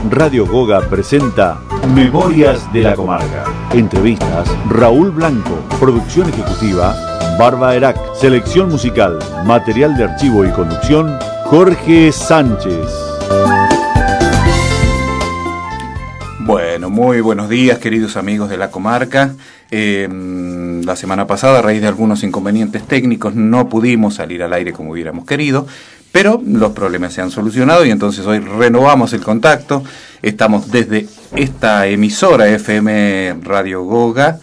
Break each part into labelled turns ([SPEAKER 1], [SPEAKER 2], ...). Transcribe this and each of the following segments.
[SPEAKER 1] Radio Goga presenta Memorias de la Comarca. Entrevistas, Raúl Blanco. Producción ejecutiva, Barba Erac. Selección musical, material de archivo y conducción, Jorge Sánchez.
[SPEAKER 2] Bueno, muy buenos días, queridos amigos de la comarca. La semana pasada, a raíz de algunos inconvenientes técnicos, no pudimos salir al aire como hubiéramos querido, pero los problemas se han solucionado y entonces hoy renovamos el contacto. Estamos desde esta emisora FM Radio Goga,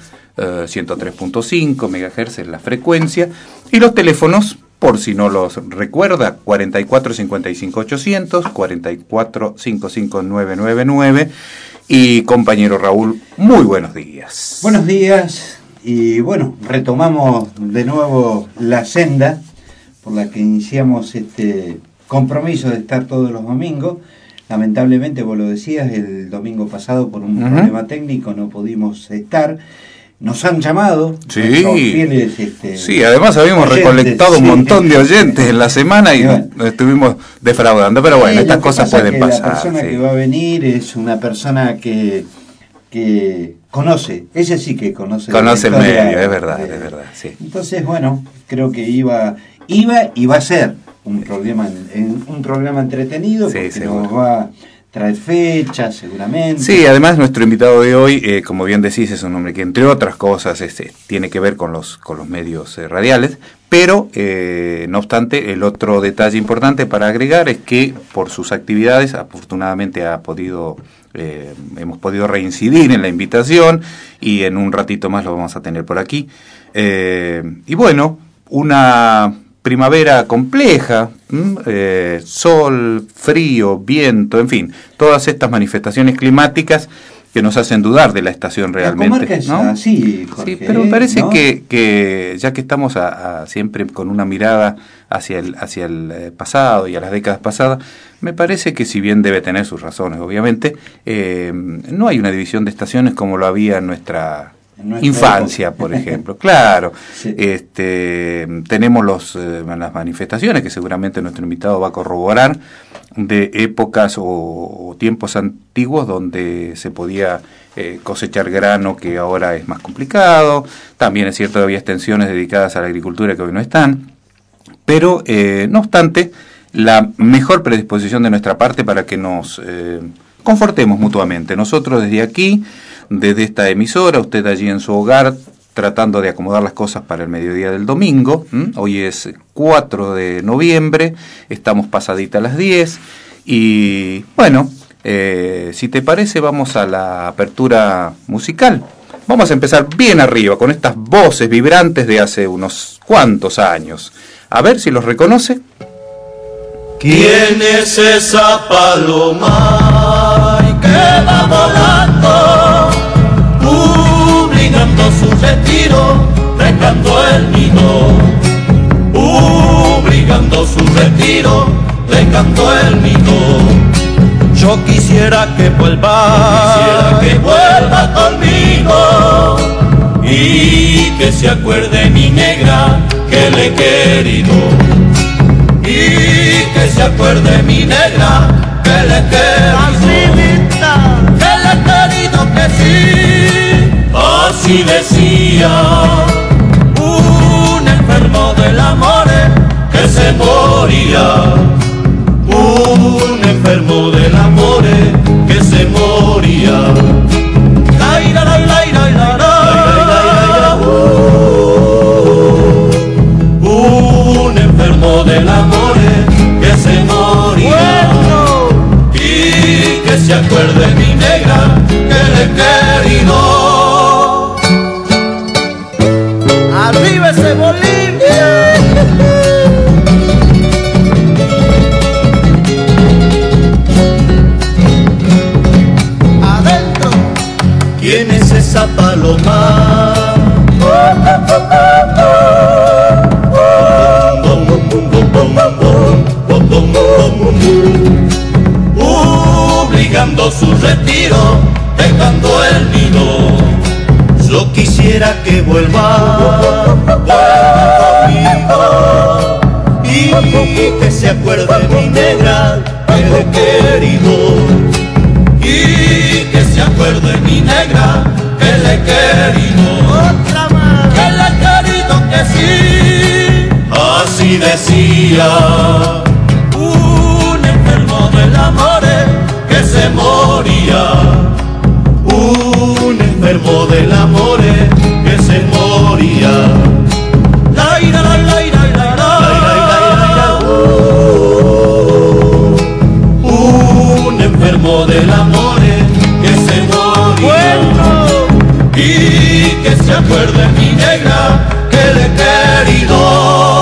[SPEAKER 2] 103.5 MHz en la frecuencia, y los teléfonos, por si no los recuerda, 44 55 800, 44 55 999. Y compañero Raúl, muy buenos días.
[SPEAKER 3] Buenos días, y bueno, retomamos de nuevo la senda por la que iniciamos este compromiso de estar todos los domingos. Lamentablemente, vos lo decías, el domingo pasado por un problema técnico no pudimos estar. Nos han llamado,
[SPEAKER 2] sí,
[SPEAKER 3] fieles,
[SPEAKER 2] sí, además habíamos oyentes, recolectado un montón de oyentes en la semana y bueno, nos estuvimos defraudando, pero bueno, estas cosas pueden pasar.
[SPEAKER 3] La persona que va a venir es una persona que conoce, ese sí que conoce
[SPEAKER 2] el medio, es verdad, sí.
[SPEAKER 3] Entonces, bueno, creo que iba y va a ser un programa entretenido, sí, porque nos va a traer fechas, seguramente.
[SPEAKER 2] Sí, además nuestro invitado de hoy, como bien decís, es un hombre que entre otras cosas tiene que ver con los medios radiales, pero no obstante, el otro detalle importante para agregar es que por sus actividades afortunadamente hemos podido reincidir en la invitación y en un ratito más lo vamos a tener por aquí. Y bueno, una primavera compleja, sol, frío, viento, en fin, todas estas manifestaciones climáticas que nos hacen dudar de la estación realmente, ¿no?
[SPEAKER 3] Así, Jorge,
[SPEAKER 2] sí, pero me parece, ¿no?, que ya que estamos siempre con una mirada hacia el pasado y a las décadas pasadas, me parece que si bien debe tener sus razones, obviamente, no hay una división de estaciones como lo había en nuestra infancia, por ejemplo. Claro, sí. Tenemos las manifestaciones que seguramente nuestro invitado va a corroborar, de épocas o tiempos antiguos donde se podía cosechar grano, que ahora es más complicado. También es cierto que había extensiones dedicadas a la agricultura que hoy no están, pero no obstante, la mejor predisposición de nuestra parte para que nos confortemos mutuamente, nosotros desde aquí, desde esta emisora, usted allí en su hogar, tratando de acomodar las cosas para el mediodía del domingo. Hoy es 4 de noviembre, estamos pasadita a las 10, y bueno, si te parece vamos a la apertura musical. Vamos a empezar bien arriba, con estas voces vibrantes de hace unos cuantos años. A ver si los reconoce.
[SPEAKER 4] ¿Quién es esa paloma que va volando, obligando su retiro, dejando el nido? Obligando su retiro, dejando el nido. Yo quisiera que vuelva conmigo y que se acuerde mi negra que le he querido. Y que se acuerde mi negra que le he querido, que sí. Así decía un enfermo del amor que se moría. Un enfermo del amor que se moría. Un enfermo del amor que se moría. Y que se acuerde mi negra que le he querido. ¡Arriba ese Bolivia! Adentro. ¿Quién es esa paloma? Obligando su retiro, dejando el nido. Yo quisiera que vuelva conmigo y que se acuerde mi negra que le he querido. y que se acuerde mi negra que le he querido, otra más, que le he querido que sí. Así decía un enfermo del amor que se moría, un enfermo del amor que se moría. La ira, la ira, la ira, la ira, un enfermo del amor que se moría, y que se acuerde mi negra que le he querido.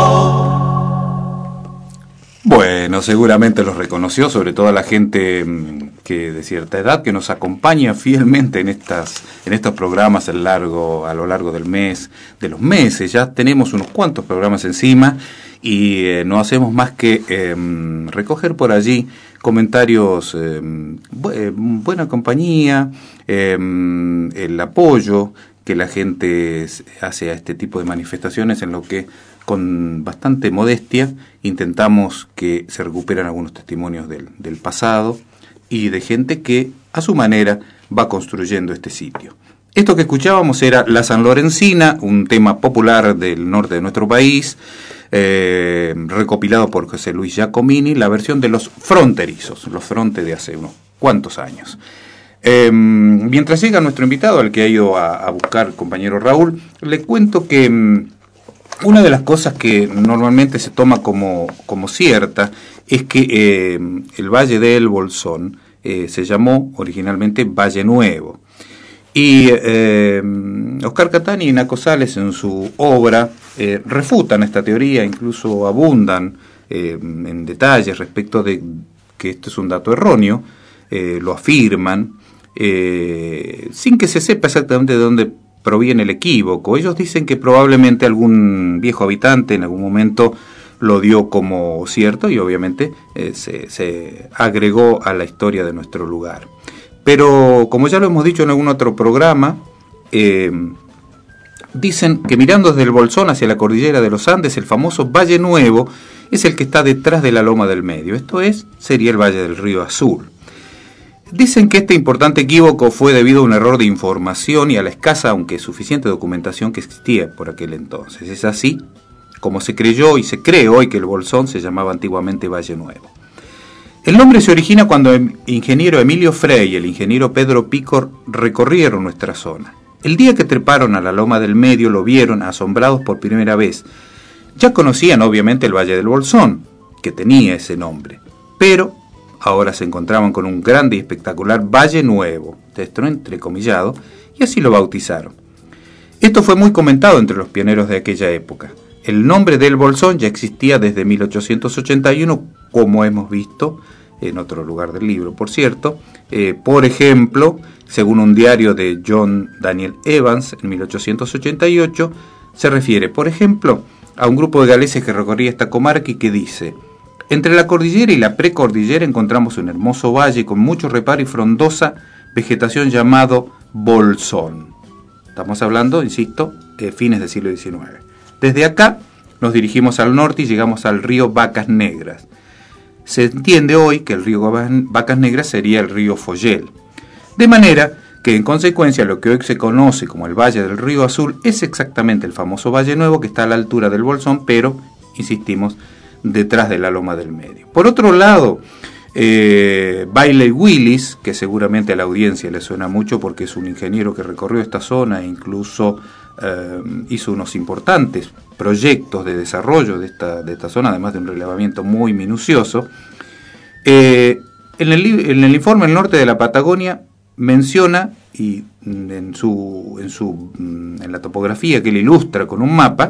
[SPEAKER 2] Bueno, seguramente los reconoció, sobre todo a la gente que de cierta edad que nos acompaña fielmente en estos programas a lo largo del mes, de los meses. Ya tenemos unos cuantos programas encima y no hacemos más que recoger por allí comentarios, buena compañía, el apoyo que la gente hace a este tipo de manifestaciones, en lo que con bastante modestia intentamos que se recuperen algunos testimonios del pasado y de gente que a su manera va construyendo este sitio. Esto que escuchábamos era La Sanlorencina, un tema popular del norte de nuestro país, recopilado por José Luis Giacomini, la versión de Los Fronterizos, los Fronte de hace unos cuantos años. Mientras llega nuestro invitado, al que ha ido a buscar el compañero Raúl, le cuento que una de las cosas que normalmente se toma como cierta es que el Valle del Bolsón se llamó originalmente Valle Nuevo. Y Oscar Catani y Naco Sales en su obra refutan esta teoría, incluso abundan en detalles respecto de que esto es un dato erróneo, lo afirman, sin que se sepa exactamente de dónde proviene el equívoco. Ellos dicen que probablemente algún viejo habitante en algún momento lo dio como cierto y obviamente se agregó a la historia de nuestro lugar. Pero como ya lo hemos dicho en algún otro programa, dicen que mirando desde el Bolsón hacia la cordillera de los Andes, el famoso Valle Nuevo es el que está detrás de la Loma del Medio. Esto sería el Valle del Río Azul. Dicen que este importante equívoco fue debido a un error de información y a la escasa, aunque suficiente documentación que existía por aquel entonces. Es así como se creyó y se cree hoy que el Bolsón se llamaba antiguamente Valle Nuevo. El nombre se origina cuando el ingeniero Emilio Frey y el ingeniero Pedro Picor recorrieron nuestra zona. El día que treparon a la Loma del Medio lo vieron asombrados por primera vez. Ya conocían obviamente el Valle del Bolsón, que tenía ese nombre, pero ahora se encontraban con un grande y espectacular Valle Nuevo, texto entrecomillado, y así lo bautizaron. Esto fue muy comentado entre los pioneros de aquella época. El nombre del Bolsón ya existía desde 1881, como hemos visto en otro lugar del libro, por cierto. Por ejemplo, según un diario de John Daniel Evans, en 1888, se refiere, por ejemplo, a un grupo de galeses que recorría esta comarca y que dice: entre la cordillera y la precordillera encontramos un hermoso valle con mucho reparo y frondosa vegetación llamado Bolsón. Estamos hablando, insisto, fines del siglo XIX. Desde acá nos dirigimos al norte y llegamos al río Vacas Negras. Se entiende hoy que el río Vacas Negras sería el río Follel. De manera que en consecuencia lo que hoy se conoce como el Valle del Río Azul es exactamente el famoso Valle Nuevo que está a la altura del Bolsón, pero, insistimos, detrás de la Loma del Medio. Por otro lado, Bailey Willis, que seguramente a la audiencia le suena mucho porque es un ingeniero que recorrió esta zona e incluso hizo unos importantes proyectos de desarrollo de esta zona, además de un relevamiento muy minucioso. En el informe El Norte de la Patagonia menciona, y en la topografía que le ilustra con un mapa,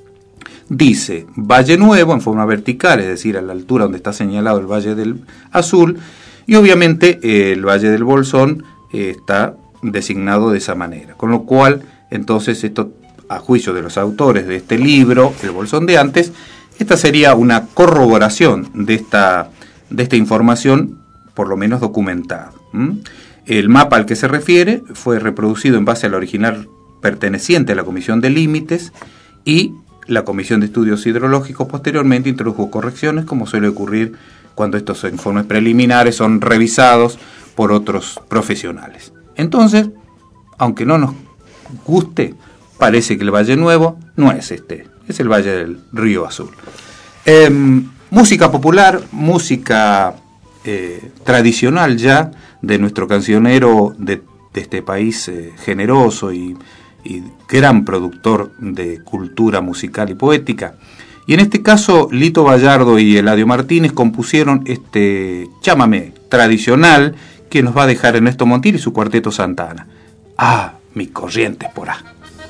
[SPEAKER 2] dice Valle Nuevo en forma vertical, es decir, a la altura donde está señalado el Valle del Azul, y obviamente el Valle del Bolsón está designado de esa manera, con lo cual entonces esto, a juicio de los autores de este libro, El Bolsón de antes, esta sería una corroboración de esta información, por lo menos documentada. El mapa al que se refiere fue reproducido en base al original perteneciente a la Comisión de Límites, y la Comisión de Estudios Hidrológicos posteriormente introdujo correcciones, como suele ocurrir cuando estos informes preliminares son revisados por otros profesionales. Entonces, aunque no nos guste, parece que el Valle Nuevo no es este, es el Valle del Río Azul. Música popular, música tradicional ya de nuestro cancionero de este país generoso y gran productor de cultura musical y poética. Y en este caso, Lito Vallardo y Eladio Martínez compusieron este chamamé tradicional que nos va a dejar Ernesto Montiel y su cuarteto Santana. Ah, mi corriente es por ahí.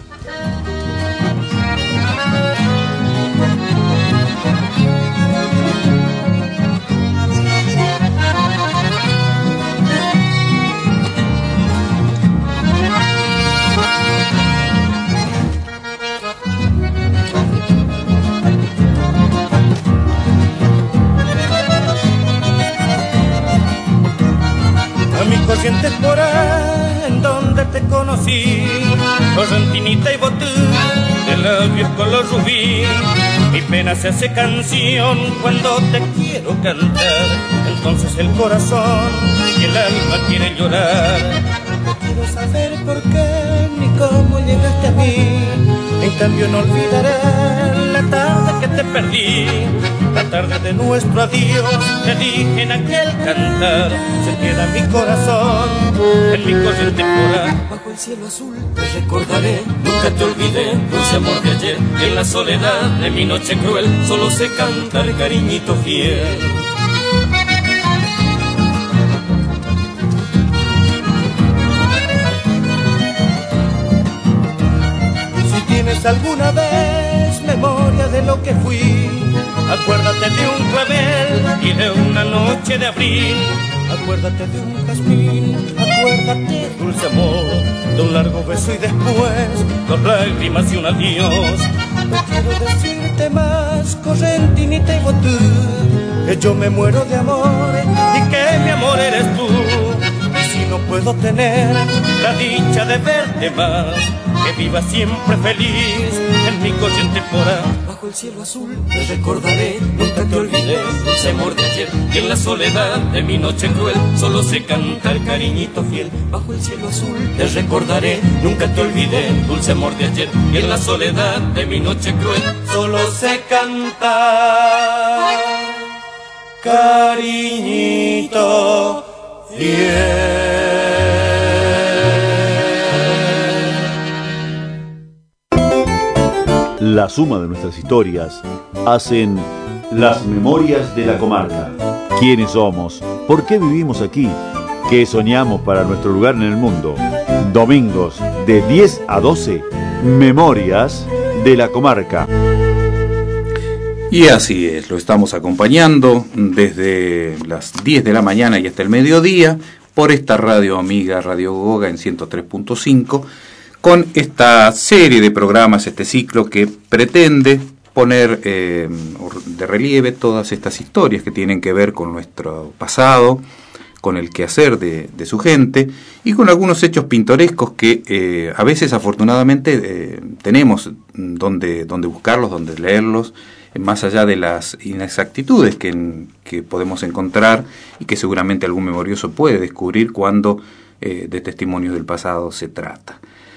[SPEAKER 5] Corrientes por ahí, en donde te conocí, correntinita y botú, de labios color rubí. Mi pena se hace canción cuando te quiero cantar. Entonces el corazón y el alma quieren llorar. No quiero saber por qué ni cómo llegaste a mí. En cambio no olvidaré la tarde que te perdí, la tarde de nuestro adiós. Te dije en aquel cantar, se queda mi corazón en mi corriente por ahí.
[SPEAKER 4] Bajo el cielo azul te recordaré, nunca te olvidé, dulce amor de ayer. En la soledad de mi noche cruel solo sé cantar cariñito fiel.
[SPEAKER 5] Si tienes alguna vez memoria de lo que fui, acuérdate de un clavel y de una noche de abril. Acuérdate de un jazmín, acuérdate, dulce amor, de un largo beso y después 2 lágrimas y un adiós. No quiero decirte más, correntinita y botú, que yo me muero de amor y que mi amor eres tú. Y si no puedo tener la dicha de verte más, que viva siempre feliz en mi corriente por ahí.
[SPEAKER 4] Bajo el cielo azul te recordaré, nunca te olvidé, dulce amor de ayer. Y en la soledad de mi noche cruel solo sé cantar cariñito fiel. Bajo el cielo azul te recordaré, nunca te olvidé, dulce amor de ayer. Y en la soledad de mi noche cruel
[SPEAKER 5] solo sé cantar cariñito fiel.
[SPEAKER 1] La suma de nuestras historias hacen las memorias de la comarca. ¿Quiénes somos? ¿Por qué vivimos aquí? ¿Qué soñamos para nuestro lugar en el mundo? Domingos de 10 a 12, Memorias de la Comarca.
[SPEAKER 2] Y así es, lo estamos acompañando desde las 10 de la mañana y hasta el mediodía por esta radio amiga Radio Goga en 103.5, con esta serie de programas, este ciclo que pretende poner de relieve todas estas historias que tienen que ver con nuestro pasado, con el quehacer de su gente y con algunos hechos pintorescos que a veces afortunadamente tenemos donde buscarlos, donde leerlos, más allá de las inexactitudes que podemos encontrar y que seguramente algún memorioso puede descubrir cuando de testimonios del pasado se trata.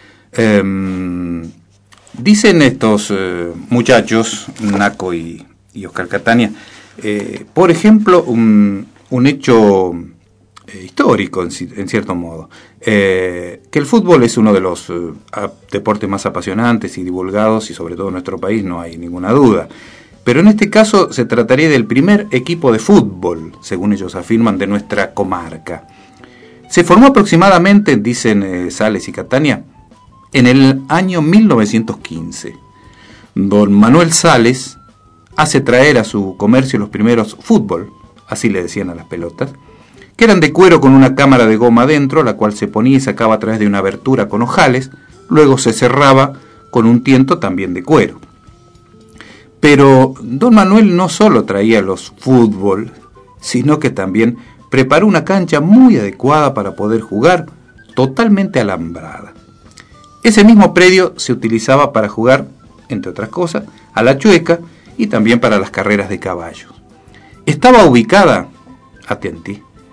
[SPEAKER 2] Dicen estos muchachos, Naco y Oscar Catania, por ejemplo, un hecho histórico en cierto modo, que el fútbol es uno de los deportes más apasionantes y divulgados, y sobre todo en nuestro país no hay ninguna duda. Pero en este caso se trataría del primer equipo de fútbol, según ellos afirman, de nuestra comarca. Se formó aproximadamente, dicen Sales y Catania, en el año 1915. Don Manuel Sales hace traer a su comercio los primeros fútbol, así le decían a las pelotas, que eran de cuero con una cámara de goma adentro, la cual se ponía y sacaba a través de una abertura con ojales, luego se cerraba con un tiento también de cuero. Pero don Manuel no solo traía los fútbol, sino que también preparó una cancha muy adecuada para poder jugar, totalmente alambrada. Ese mismo predio se utilizaba para jugar, entre otras cosas, a la chueca y también para las carreras de caballos. Estaba ubicada, atenti,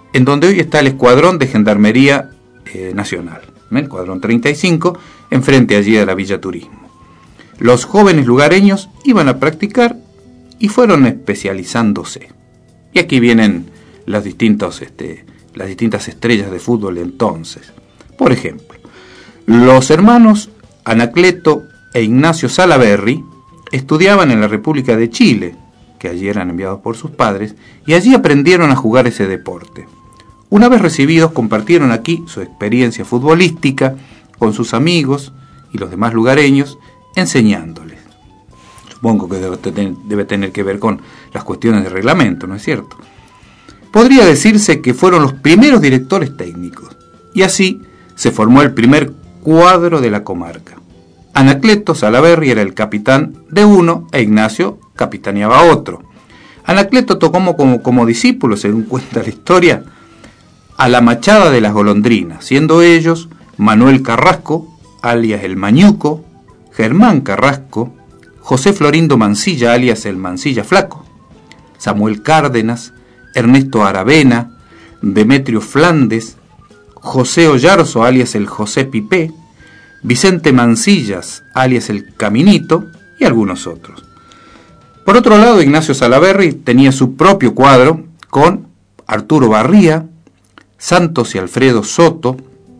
[SPEAKER 2] en donde hoy está el Escuadrón de Gendarmería Nacional, el Escuadrón 35, enfrente allí de la Villa Turismo. Los jóvenes lugareños iban a practicar y fueron especializándose. Y aquí vienen las distintas estrellas de fútbol de entonces. Por ejemplo, los hermanos Anacleto e Ignacio Salaberry estudiaban en la República de Chile, que allí eran enviados por sus padres, y allí aprendieron a jugar ese deporte. Una vez recibidos, compartieron aquí su experiencia futbolística con sus amigos y los demás lugareños, enseñándoles. Supongo que debe tener que ver con las cuestiones de reglamento, ¿no es cierto? Podría decirse que fueron los primeros directores técnicos, y así se formó el primer cuadro de la comarca. Anacleto Salaberry era el capitán de uno e Ignacio capitaneaba otro. Anacleto tocó como discípulo, según cuenta la historia, a la Machada de las Golondrinas, siendo ellos Manuel Carrasco, alias el Mañuco, Germán Carrasco, José Florindo Mancilla, alias el Mancilla Flaco, Samuel Cárdenas, Ernesto Aravena, Demetrio Flandes, José Ollarzo, alias el José Pipé, Vicente Mancillas, alias el Caminito, y algunos otros. Por otro lado, Ignacio Salaberry tenía su propio cuadro con Arturo Barría, Santos y Alfredo Soto,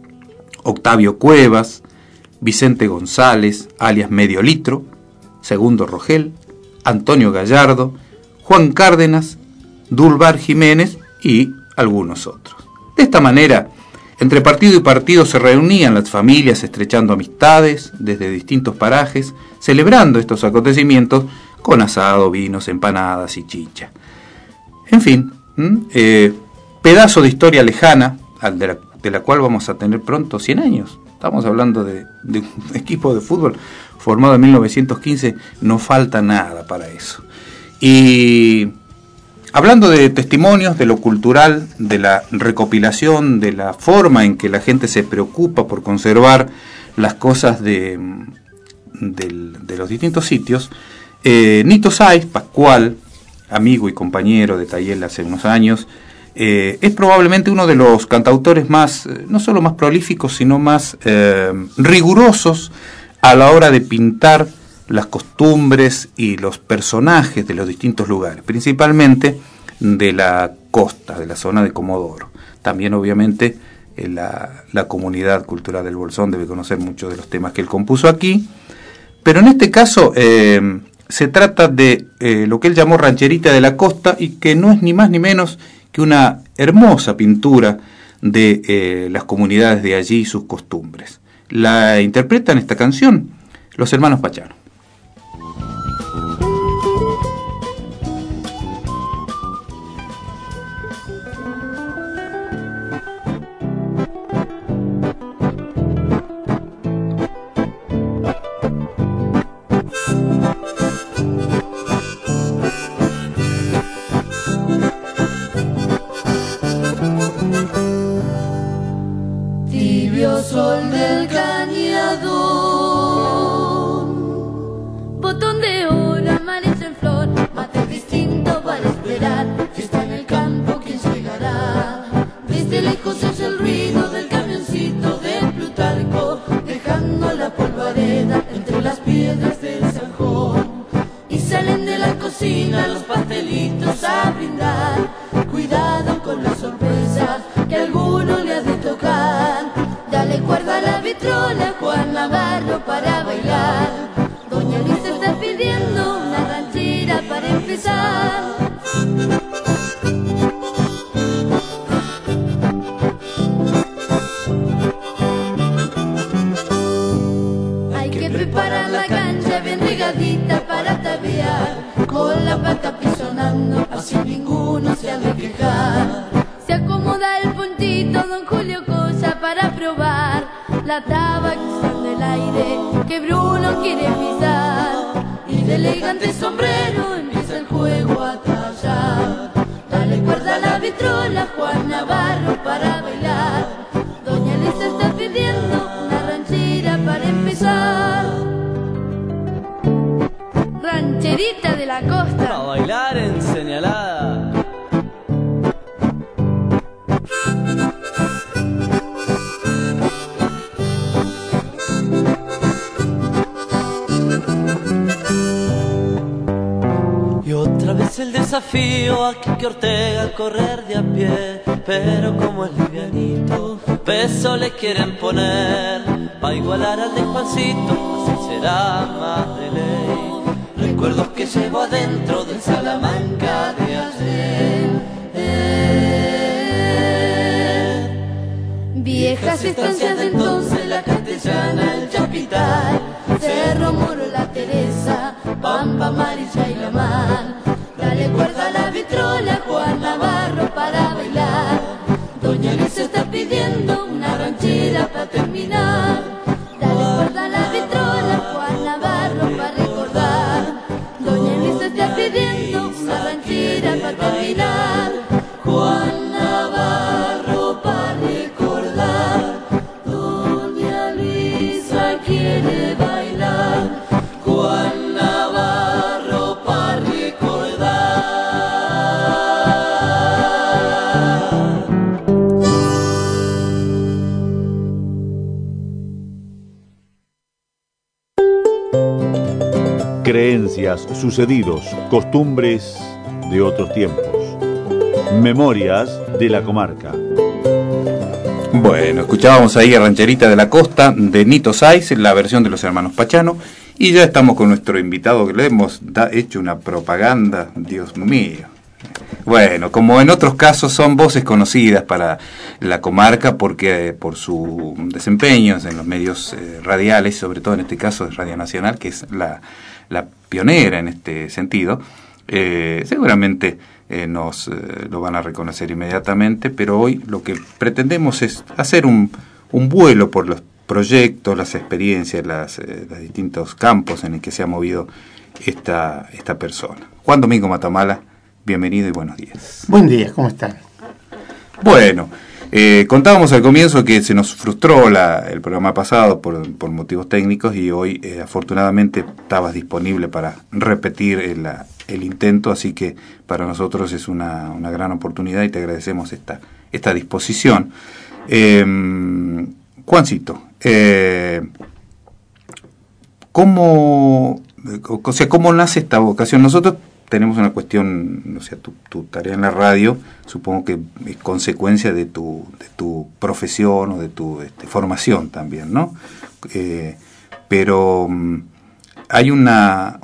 [SPEAKER 2] Octavio Cuevas, Vicente González, alias Medio Litro, Segundo Rogel, Antonio Gallardo, Juan Cárdenas, Dulbar Jiménez y algunos otros. De esta manera, entre partido y partido se reunían las familias estrechando amistades desde distintos parajes, celebrando estos acontecimientos con asado, vinos, empanadas y chicha. En fin, pedazo de historia lejana, de la cual vamos a tener pronto 100 años. Estamos hablando de un equipo de fútbol formado en 1915, no falta nada para eso. Y hablando de testimonios, de lo cultural, de la recopilación, de la forma en que la gente se preocupa por conservar las cosas de los distintos sitios, Nito Sáiz Pascual, amigo y compañero de Tayel hace unos años, es probablemente uno de los cantautores más, no solo más prolíficos, sino más rigurosos a la hora de pintar las costumbres y los personajes de los distintos lugares, principalmente de la costa, de la zona de Comodoro. También, obviamente, la comunidad cultural del Bolsón debe conocer muchos de los temas que él compuso aquí, pero en este caso se trata de lo que él llamó Rancherita de la Costa, y que no es ni más ni menos que una hermosa pintura de las comunidades de allí y sus costumbres. La interpretan esta canción los hermanos Pachano.
[SPEAKER 6] Sol del cañadón, botón de oro, amanece en flor, mate distinto para esperar, fiesta en el campo, ¿quién llegará? Desde lejos es el ruido del camioncito de Plutarco, dejando la polvareda entre las piedras del zanjón, y salen de la cocina los pastelitos a brindar, cuidado con las sorpresas que a alguno le ha de tocar. Dale cuerda a la vitrola, Juan Navarro, para bailar. Doña Luisa está pidiendo una ranchera para empezar. Hay que preparar la cancha bien regadita para tabear, con la pata pisonando, así ninguno se ha de quejar. Se acomoda el puntito don Julio Cosa para probar la taba que sale del aire que Bruno quiere pisar, y de elegante sombrero empieza el juego a tallar. Dale cuerda a la vitrola, Juan Navarro, para bailar. Doña Elisa está pidiendo una ranchera para empezar. Rancherita de la costa,
[SPEAKER 7] a bailar en señalada. desafío a Quique Ortega a correr de a pie, pero como es livianito, peso le quieren poner, pa' igualar al de Juancito, así será más de ley. Recuerdos que llevo adentro del Salamanca de ayer.
[SPEAKER 6] Viejas estancias de entonces, la Castellana, el Chapital, Cerro Moro, la Teresa, Pampa Amarilla y la Mar. Dale cuerda a la vitrola, Juan Navarro para bailar. Doña Luisa está pidiendo una ranchera para terminar. Dale cuerda a la vitrola, Juan Navarro para recordar. Doña Luisa está pidiendo una ranchera para terminar. Juan Navarro para recordar. Doña Luisa quiere bailar. Juan Navarro para recordar.
[SPEAKER 1] Creencias, sucedidos, costumbres de otros tiempos. Memorias de la comarca.
[SPEAKER 2] Bueno, escuchábamos ahí a Rancherita de la Costa de Nito Sáiz, la versión de los hermanos Pachano, y ya estamos con nuestro invitado que le hemos hecho una propaganda, Dios mío. Bueno, como en otros casos son voces conocidas para la comarca porque por su desempeño en los medios radiales, sobre todo en este caso es Radio Nacional, que es la pionera en este sentido, seguramente nos lo van a reconocer inmediatamente, pero hoy lo que pretendemos es hacer un vuelo por los proyectos, las experiencias, los distintos campos en el que se ha movido esta persona. Juan Domingo Matamala, bienvenido y buenos días.
[SPEAKER 8] Buen día, ¿cómo están?
[SPEAKER 2] Bueno, contábamos al comienzo que se nos frustró el programa pasado por motivos técnicos y hoy afortunadamente estabas disponible para repetir el intento, así que para nosotros es una gran oportunidad y te agradecemos esta disposición. Juancito, ¿cómo nace esta vocación? Nosotros tenemos una cuestión, o sea, tu tarea en la radio, supongo que es consecuencia de tu profesión o de tu formación también, ¿no? Pero hay un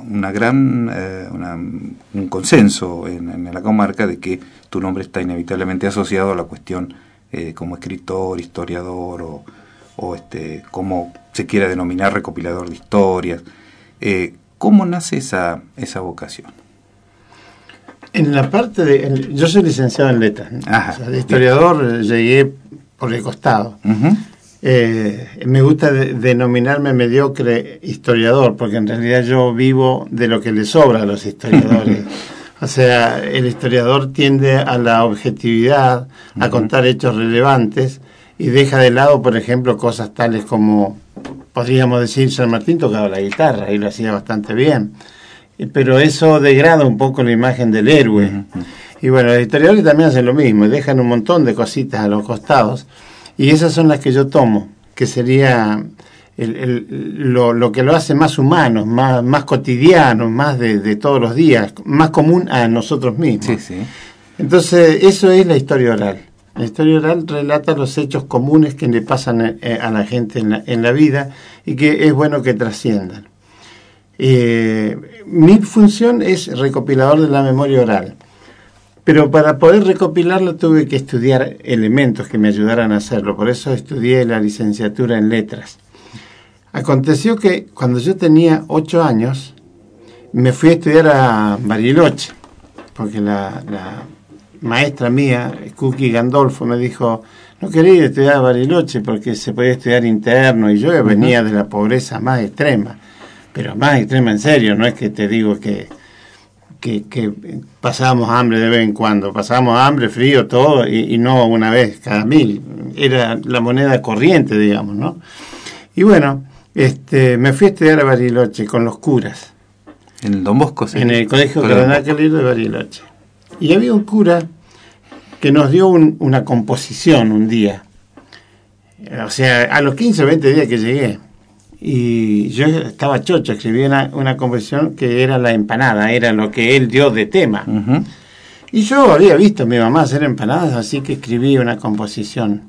[SPEAKER 2] consenso en la comarca de que tu nombre está inevitablemente asociado a la cuestión como escritor, historiador o como se quiera denominar, recopilador de historias. ¿Cómo nace esa vocación?
[SPEAKER 8] En la parte yo soy licenciado en letras, ¿no?
[SPEAKER 2] Ajá,
[SPEAKER 8] o sea, de historiador llegué por el costado.
[SPEAKER 2] Uh-huh.
[SPEAKER 8] Me gusta denominarme mediocre historiador, porque en realidad yo vivo de lo que le sobra a los historiadores. O sea, el historiador tiende a la objetividad, a contar hechos relevantes, y deja de lado, por ejemplo, cosas tales como, podríamos decir, San Martín tocaba la guitarra y lo hacía bastante bien. Pero eso degrada un poco la imagen del héroe. Uh-huh. Y bueno, los historiadores también hacen lo mismo, dejan un montón de cositas a los costados, y esas son las que yo tomo, que sería lo que lo hace más humano, más cotidiano, más de todos los días, más común a nosotros mismos.
[SPEAKER 2] Sí, sí.
[SPEAKER 8] Entonces, eso es la historia oral. La historia oral relata los hechos comunes que le pasan a la gente en la vida y que es bueno que trasciendan. Mi función es recopilador de la memoria oral, pero para poder recopilarla tuve que estudiar elementos que me ayudaran a hacerlo, por eso estudié la licenciatura en letras. Aconteció que cuando yo tenía 8 años me fui a estudiar a Bariloche, porque la maestra mía, Cookie Gandolfo, me dijo: no quería ir a estudiar a Bariloche porque se podía estudiar interno, y yo venía de la pobreza más extrema, pero más extrema en serio, no es que te digo que pasábamos hambre de vez en cuando, pasábamos hambre, frío, todo, y no una vez cada 1000, era la moneda corriente, digamos, ¿no? Y bueno, me fui a estudiar a Bariloche con los curas.
[SPEAKER 2] ¿En el Don Bosco? Sí.
[SPEAKER 8] En el Colegio Cardenal Calero de Bariloche. Y había un cura que nos dio una composición un día, o sea, a los 15 o 20 días que llegué. y yo estaba chocho, escribí una composición que era la empanada, era lo que él dio de tema.
[SPEAKER 2] Ujú.
[SPEAKER 8] Y yo había visto a mi mamá hacer empanadas, así que escribí una composición.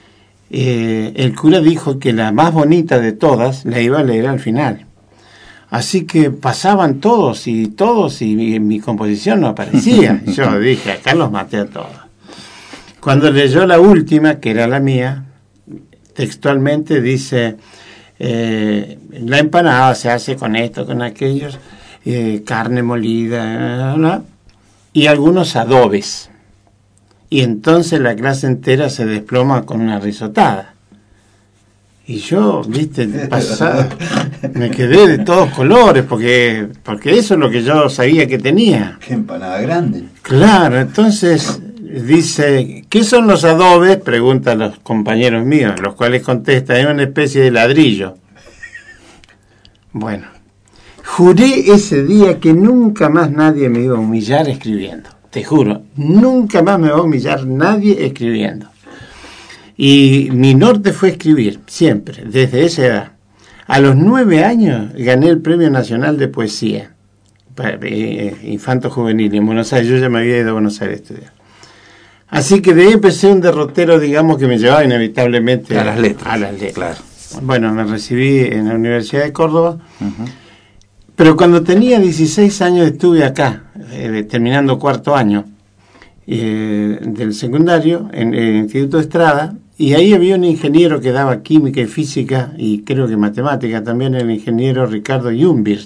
[SPEAKER 8] El cura dijo que la más bonita de todas la iba a leer al final. Así que pasaban todos y mi composición no aparecía. Yo dije, acá los maté a todos. Cuando leyó la última, que era la mía, textualmente dice, la empanada se hace con esto, con aquellos, carne molida, ¿no? Y algunos adobes. Y entonces la clase entera se desploma con una risotada. Y yo, viste, me quedé de todos colores, porque eso es lo que yo sabía que tenía.
[SPEAKER 3] Qué empanada grande.
[SPEAKER 8] Claro, entonces dice, ¿qué son los adobes? Preguntan los compañeros míos, los cuales contestan, es una especie de ladrillo. Bueno, juré ese día que nunca más nadie me iba a humillar escribiendo. Te juro, nunca más me va a humillar nadie escribiendo. Y mi norte fue escribir, siempre, desde esa edad. A los 9 años gané el Premio Nacional de Poesía, infanto juvenil, en Buenos Aires. Yo ya me había ido a Buenos Aires a estudiar. Así que de ahí empecé un derrotero, digamos, que me llevaba inevitablemente
[SPEAKER 2] a las letras.
[SPEAKER 8] A las letras.
[SPEAKER 2] Claro.
[SPEAKER 8] Bueno, me recibí en la Universidad de Córdoba, pero cuando tenía 16 años estuve acá, terminando 4º año del secundario, en el Instituto de Estrada, y ahí había un ingeniero que daba química y física, y creo que matemática también, el ingeniero Ricardo Jumbirth.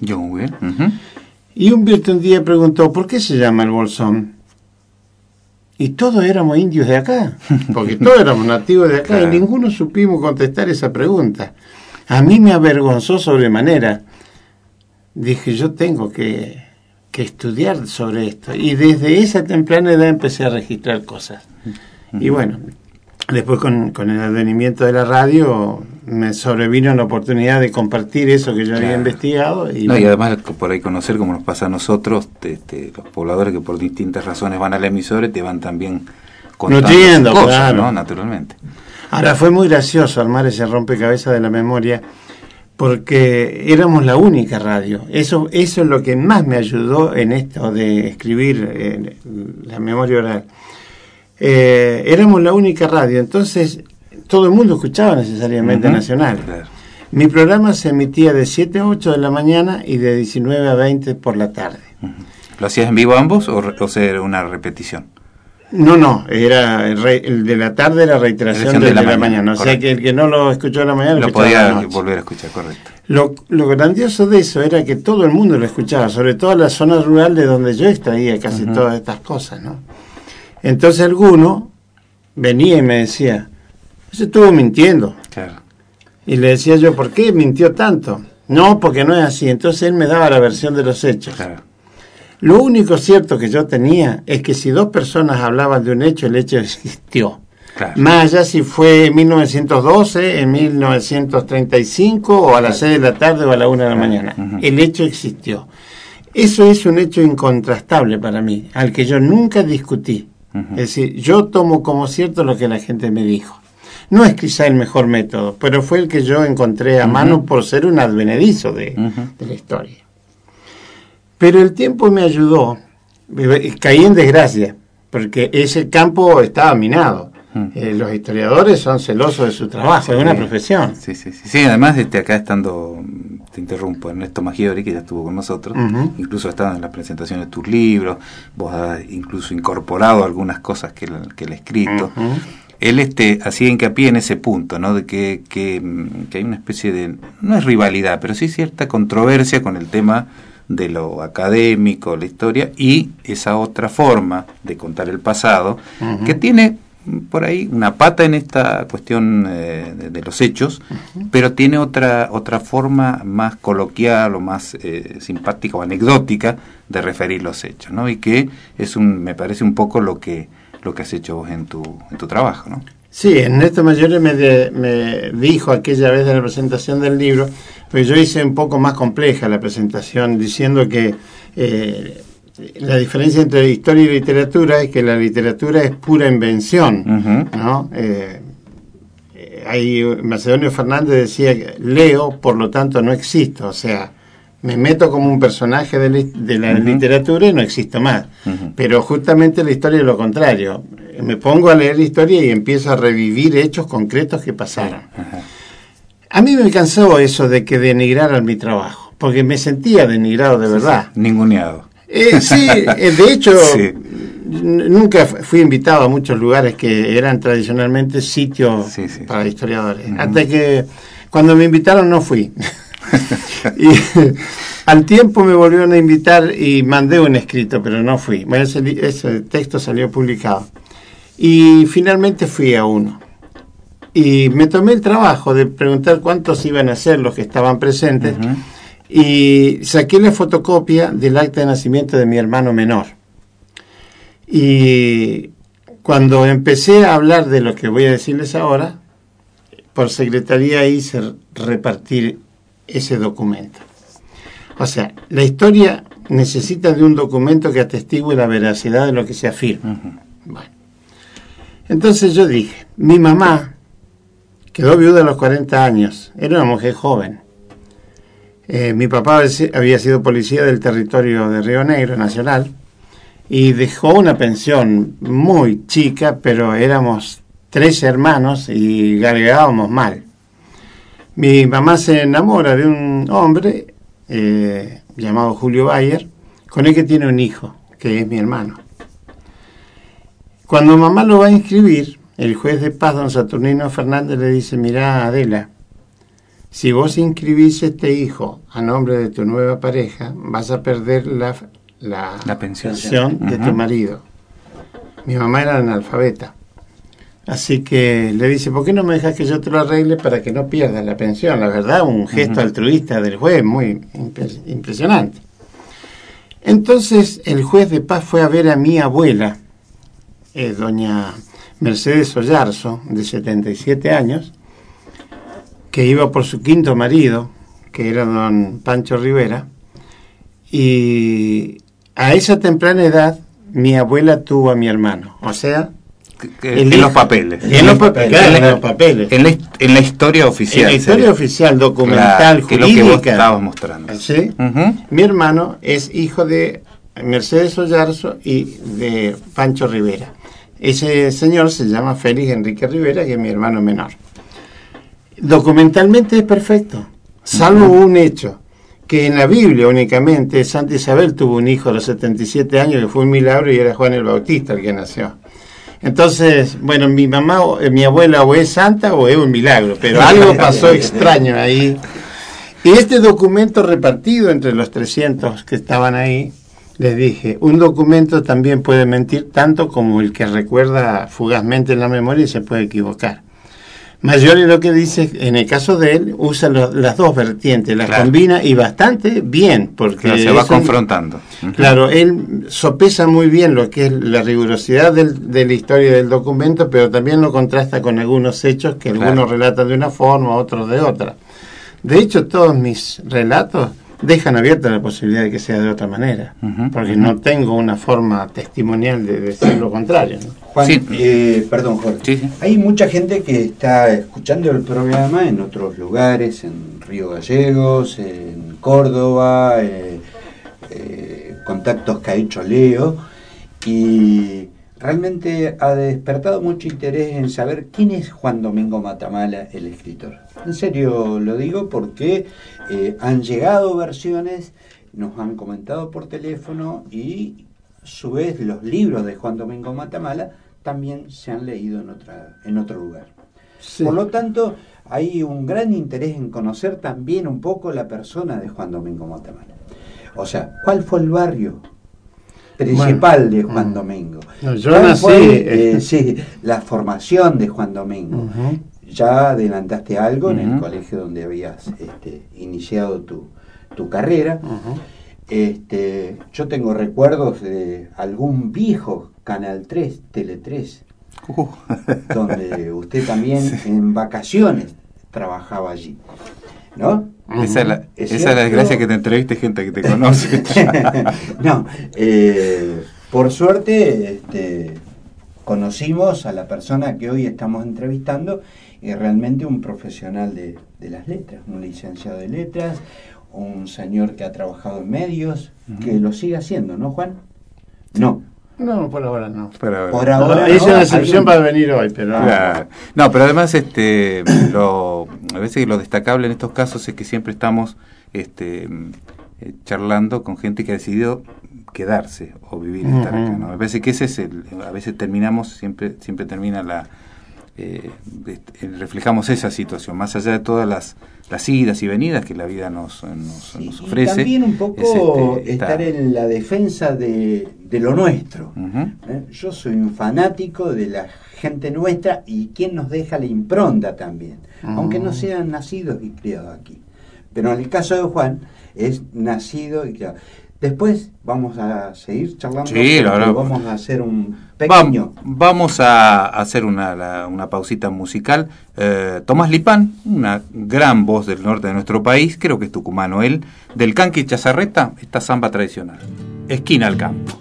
[SPEAKER 8] Y Jumbirth un día preguntó, ¿por qué se llama el Bolsón? Y todos éramos indios de acá, porque todos éramos nativos de acá, claro. Y ninguno supimos contestar esa pregunta. A mí me avergonzó sobremanera. Dije, yo tengo que estudiar sobre esto. Y desde esa temprana edad empecé a registrar cosas. Y bueno, después con el advenimiento de la radio me sobrevino la oportunidad de compartir eso que yo había investigado. Y
[SPEAKER 2] además por ahí conocer, como nos pasa a nosotros, los pobladores que por distintas razones van a la emisora te van también contando cosas, claro. ¿No? Naturalmente.
[SPEAKER 8] Ahora fue muy gracioso armar ese rompecabezas de la memoria, porque éramos la única radio. Eso es lo que más me ayudó en esto de escribir la memoria oral. Éramos la única radio, entonces todo el mundo escuchaba necesariamente Nacional. Claro. Mi programa se emitía de 7 a 8 de la mañana y de 19 a 20 por la tarde.
[SPEAKER 2] ¿Lo hacías en vivo ambos o era una repetición?
[SPEAKER 8] No, era el de la tarde era reiteración de la mañana. O sea que el que no lo escuchó en la mañana
[SPEAKER 2] lo podía volver a escuchar, correcto.
[SPEAKER 8] Lo grandioso de eso era que todo el mundo lo escuchaba, sobre todo en la zona rural de donde yo extraía casi todas estas cosas, ¿no? Entonces alguno venía y me decía, ese estuvo mintiendo. Claro. Y le decía yo, ¿por qué mintió tanto? No, porque no es así. Entonces él me daba la versión de los hechos. Claro. Lo único cierto que yo tenía es que si 2 personas hablaban de un hecho, el hecho existió. Claro. Más allá si fue en 1912, en 1935, o a las 6 de la tarde o a la 1 de la mañana. El hecho existió. Eso es un hecho incontrastable para mí, al que yo nunca discutí. Es decir, yo tomo como cierto lo que la gente me dijo. No es quizá el mejor método, pero fue el que yo encontré a mano por ser un advenedizo de la historia. Pero el tiempo me ayudó. Caí en desgracia, porque ese campo estaba minado. Los historiadores son celosos de su trabajo, es una profesión.
[SPEAKER 2] Sí, además acá estando, te interrumpo, Ernesto Maggiori, que ya estuvo con nosotros, incluso ha estado en la presentación de tus libros, vos has incluso incorporado algunas cosas que él ha escrito. Él hacía hincapié en ese punto, ¿no? De que hay una especie de, no es rivalidad, pero sí cierta controversia con el tema de lo académico, la historia, y esa otra forma de contar el pasado, que tiene por ahí una pata en esta cuestión de los hechos, pero tiene otra forma más coloquial o más simpática o anecdótica de referir los hechos, ¿no? Y que me parece un poco lo que has hecho vos en tu trabajo, ¿no?
[SPEAKER 8] Sí, Ernesto Maggiori me dijo aquella vez de la presentación del libro, pues yo hice un poco más compleja la presentación, diciendo que la diferencia entre historia y literatura es que la literatura es pura invención, ¿no? ahí Macedonio Fernández decía, leo, por lo tanto no existo, o sea, me meto como un personaje de la literatura y no existo más. Pero justamente la historia es lo contrario. Me pongo a leer la historia y empiezo a revivir hechos concretos que pasaron. A mí me cansó eso de que denigraran mi trabajo, porque me sentía denigrado de verdad.
[SPEAKER 2] Sí, ninguneado.
[SPEAKER 8] Sí, de hecho, nunca fui invitado a muchos lugares que eran tradicionalmente sitios para historiadores. Hasta que cuando me invitaron no fui. Y al tiempo me volvieron a invitar y mandé un escrito, pero no fui. Bueno, ese texto salió publicado. Y finalmente fui a uno. Y me tomé el trabajo de preguntar cuántos iban a ser los que estaban presentes. Y saqué la fotocopia del acta de nacimiento de mi hermano menor. Y cuando empecé a hablar de lo que voy a decirles ahora, por secretaría hice repartir ese documento. O sea, la historia necesita de un documento que atestigue la veracidad de lo que se afirma. Bueno. Entonces yo dije, mi mamá quedó viuda a los 40 años, era una mujer joven. Mi papá había sido policía del territorio de Río Negro, nacional, y dejó una pensión muy chica, pero éramos 3 hermanos y galgábamos mal. Mi mamá se enamora de un hombre llamado Julio Bayer, con el que tiene un hijo, que es mi hermano. Cuando mamá lo va a inscribir, el juez de paz, don Saturnino Fernández, le dice, mirá, Adela, si vos inscribís este hijo a nombre de tu nueva pareja, vas a perder la pensión de tu marido. Mi mamá era analfabeta. Así que le dice, ¿por qué no me dejas que yo te lo arregle para que no pierdas la pensión? La verdad, un gesto altruista del juez muy impresionante. Entonces el juez de paz fue a ver a mi abuela, doña Mercedes Ollarzo, de 77 años, que iba por su 5º marido, que era don Pancho Rivera, y a esa temprana edad mi abuela tuvo a mi hermano, o sea...
[SPEAKER 2] En los papeles.
[SPEAKER 8] En los papeles.
[SPEAKER 2] En la historia oficial.
[SPEAKER 8] En la historia oficial, documental, jurídica.
[SPEAKER 2] Que es lo que vos estabas mostrando.
[SPEAKER 8] ¿Sí? Mi hermano es hijo de Mercedes Ollarzo y de Pancho Rivera. Ese señor se llama Félix Enrique Rivera, que es mi hermano menor. Documentalmente es perfecto, salvo un hecho, que en la Biblia únicamente Santa Isabel tuvo un hijo a los 77 años, que fue un milagro, y era Juan el Bautista el que nació. Entonces, bueno, mi abuela o es santa o es un milagro, pero algo pasó extraño ahí. Y este documento repartido entre los 300 que estaban ahí, les dije, un documento también puede mentir tanto como el que recuerda fugazmente en la memoria y se puede equivocar. Mayori lo que dice, en el caso de él, usa las dos vertientes, las combina y bastante bien, porque
[SPEAKER 2] se va confrontando.
[SPEAKER 8] Claro, él sopesa muy bien lo que es la rigurosidad de la historia del documento, pero también lo contrasta con algunos hechos que algunos relatan de una forma, otros de otra. De hecho, todos mis relatos dejan abierta la posibilidad de que sea de otra manera, porque no tengo una forma testimonial de decir lo contrario, ¿no?
[SPEAKER 3] Juan, perdón, Jorge. Sí. Hay mucha gente que está escuchando el programa en otros lugares, en Río Gallegos, en Córdoba, contactos que ha hecho Leo, y realmente ha despertado mucho interés en saber quién es Juan Domingo Matamala, el escritor. En serio lo digo porque han llegado versiones, nos han comentado por teléfono y a su vez los libros de Juan Domingo Matamala también se han leído en otro lugar. Sí. Por lo tanto, hay un gran interés en conocer también un poco la persona de Juan Domingo Matamala. O sea, ¿cuál fue el barrio principal de Juan Domingo?
[SPEAKER 8] No, yo nací...
[SPEAKER 3] sí, la formación de Juan Domingo. Ya adelantaste algo en el colegio donde habías iniciado tu carrera. Yo tengo recuerdos de algún viejo Canal 3, Tele 3, donde usted también en vacaciones trabajaba allí, ¿no?
[SPEAKER 2] Esa es la desgracia, que te entreviste gente que te conoce.
[SPEAKER 3] No, por suerte conocimos a la persona que hoy estamos entrevistando, y realmente un profesional de las letras, un licenciado de letras, un señor que ha trabajado en medios, que lo sigue haciendo, ¿no, Juan? No.
[SPEAKER 8] No, por ahora no.
[SPEAKER 2] Por ahora.
[SPEAKER 3] Por ahora
[SPEAKER 8] Hice
[SPEAKER 3] no,
[SPEAKER 8] una excepción para venir hoy, pero
[SPEAKER 2] Claro. No, pero además a veces lo destacable en estos casos es que siempre estamos charlando con gente que ha decidido quedarse o vivir y estar acá, ¿no? Me parece que ese es a veces siempre termina reflejamos esa situación, más allá de todas las idas y venidas que la vida nos ofrece.
[SPEAKER 3] Y también un poco estar en la defensa de lo nuestro. Yo soy un fanático de la gente nuestra y quien nos deja la impronta también, aunque no sean nacidos y criados aquí. Pero en el caso de Juan, es nacido y criado. Después vamos a seguir charlando.
[SPEAKER 2] Sí,
[SPEAKER 3] vamos a hacer un pequeño.
[SPEAKER 2] Vamos a hacer una pausita musical. Tomás Lipán, una gran voz del norte de nuestro país, creo que es tucumano él, del Canqui Chazarreta, esta samba tradicional. Esquina al campo.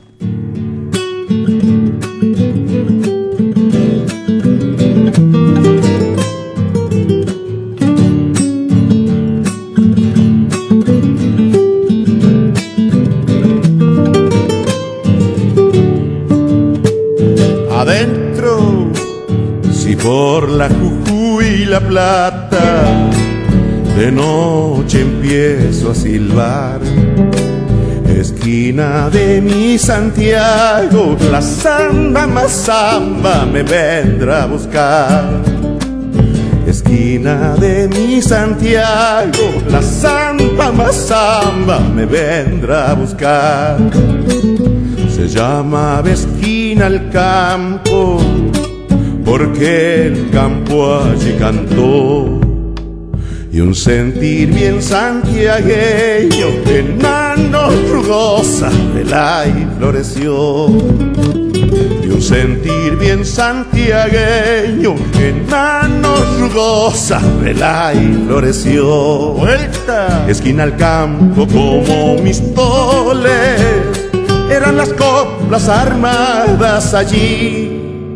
[SPEAKER 4] Adentro, si por la Jujuy y la Plata de noche empiezo a silbar, esquina de mi Santiago, la samba más samba me vendrá a buscar. Esquina de mi Santiago, la samba más samba me vendrá a buscar. Se llama esquina al campo, porque el campo allí cantó. Y un sentir bien santiagueño en manos rugosas del aire floreció. Y un sentir bien santiagueño en manos rugosas del aire floreció. Vuelta, esquina al campo como mis toles, eran las coplas armadas allí.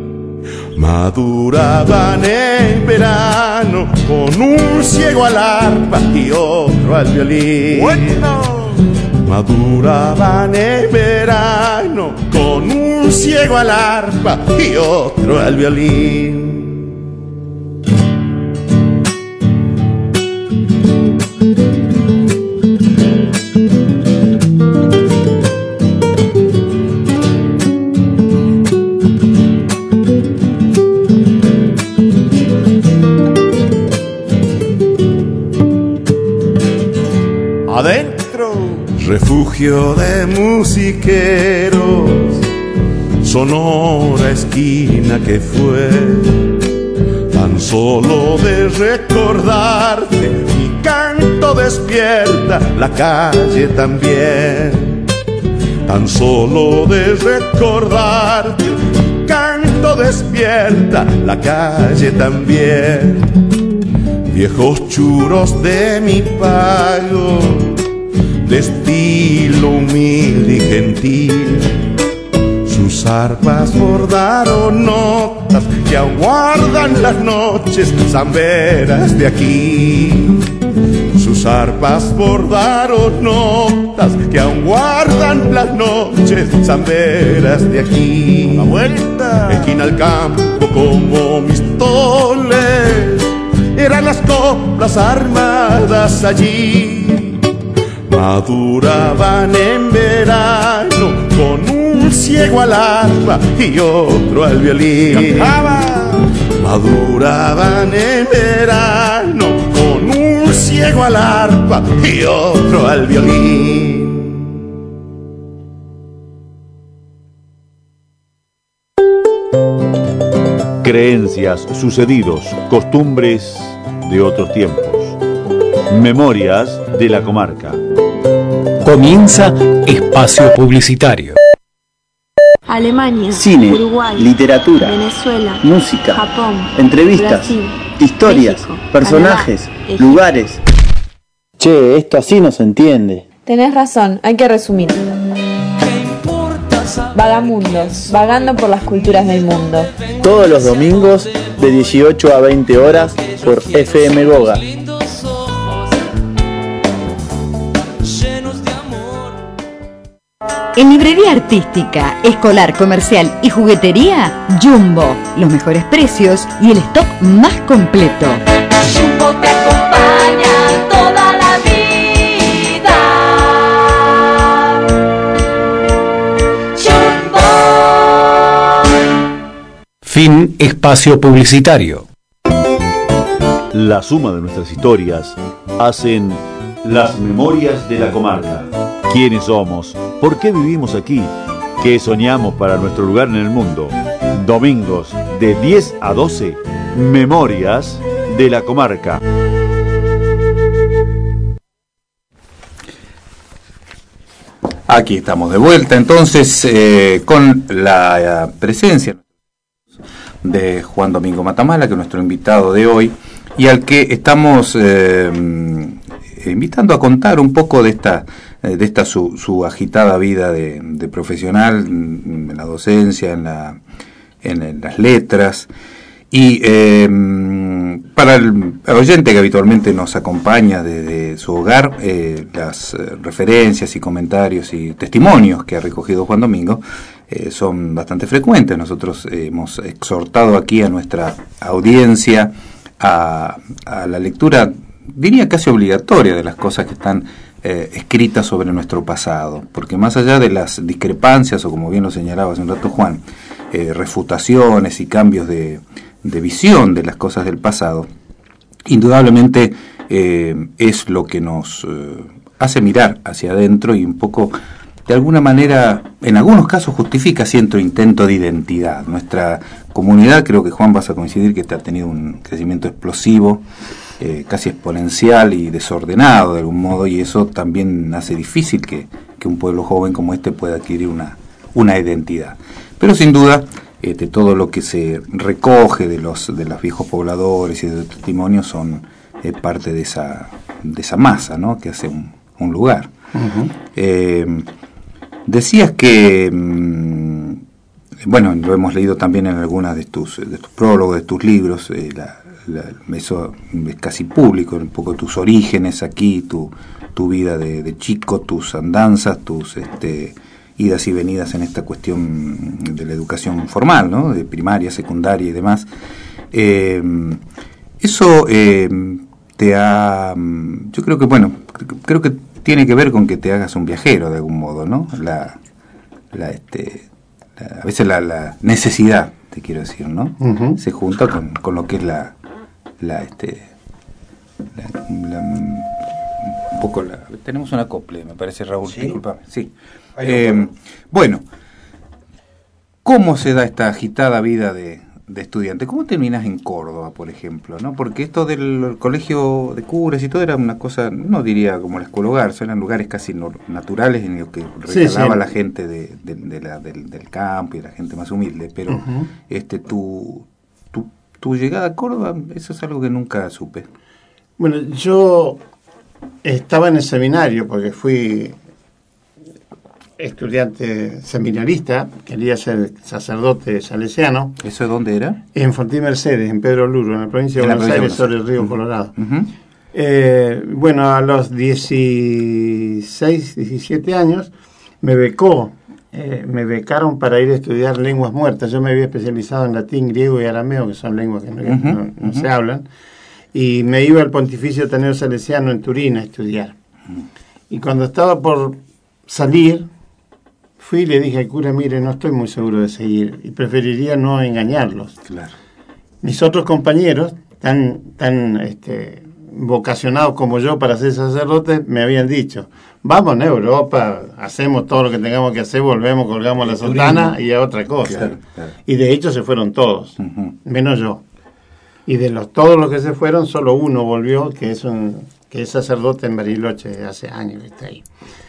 [SPEAKER 4] Maduraban en verano con un ciego al arpa y otro al violín. Bueno. Maduraban en verano con un ciego al arpa y otro al violín. Adentro, refugio de musiqueros, sonora esquina que fue, tan solo de recordarte mi canto despierta la calle también. Tan solo de recordarte mi canto despierta la calle también. Viejos churros de mi pago, de estilo humilde y gentil, sus arpas bordaron notas que aguardan las noches zamberas de aquí. Sus arpas bordaron notas que aguardan las noches zamberas de aquí. A la vuelta, esquina al campo como mis toles, eran las coplas armadas allí. Maduraban en verano con un ciego al arpa y otro al violín. Maduraban en verano con un ciego al arpa y otro al violín.
[SPEAKER 1] Creencias, sucedidos, costumbres de otros tiempos. Memorias de la comarca.
[SPEAKER 9] Comienza espacio publicitario.
[SPEAKER 10] Alemania,
[SPEAKER 11] cine,
[SPEAKER 10] Uruguay,
[SPEAKER 11] literatura,
[SPEAKER 10] Venezuela,
[SPEAKER 11] música,
[SPEAKER 10] Japón,
[SPEAKER 11] entrevistas,
[SPEAKER 10] Brasil,
[SPEAKER 11] historias,
[SPEAKER 10] México,
[SPEAKER 11] personajes,
[SPEAKER 10] Canadá,
[SPEAKER 11] lugares. Che, esto así no se entiende.
[SPEAKER 10] Tenés razón, hay que resumir.
[SPEAKER 7] ¿Qué importa
[SPEAKER 10] Vagamundos, vagando por las culturas del mundo.
[SPEAKER 11] Todos los domingos de 18 a 20 horas por FM Goga.
[SPEAKER 12] En librería artística, escolar, comercial y juguetería, Jumbo. Los mejores precios y el stock más completo.
[SPEAKER 6] Jumbo te acompaña toda la vida. Jumbo.
[SPEAKER 9] Fin espacio publicitario.
[SPEAKER 1] La suma de nuestras historias hacen las memorias de la comarca. ¿Quiénes somos? ¿Por qué vivimos aquí? ¿Qué soñamos para nuestro lugar en el mundo? Domingos de 10 a 12, Memorias de la Comarca.
[SPEAKER 2] Aquí estamos de vuelta entonces con la presencia de Juan Domingo Matamala, que es nuestro invitado de hoy, y al que estamos invitando a contar un poco de esta su agitada vida de profesional en la docencia, en las letras. Y para el oyente que habitualmente nos acompaña desde su hogar, las referencias y comentarios y testimonios que ha recogido Juan Domingo son bastante frecuentes. Nosotros hemos exhortado aquí a nuestra audiencia a la lectura, diría casi obligatoria, de las cosas que están escritas sobre nuestro pasado, porque más allá de las discrepancias, o como bien lo señalaba hace un rato Juan, refutaciones y cambios de visión de las cosas del pasado, indudablemente es lo que nos hace mirar hacia adentro y un poco, de alguna manera, en algunos casos justifica cierto intento de identidad. Nuestra comunidad, creo que Juan vas a coincidir, que ha tenido un crecimiento explosivo, casi exponencial y desordenado de algún modo, y eso también hace difícil que un pueblo joven como este pueda adquirir una identidad. Pero sin duda, todo lo que se recoge de los viejos pobladores y de los testimonios son parte de esa masa, ¿no?, que hace un lugar. Uh-huh. Decías que, bueno, lo hemos leído también en algunas de tus prólogos, de tus libros, eso es casi público, un poco tus orígenes aquí, tu vida de chico, tus andanzas, tus idas y venidas en esta cuestión de la educación formal, ¿no?, de primaria, secundaria y demás. Eso te ha, yo creo que, bueno, creo que tiene que ver con que te hagas un viajero de algún modo, ¿no? A veces la necesidad, te quiero decir, ¿no? Uh-huh. Se junta con lo que es un poco tenemos un acople, me parece, Raúl, ¿sí? Disculpame, sí. Bueno, ¿cómo se da esta agitada vida de estudiante? ¿Cómo terminas en Córdoba, por ejemplo, ¿no? Porque esto del colegio de curas y todo era una cosa, no diría como la escuela hogar, eran lugares casi naturales en los que recalaba la gente del campo y la gente más humilde, pero uh-huh. Tu llegada a Córdoba, eso es algo que nunca supe.
[SPEAKER 8] Bueno, yo estaba en el seminario porque fui estudiante seminarista, quería ser sacerdote salesiano.
[SPEAKER 2] ¿Eso de dónde era?
[SPEAKER 8] En Fortín Mercedes, en Pedro Luro, en la provincia de Buenos Aires, sobre el río uh-huh. Colorado. Uh-huh. Bueno, a los 16, 17 años me becaron para ir a estudiar lenguas muertas. Yo me había especializado en latín, griego y arameo, que son lenguas que no uh-huh. se hablan, y me iba al Pontificio Ateneo Salesiano en Turín a estudiar. Uh-huh. Y cuando estaba por salir, fui y le dije al cura: mire, no estoy muy seguro de seguir y preferiría no engañarlos.
[SPEAKER 2] Claro.
[SPEAKER 8] Mis otros compañeros, tan vocacionados como yo para ser sacerdotes, me habían dicho: vamos a Europa, hacemos todo lo que tengamos que hacer, volvemos, colgamos la sotana y a otra cosa. Claro, claro. Y de hecho se fueron todos, uh-huh. menos yo. Y de todos los que se fueron, solo uno volvió, que es sacerdote en Bariloche, hace años que está ahí.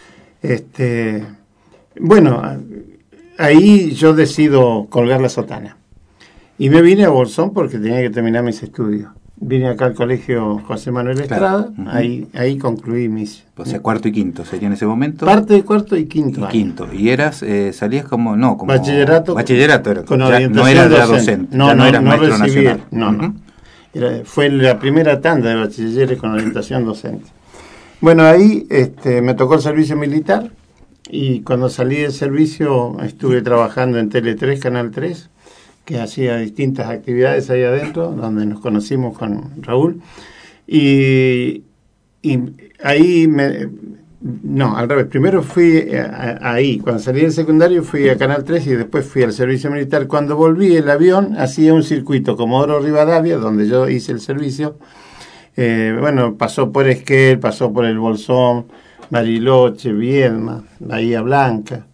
[SPEAKER 8] Bueno, ahí yo decido colgar la sotana. Y me vine a Bolsón porque tenía que terminar mis estudios. vine acá al colegio José Manuel Estrada, ahí concluí mis...
[SPEAKER 2] O sea, cuarto y quinto sería en ese momento.
[SPEAKER 8] Parte de cuarto y quinto año.
[SPEAKER 2] Quinto. Y eras, salías como
[SPEAKER 8] bachillerato
[SPEAKER 2] era,
[SPEAKER 8] con
[SPEAKER 2] ya,
[SPEAKER 8] orientación
[SPEAKER 2] no eras
[SPEAKER 8] docente.
[SPEAKER 2] docente, no eras maestro nacional.
[SPEAKER 8] No. Fue la primera tanda de bachilleres con orientación docente. Bueno, ahí me tocó el servicio militar, y cuando salí del servicio estuve trabajando en Tele 3, Canal 3, que hacía distintas actividades ahí adentro, donde nos conocimos con Raúl. Y ahí al revés. Primero fui ahí, cuando salí del secundario fui a Canal 3 y después fui al servicio militar. Cuando volví, el avión hacía un circuito Comodoro Rivadavia, donde yo hice el servicio. Pasó por Esquel, pasó por el Bolsón, Bariloche, Viedma, Bahía Blanca.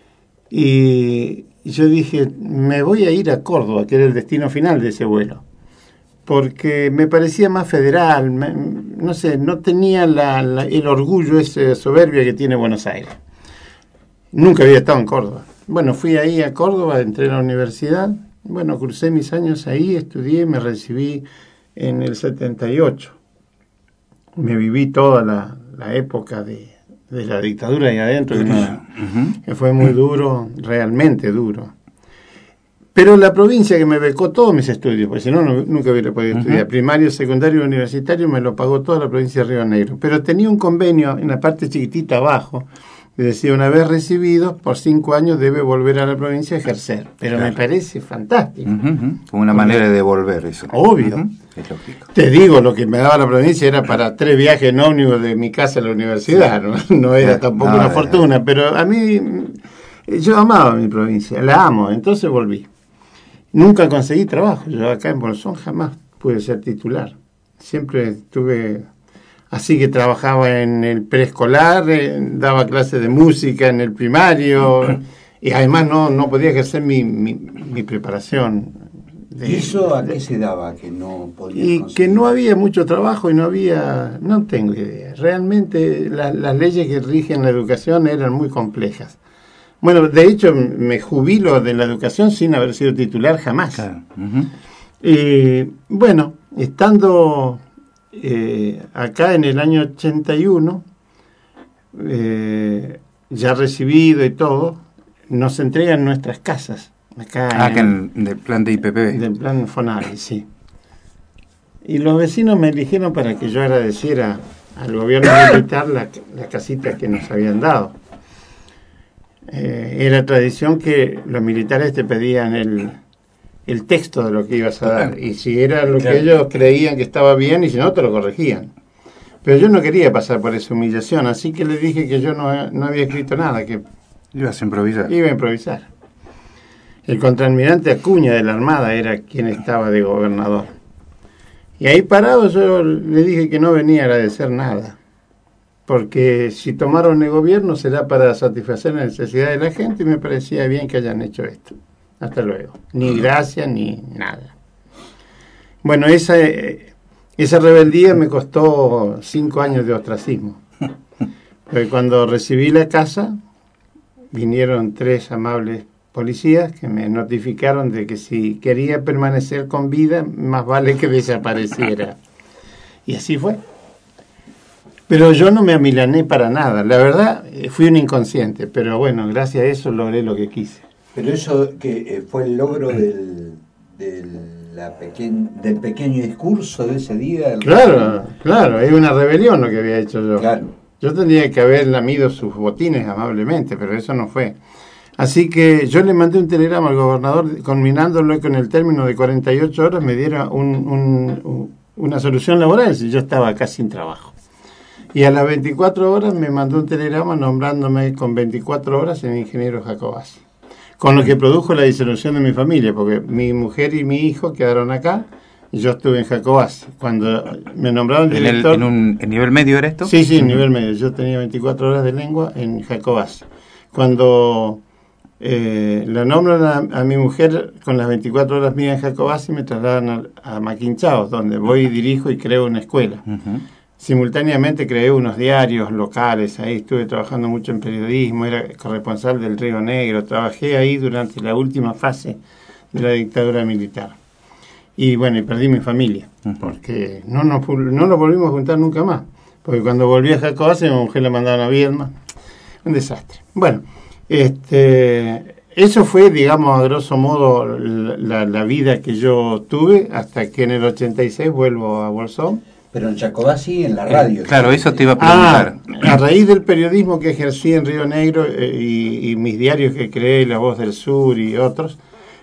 [SPEAKER 8] Y yo dije, me voy a ir a Córdoba, que era el destino final de ese vuelo, porque me parecía más federal, no sé, no tenía el orgullo ese soberbia que tiene Buenos Aires. Nunca había estado en Córdoba. Bueno, fui ahí a Córdoba, entré a la universidad, crucé mis años ahí, estudié, me recibí en el 78. Me viví toda la época de la dictadura ahí adentro, que fue muy duro, realmente duro. Pero la provincia que me becó todos mis estudios, porque si no, nunca hubiera podido estudiar. Primario, secundario, universitario, me lo pagó toda la provincia de Río Negro. Pero tenía un convenio en la parte chiquitita abajo, que decía, una vez recibido, por 5 años debe volver a la provincia a ejercer. Pero me parece fantástico.
[SPEAKER 2] Como una manera de devolver eso.
[SPEAKER 8] Obvio.
[SPEAKER 2] Es lógico.
[SPEAKER 8] Te digo, lo que me daba la provincia era para 3 viajes en ómnibus de mi casa a la universidad. No era tampoco una fortuna, pero a mí, yo amaba mi provincia, la amo, entonces volví. Nunca conseguí trabajo. Yo acá en Bolsón jamás pude ser titular. Siempre estuve... Así que trabajaba en el preescolar, daba clases de música en el primario, y además no podía ejercer mi preparación.
[SPEAKER 3] ¿Y eso a qué se daba? Que no podía conseguir?
[SPEAKER 8] Que no había mucho trabajo y no tengo idea. Realmente las leyes que rigen la educación eran muy complejas. Bueno, de hecho me jubilo de la educación sin haber sido titular jamás. Claro. Estando acá en el año 81, ya recibido y todo, nos entregan nuestras casas. Acá
[SPEAKER 2] del plan de IPP.
[SPEAKER 8] Del plan Fonari, sí. Y los vecinos me eligieron para que yo agradeciera al gobierno militar la casita que nos habían dado. Era tradición que los militares te pedían el texto de lo que ibas a dar, y si era lo que ellos creían que estaba bien, y si no, te lo corregían. Pero yo no quería pasar por esa humillación, así que le dije que yo no había escrito nada, que
[SPEAKER 2] ibas a improvisar.
[SPEAKER 8] Iba a improvisar. El contraalmirante Acuña de la Armada era quien estaba de gobernador. Y ahí parado yo le dije que no venía a agradecer nada, porque si tomaron el gobierno será para satisfacer la necesidad de la gente, y me parecía bien que hayan hecho esto. Hasta luego. Ni gracias ni nada. Bueno, esa rebeldía me costó 5 años de ostracismo. Porque cuando recibí la casa, vinieron 3 amables policías que me notificaron de que si quería permanecer con vida, más vale que desapareciera. Y así fue. Pero yo no me amilané para nada. La verdad, fui un inconsciente, pero bueno, gracias a eso logré lo que quise.
[SPEAKER 3] Pero eso que fue el logro del pequeño discurso de ese día.
[SPEAKER 8] Claro, es una rebelión lo que había hecho yo.
[SPEAKER 3] Claro.
[SPEAKER 8] Yo tendría que haber lamido sus botines amablemente, pero eso no fue. Así que yo le mandé un telegrama al gobernador, combinándolo con el término de 48 horas, me diera una solución laboral, si yo estaba acá sin trabajo. Y a las 24 horas me mandó un telegrama nombrándome con 24 horas en ingeniero Jacobacci. Con lo que produjo la disolución de mi familia, porque mi mujer y mi hijo quedaron acá y yo estuve en Jacobacci. Cuando me nombraron director...
[SPEAKER 2] ¿En nivel medio era esto?
[SPEAKER 8] Sí, en nivel medio. Yo tenía 24 horas de lengua en Jacobacci. Cuando la nombran a mi mujer con las 24 horas mías en Jacobacci, me trasladan a Maquinchao, donde voy y dirijo y creo una escuela. Simultáneamente creé unos diarios locales, ahí estuve trabajando mucho en periodismo, era corresponsal del Río Negro, trabajé ahí durante la última fase de la dictadura militar. Y bueno, y perdí mi familia, porque no nos volvimos a juntar nunca más. Porque cuando volví a Jacobacci, mi mujer la mandaron a Viedma. Un desastre. Bueno, eso fue, digamos, a grosso modo, la vida que yo tuve, hasta que en el 86 vuelvo a Bolsón.
[SPEAKER 3] Pero en Jacobacci, en la radio.
[SPEAKER 2] Claro, eso te iba a preguntar.
[SPEAKER 8] A raíz del periodismo que ejercí en Río Negro y mis diarios que creé, La Voz del Sur y otros,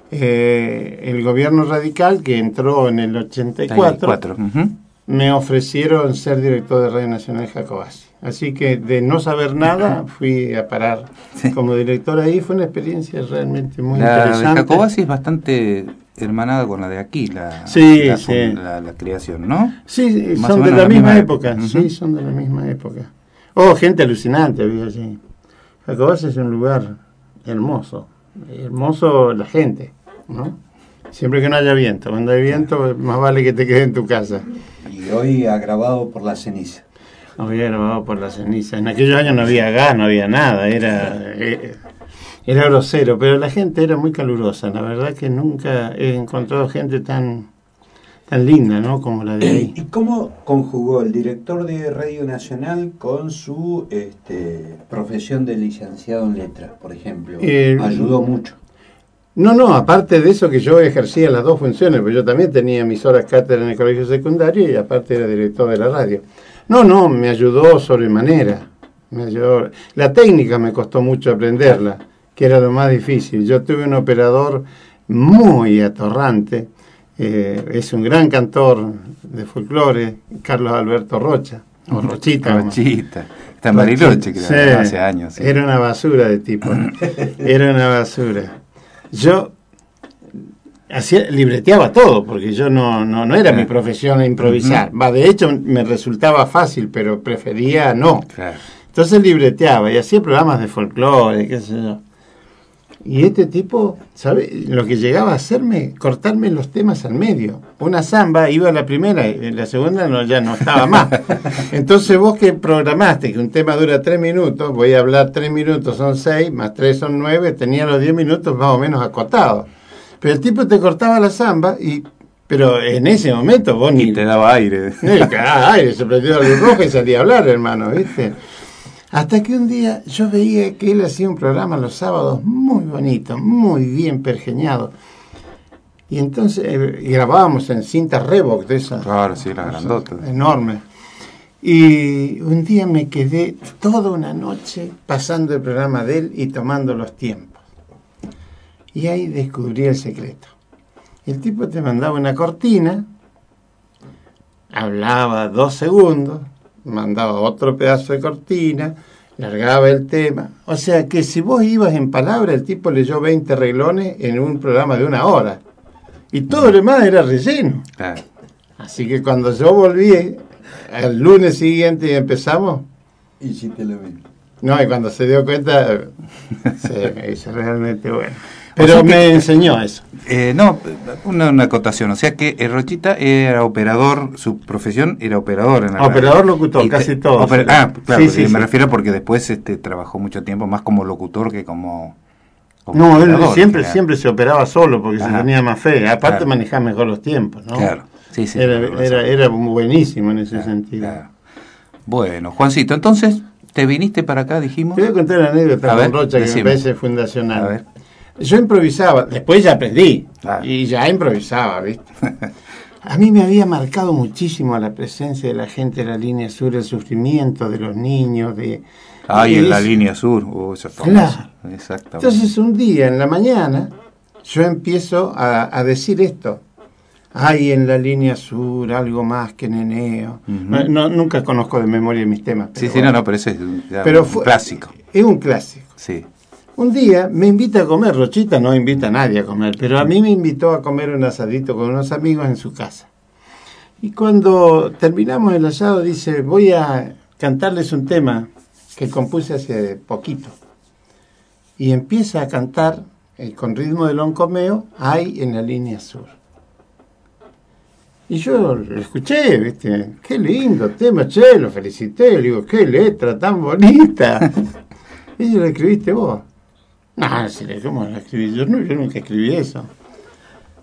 [SPEAKER 8] el gobierno radical, que entró en el 84, me ofrecieron ser director de Radio Nacional Jacobacci. Así que de no saber nada, fui a parar como director ahí. Fue una experiencia realmente muy interesante.
[SPEAKER 2] La de Jacobacci es bastante hermanada con la de aquí, la creación, ¿no?
[SPEAKER 8] Sí, son de la misma época. Sí, son de la misma época. Gente alucinante había allí. Jacobacci es un lugar hermoso. Hermoso la gente, ¿no? Siempre que no haya viento. Cuando hay viento, más vale que te quedes en tu casa.
[SPEAKER 3] Y hoy agravado por la ceniza.
[SPEAKER 8] Había grabado por la ceniza. En aquellos años no había gas, no había nada, era grosero, pero la gente era muy calurosa. La verdad que nunca he encontrado gente tan linda, ¿no? Como la de ahí.
[SPEAKER 3] ¿Y cómo conjugó el director de Radio Nacional con su profesión de licenciado en letras, por ejemplo? ¿Ayudó mucho?
[SPEAKER 8] No, aparte de eso que yo ejercía las dos funciones, porque yo también tenía mis horas cátedra en el colegio secundario y aparte era director de la radio. No, me ayudó sobremanera. La técnica me costó mucho aprenderla, que era lo más difícil. Yo tuve un operador muy atorrante, es un gran cantor de folclore, Carlos Alberto Rocha, o Rochita.
[SPEAKER 2] Rochita, está en Bariloche, creo, hace años. Sí.
[SPEAKER 8] Era una basura de tipo, era una basura. Yo libreteaba todo, porque yo no era mi profesión improvisar. De hecho, me resultaba fácil, pero prefería no.
[SPEAKER 2] Claro.
[SPEAKER 8] Entonces libreteaba y hacía programas de folclore, qué sé yo. Y este tipo, ¿sabe? Lo que llegaba a hacerme, cortarme los temas al medio. Una samba, iba a la primera, y la segunda ya no estaba más. Entonces vos que programaste que un tema dura 3 minutos, voy a hablar 3 minutos, son 6, más 3 son 9, tenía los 10 minutos más o menos acotados. Pero el tipo te cortaba la samba, pero en ese momento vos ni...
[SPEAKER 2] Y te daba aire.
[SPEAKER 8] Te daba aire, se prendió la luz roja y salía a hablar, hermano, ¿viste? Hasta que un día yo veía que él hacía un programa los sábados muy bonito, muy bien pergeñado. Y entonces grabábamos en cinta Revox de esas.
[SPEAKER 2] Claro, sí, las grandotas.
[SPEAKER 8] Enormes. Y un día me quedé toda una noche pasando el programa de él y tomando los tiempos. Y ahí descubrí el secreto. El tipo te mandaba una cortina, hablaba 2 segundos, mandaba otro pedazo de cortina, largaba el tema. O sea que si vos ibas en palabra, el tipo leyó 20 reglones en un programa de 1 hora. Y todo lo demás era relleno. Así que cuando yo volví, el lunes siguiente y empezamos...
[SPEAKER 3] Hiciste lo mismo.
[SPEAKER 8] No, y cuando se dio cuenta, se hizo realmente bueno. Pero me enseñó eso.
[SPEAKER 2] Una acotación. O sea que Rochita era operador, su profesión era operador en la
[SPEAKER 8] operador
[SPEAKER 2] radio.
[SPEAKER 8] Locutor, casi todo.
[SPEAKER 2] Claro,
[SPEAKER 8] sí,
[SPEAKER 2] me refiero porque después trabajó mucho tiempo más como locutor que como
[SPEAKER 8] no, él siempre se operaba solo porque se tenía más fe. Aparte manejaba mejor los tiempos, ¿no?
[SPEAKER 2] Claro, sí.
[SPEAKER 8] Era buenísimo en ese sentido.
[SPEAKER 2] Claro. Bueno, Juancito, entonces, ¿te viniste para acá, dijimos?
[SPEAKER 8] Te voy a contar una anécdota con Rocha que me parece fundacional. A ver. Yo improvisaba, después ya aprendí, y ya improvisaba, ¿viste? A mí me había marcado muchísimo la presencia de la gente de la línea sur, el sufrimiento de los niños,
[SPEAKER 2] en la línea sur, eso es famoso. Claro. Exactamente.
[SPEAKER 8] Entonces un día en la mañana yo empiezo a decir esto. Hay en la línea sur algo más que neneo. Nunca conozco de memoria mis temas.
[SPEAKER 2] Pero pero ese es un clásico.
[SPEAKER 8] Es un clásico.
[SPEAKER 2] Sí.
[SPEAKER 8] Un día me invita a comer, Rochita no invita a nadie a comer, pero a mí me invitó a comer un asadito con unos amigos en su casa. Y cuando terminamos el asado dice, voy a cantarles un tema que compuse hace poquito. Y empieza a cantar con ritmo de loncomeo, Hay en la línea sur. Y yo lo escuché, ¿viste? Qué lindo tema, che, lo felicité, le digo, qué letra tan bonita. Y yo lo escribiste vos. No, ¿cómo lo escribí? Yo nunca escribí eso.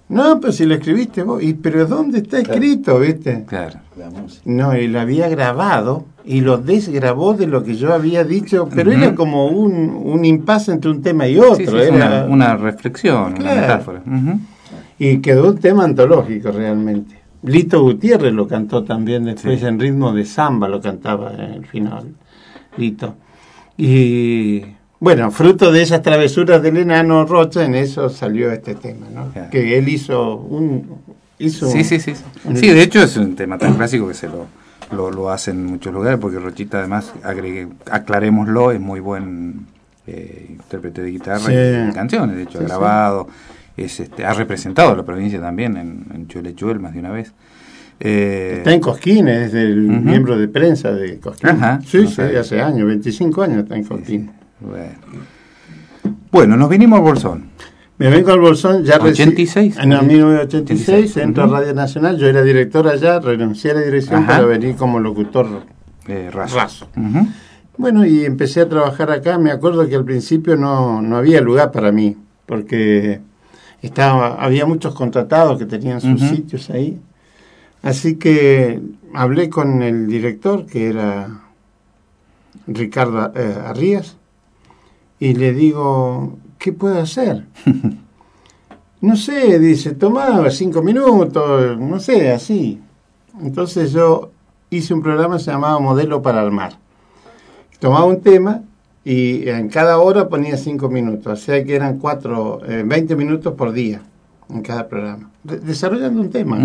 [SPEAKER 8] No, pero si lo escribiste vos. ¿Pero dónde está escrito, viste?
[SPEAKER 2] Claro.
[SPEAKER 8] No, y lo había grabado y lo desgrabó de lo que yo había dicho, pero era como un impasse entre un tema y otro.
[SPEAKER 2] Sí,
[SPEAKER 8] era
[SPEAKER 2] una reflexión,
[SPEAKER 8] claro,
[SPEAKER 2] una metáfora.
[SPEAKER 8] Y quedó un tema antológico realmente. Lito Gutiérrez lo cantó también después en ritmo de samba, lo cantaba en el final, Lito. Y bueno, fruto de esas travesuras del enano Rocha, en eso salió este tema, ¿no? Claro. Que él hizo
[SPEAKER 2] Sí, de hecho es un tema tan clásico que se lo hace en muchos lugares, porque Rochita además, aclarémoslo, es muy buen intérprete de guitarra y de canciones, de hecho ha grabado, ha representado a la provincia también en Chuelechuel más de una vez.
[SPEAKER 8] Está en Cosquín, es el miembro de prensa de Cosquín.
[SPEAKER 2] Ajá,
[SPEAKER 8] sí, hace años, 25 años está en Cosquín.
[SPEAKER 2] Sí. Bueno, nos vinimos al Bolsón.
[SPEAKER 8] Me vengo al Bolsón ya
[SPEAKER 2] 86.
[SPEAKER 8] En 1986 entro a Radio Nacional, yo era director allá, renuncié a la dirección para venir como locutor raso. Bueno, y empecé a trabajar acá. Me acuerdo que al principio no había lugar para mí, porque había muchos contratados que tenían sus sitios ahí. Así que hablé con el director, que era Ricardo Arrías, y le digo, ¿qué puedo hacer? No sé, dice, tomaba 5 minutos, no sé, así. Entonces yo hice un programa que se llamaba Modelo para Armar. Tomaba un tema y en cada hora ponía 5 minutos, o sea que eran 20 minutos por día en cada programa, desarrollando un tema.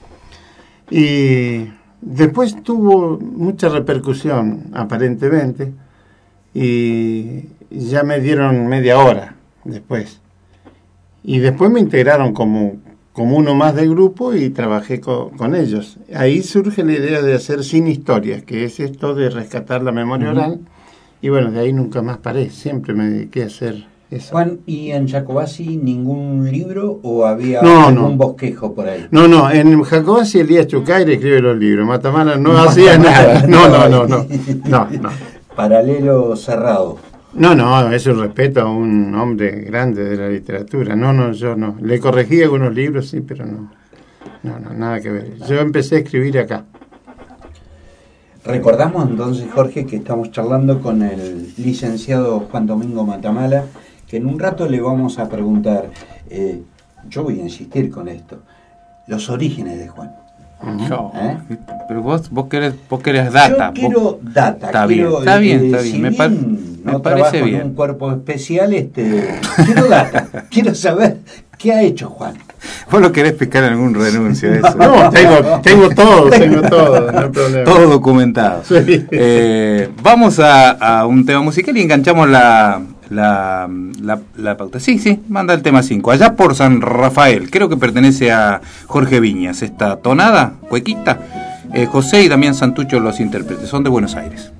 [SPEAKER 8] Y después tuvo mucha repercusión, aparentemente, y ya me dieron media hora después. Y después me integraron como uno más del grupo y trabajé con ellos. Ahí surge la idea de hacer Sin Historias, que es esto de rescatar la memoria oral. Y bueno, de ahí nunca más paré, siempre me dediqué a hacer eso.
[SPEAKER 3] Juan, ¿y en Jacobasi ningún libro o había algún bosquejo por ahí?
[SPEAKER 8] No, en Jacobasi Elías Chucaire escribe los libros, Matamala no hacía nada. No.
[SPEAKER 3] Paralelo cerrado.
[SPEAKER 8] No, es un respeto a un hombre grande de la literatura. Yo no. Le corregí algunos libros, sí, pero no, nada que ver. Yo empecé a escribir acá.
[SPEAKER 3] Recordamos entonces, Jorge, que estamos charlando con el licenciado Juan Domingo Matamala, que en un rato le vamos a preguntar, yo voy a insistir con esto, los orígenes de Juan.
[SPEAKER 2] Pero vos querés data.
[SPEAKER 3] Yo quiero data.
[SPEAKER 2] Está bien.
[SPEAKER 3] Si
[SPEAKER 2] me parece bien.
[SPEAKER 3] En un cuerpo especial, quiero data. Quiero saber qué ha hecho Juan.
[SPEAKER 2] Vos lo querés pescar en algún renuncio. Eso.
[SPEAKER 8] No, tengo todo, no hay problema.
[SPEAKER 2] Todo documentado. Sí. Vamos a un tema musical y enganchamos la pauta. Sí, manda el tema 5. Allá por San Rafael, creo que pertenece a Jorge Viñas. Esta tonada, cuequita, José y Damián Santucho los intérpretes, son de Buenos Aires.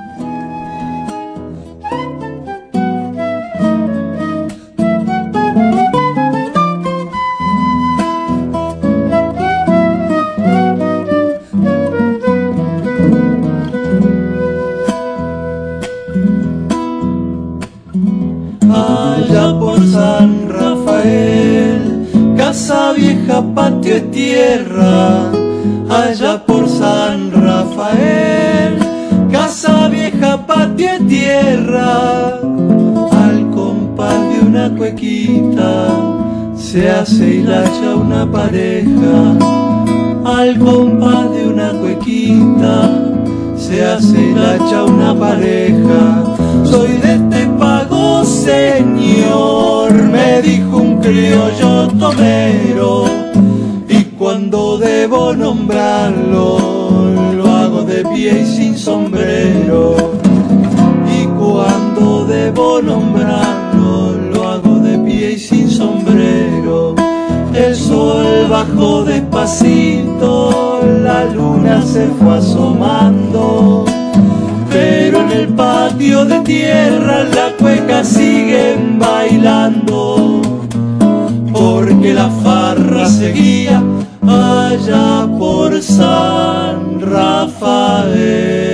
[SPEAKER 4] San Rafael, casa vieja, patio de tierra. Allá por San Rafael, casa vieja, patio de tierra. Al compás de una cuequita se hace hilacha una pareja. Al compás de una cuequita se hace hilacha una pareja. Soy de este pago, señor, me dijo un criollo tomero, y cuando debo nombrarlo, lo hago de pie y sin sombrero. Y cuando debo nombrarlo, lo hago de pie y sin sombrero. El sol bajó despacito, la luna se fue asomando, pero en el patio de tierra las cuecas siguen bailando, porque la farra seguía allá por San Rafael.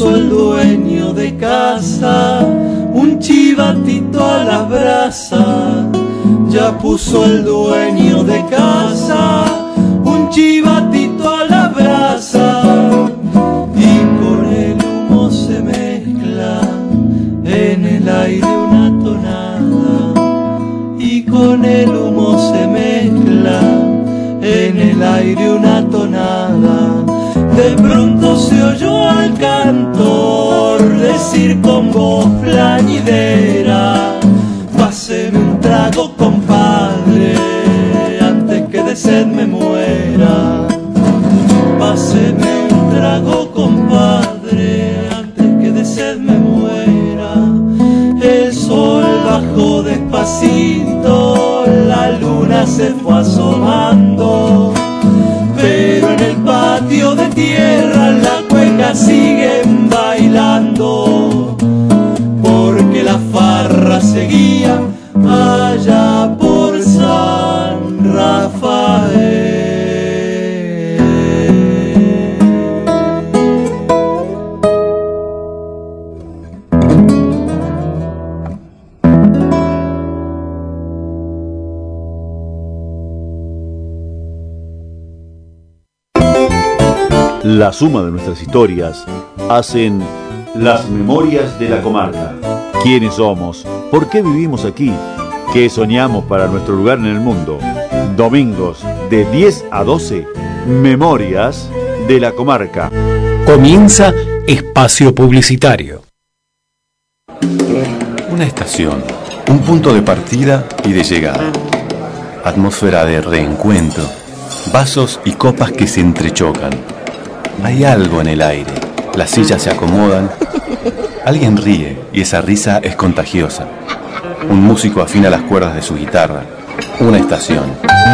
[SPEAKER 4] puso el dueño de casa un chivatito a la brasa. Ya puso el dueño de casa un chivatito a la brasa. Y con el humo se mezcla en el aire una tonada. Y con el humo se mezcla en el aire una tonada. De pronto se oyó al cantor decir con voz plañidera: páseme un trago, compadre, antes que de sed me muera. Páseme un trago, compadre, antes que de sed me muera. El sol bajó despacito, la luna se fue asomando, pero en el patio de tierra las cuecas siguen bailando, porque la farra seguía allá por San Rafael.
[SPEAKER 1] La suma de nuestras historias hacen las memorias de la comarca. ¿Quiénes somos? ¿Por qué vivimos aquí? ¿Qué soñamos para nuestro lugar en el mundo? Domingos de 10 a 12, Memorias de la Comarca.
[SPEAKER 9] Comienza Espacio Publicitario.
[SPEAKER 13] Una estación, un punto de partida y de llegada. Atmósfera de reencuentro, vasos y copas que se entrechocan. Hay algo en el aire, las sillas se acomodan, alguien ríe y esa risa es contagiosa. Un músico afina las cuerdas de su guitarra. Una estación.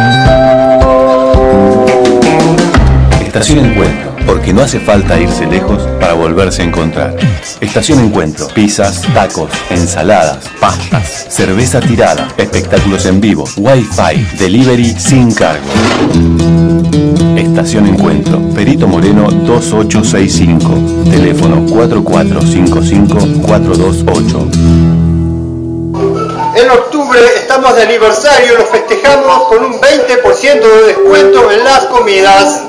[SPEAKER 13] Estación Encuentro, porque no hace falta irse lejos para volverse a encontrar. Estación Encuentro, pizzas, tacos, ensaladas, pastas, cerveza tirada, espectáculos en vivo, wifi, delivery sin cargo. Estación Encuentro, Perito Moreno 2865, teléfono 4455-428.
[SPEAKER 14] En octubre estamos de aniversario y lo festejamos con un 20% de descuento en las comidas.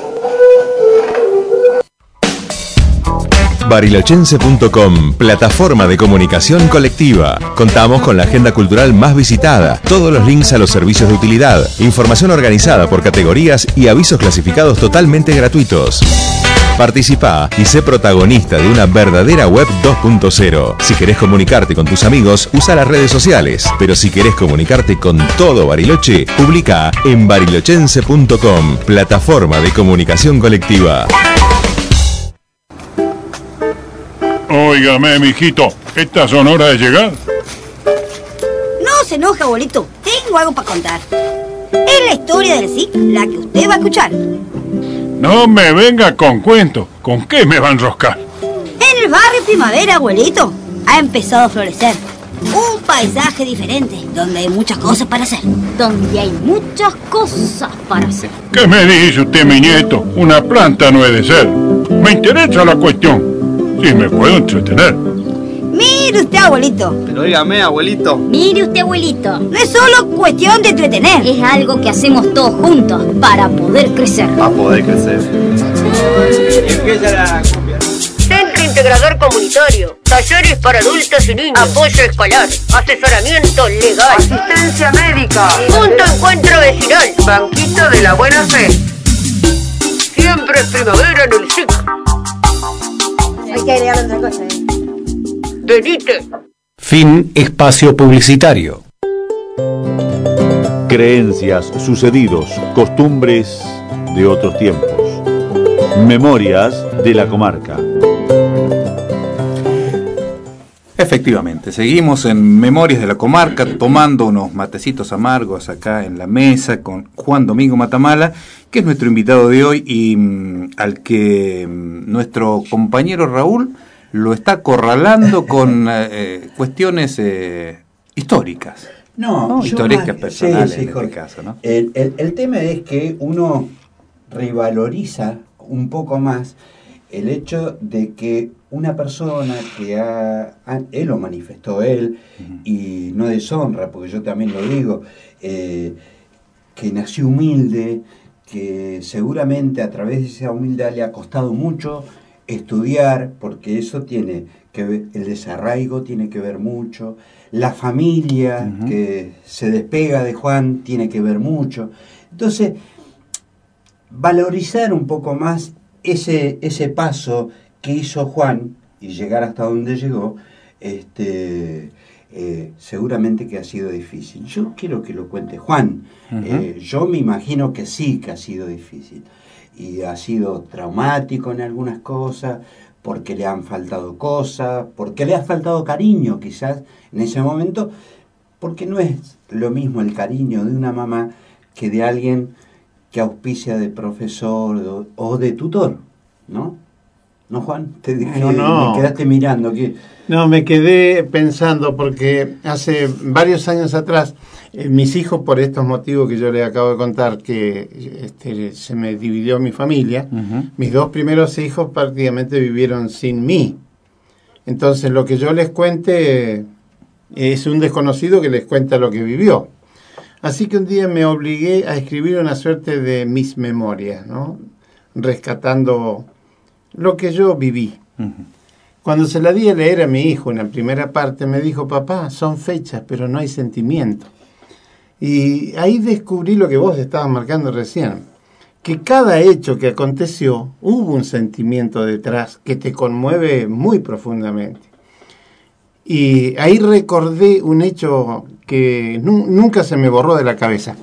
[SPEAKER 15] Barilochense.com, plataforma de comunicación colectiva. Contamos con la agenda cultural más visitada, todos los links a los servicios de utilidad, información organizada por categorías y avisos clasificados totalmente gratuitos. Participa y sé protagonista de una verdadera web 2.0. Si querés comunicarte con tus amigos, usa las redes sociales. Pero si querés comunicarte con todo Bariloche, publica en barilochense.com, plataforma de comunicación colectiva.
[SPEAKER 16] Óigame, mijito, ¿estas son horas de llegar?
[SPEAKER 17] No se enoje, abuelito. Tengo algo para contar. Es la historia del SIC, la que usted va a escuchar.
[SPEAKER 16] No me venga con cuentos. ¿Con qué me va a enroscar?
[SPEAKER 17] En el barrio Primavera, abuelito, ha empezado a florecer. Un paisaje diferente, donde hay muchas cosas para hacer.
[SPEAKER 18] Donde hay muchas cosas para hacer.
[SPEAKER 16] ¿Qué me dice usted, mi nieto? Una planta no he de ser. Me interesa la cuestión. Sí, me puedo entretener.
[SPEAKER 17] Mire usted, abuelito.
[SPEAKER 19] Pero óigame, abuelito.
[SPEAKER 18] Mire usted, abuelito.
[SPEAKER 17] No es solo cuestión de entretener.
[SPEAKER 18] Es algo que hacemos todos juntos para poder crecer.
[SPEAKER 19] Para poder crecer.
[SPEAKER 14] Empieza la cumbia.
[SPEAKER 20] Centro Integrador Comunitario, talleres para adultos y niños, apoyo escolar, asesoramiento legal,
[SPEAKER 21] asistencia médica,
[SPEAKER 20] punto encuentro vecinal,
[SPEAKER 21] banquito de la buena fe.
[SPEAKER 20] Siempre es primavera en el SIC.
[SPEAKER 17] Hay que agregar otra cosa,
[SPEAKER 20] Venite.
[SPEAKER 9] Fin Espacio Publicitario.
[SPEAKER 1] Creencias, sucedidos, costumbres de otros tiempos. Memorias de la Comarca.
[SPEAKER 2] Efectivamente, seguimos en Memorias de la Comarca tomando unos matecitos amargos acá en la mesa con Juan Domingo Matamala, que es nuestro invitado de hoy y al que nuestro compañero Raúl lo está acorralando con cuestiones históricas.
[SPEAKER 3] No,
[SPEAKER 2] históricas personales
[SPEAKER 3] sí,
[SPEAKER 2] en este caso, ¿no?
[SPEAKER 3] El tema es que uno revaloriza un poco más el hecho de que una persona que él lo manifestó él, y no deshonra, porque yo también lo digo, que nació humilde, que seguramente a través de esa humildad le ha costado mucho estudiar, porque eso tiene que ver, el desarraigo tiene que ver mucho, la familia que se despega de Juan tiene que ver mucho. Entonces, valorizar un poco más ese paso que hizo Juan y llegar hasta donde llegó, seguramente que ha sido difícil. Yo quiero que lo cuente Juan. Yo me imagino que sí que ha sido difícil. Y ha sido traumático en algunas cosas, porque le han faltado cosas, porque le ha faltado cariño quizás en ese momento, porque no es lo mismo el cariño de una mamá que de alguien que auspicia de profesor o de tutor, ¿no? ¿No, Juan? Te dije,
[SPEAKER 8] no.
[SPEAKER 3] Me quedaste mirando.
[SPEAKER 8] No, me quedé pensando porque hace varios años atrás, mis hijos, por estos motivos que yo les acabo de contar, que se me dividió mi familia, mis dos primeros hijos prácticamente vivieron sin mí. Entonces, lo que yo les cuente es un desconocido que les cuenta lo que vivió. Así que un día me obligué a escribir una suerte de mis memorias, ¿no? Rescatando lo que yo viví. Cuando se la di a leer a mi hijo en la primera parte, me dijo: papá, son fechas, pero no hay sentimiento. Y ahí descubrí lo que vos estabas marcando recién, que cada hecho que aconteció, hubo un sentimiento detrás que te conmueve muy profundamente. Y ahí recordé un hecho que nunca se me borró de la cabeza.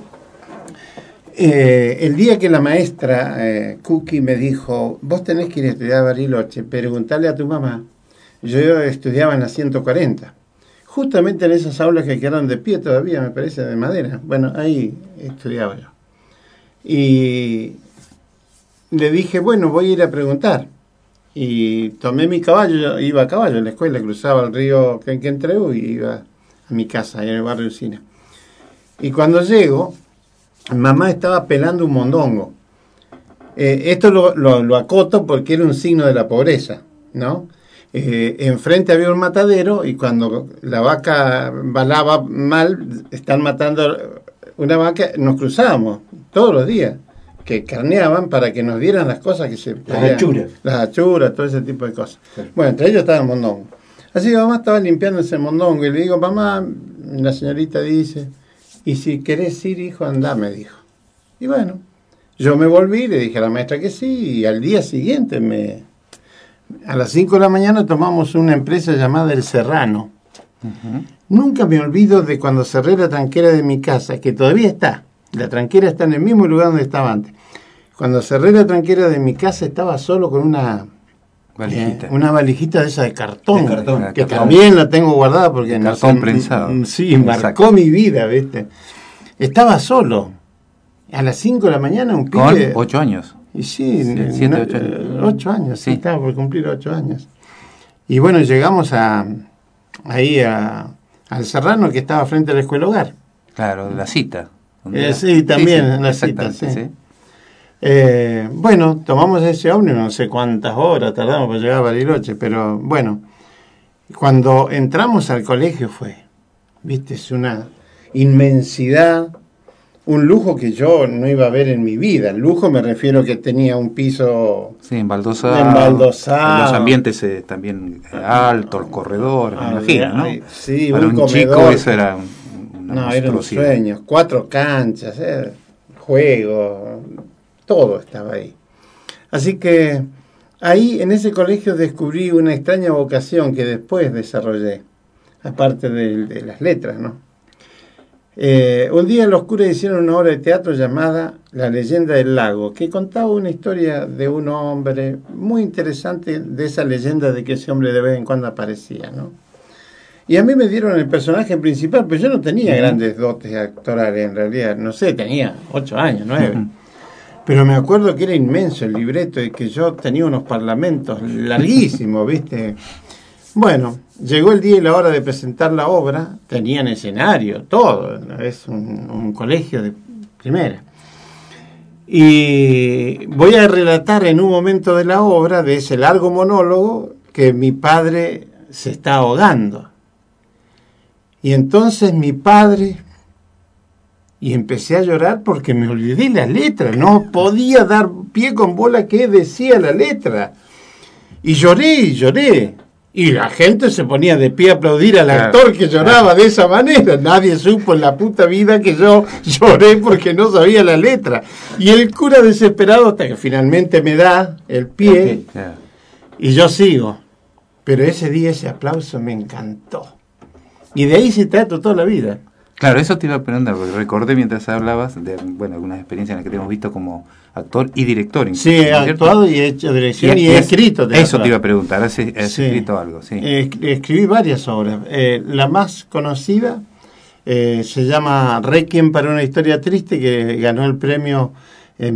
[SPEAKER 8] El día que la maestra Cookie me dijo: vos tenés que ir a estudiar a Bariloche, preguntarle a tu mamá. Yo estudiaba en la 140, justamente en esas aulas que quedaron de pie todavía, me parece, de madera. Bueno, ahí estudiaba yo. Y le dije: bueno, voy a ir a preguntar. Y tomé mi caballo, iba a caballo en la escuela, cruzaba el río Quenquentreu y iba a mi casa, ahí en el barrio Usina. Y cuando llego, mamá estaba pelando un mondongo. Esto lo acoto porque era un signo de la pobreza, ¿no? Enfrente había un matadero y cuando la vaca balaba mal, están matando una vaca, nos cruzábamos todos los días, que carneaban para que nos dieran las cosas que se podían. Las achuras, todo ese tipo de cosas. Sí. Bueno, entre ellos estaba el mondongo. Así que mamá estaba limpiando ese mondongo y le digo: mamá, la señorita dice, y si querés ir, hijo, andá, me dijo. Y bueno, yo me volví, le dije a la maestra que sí, y al día siguiente a las 5 de la mañana tomamos una empresa llamada El Serrano. Nunca me olvido de cuando cerré la tranquera de mi casa, que todavía está. La tranquera está en el mismo lugar donde estaba antes. Cuando cerré la tranquera de mi casa estaba solo con una valijita de esa de cartón, que también la tengo guardada porque
[SPEAKER 2] cartón prensado.
[SPEAKER 8] Sí, marcó mi vida, ¿viste? Estaba solo. A las 5 de la mañana un pibe...
[SPEAKER 2] Con 8 años.
[SPEAKER 8] Y sí,
[SPEAKER 2] 7, 8 años.
[SPEAKER 8] 8 años, sí, estaba por cumplir 8 años. Y bueno, llegamos ahí al Serrano, que estaba frente a la escuela hogar.
[SPEAKER 2] Claro, la cita.
[SPEAKER 8] Sí, también en la cita, sí. Bueno, tomamos ese ómnibus, no sé cuántas horas tardamos para llegar a Bariloche, pero bueno, cuando entramos al colegio viste, es una inmensidad, un lujo que yo no iba a ver en mi vida. El lujo me refiero que tenía un piso...
[SPEAKER 2] Sí, embaldosado. Los ambientes también altos, el corredor, me imagino, ¿no?
[SPEAKER 8] Sí,
[SPEAKER 2] para un
[SPEAKER 8] comedor,
[SPEAKER 2] chico eso era
[SPEAKER 8] era un sueño. 4 canchas, juegos, todo estaba ahí. Así que ahí en ese colegio descubrí una extraña vocación que después desarrollé, aparte de las letras, ¿no? Un día los curas hicieron una obra de teatro llamada La leyenda del lago, que contaba una historia de un hombre muy interesante, de esa leyenda de que ese hombre de vez en cuando aparecía, ¿no? Y a mí me dieron el personaje principal, pero yo no tenía grandes dotes actorales en realidad, no sé, tenía 8 años, 9. Pero me acuerdo que era inmenso el libreto y que yo tenía unos parlamentos larguísimos, ¿viste? Bueno, llegó el día y la hora de presentar la obra, tenían escenario, todo, es un colegio de primera. Y voy a relatar en un momento de la obra, de ese largo monólogo, que mi padre se está ahogando. Y entonces mi padre, y empecé a llorar porque me olvidé la letra, no podía dar pie con bola qué decía la letra. Y lloré. Y la gente se ponía de pie a aplaudir al actor que lloraba de esa manera. Nadie supo en la puta vida que yo lloré porque no sabía la letra. Y el cura desesperado hasta que finalmente me da el pie y yo sigo. Pero ese día ese aplauso me encantó. Y de ahí se trata toda la vida.
[SPEAKER 2] Claro, eso te iba a preguntar, porque recordé mientras hablabas de algunas experiencias en las que te hemos visto como actor y director.
[SPEAKER 8] Sí, he actuado y he hecho dirección y he escrito teatro.
[SPEAKER 2] Eso te iba a preguntar, ¿has escrito algo? Sí.
[SPEAKER 8] Escribí varias obras. La más conocida se llama Requiem para una historia triste, que ganó el premio en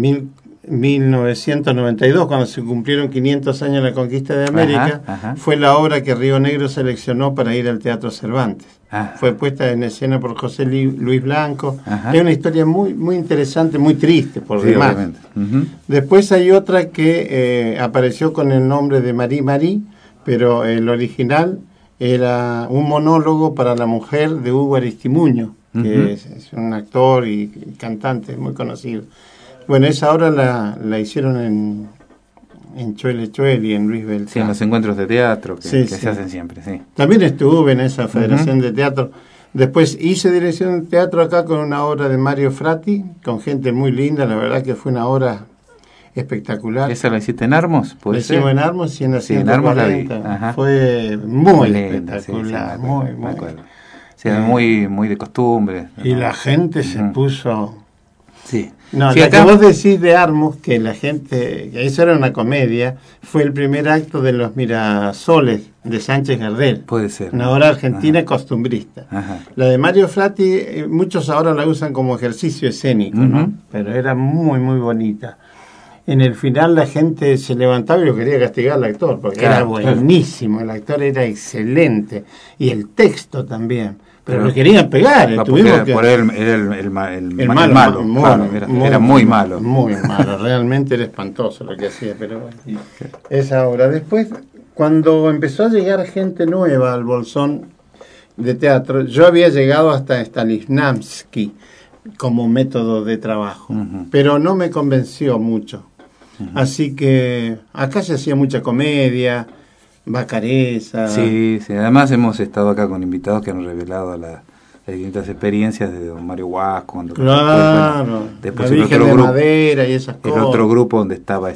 [SPEAKER 8] 1992, cuando se cumplieron 500 años de la conquista de América. Fue la obra que Río Negro seleccionó para ir al Teatro Cervantes. Fue puesta en escena por José Luis Blanco. Es una historia muy interesante, muy triste por demás. Después hay otra que apareció con el nombre de Marie, pero el original era un monólogo para la mujer de Hugo Aristimuño, que es un actor y cantante muy conocido. Bueno, esa obra la hicieron en Chuele y en Luis Beltrán.
[SPEAKER 2] Sí, en los encuentros de teatro que se hacen siempre, sí.
[SPEAKER 8] También estuve en esa federación de teatro. Después hice dirección de teatro acá con una obra de Mario Frati, con gente muy linda, la verdad que fue una obra espectacular.
[SPEAKER 2] ¿Esa la hiciste en Armos?
[SPEAKER 8] La hicimos en Armos y en la 140. Fue muy espectacular, muy.
[SPEAKER 2] Sí, muy de costumbre.
[SPEAKER 8] Y la gente se puso...
[SPEAKER 2] Sí.
[SPEAKER 8] No,
[SPEAKER 2] sí,
[SPEAKER 8] la que vos decís de Armos, que la gente, que eso era una comedia, fue el primer acto de Los Mirasoles de Sánchez Gardel.
[SPEAKER 2] Puede ser.
[SPEAKER 8] Una obra argentina costumbrista. La de Mario Frati, muchos ahora la usan como ejercicio escénico, ¿no? Pero era muy bonita. En el final la gente se levantaba y lo quería castigar al actor, porque era buenísimo, el actor era excelente, y el texto también. Pero lo querían pegar.
[SPEAKER 2] Por él era el malo. Era muy malo.
[SPEAKER 8] Muy malo, realmente era espantoso lo que hacía, pero bueno. Esa obra. Después, cuando empezó a llegar gente nueva al Bolsón de teatro, yo había llegado hasta Stanislavski como método de trabajo, pero no me convenció mucho. Así que acá se hacía mucha comedia, Bacareza.
[SPEAKER 2] Sí, además hemos estado acá con invitados que han revelado las distintas experiencias de don Mario Huasco.
[SPEAKER 8] Después la Virgen de grupo, Madera y esas cosas.
[SPEAKER 2] El otro grupo donde estaba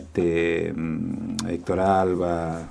[SPEAKER 2] Héctor Alba,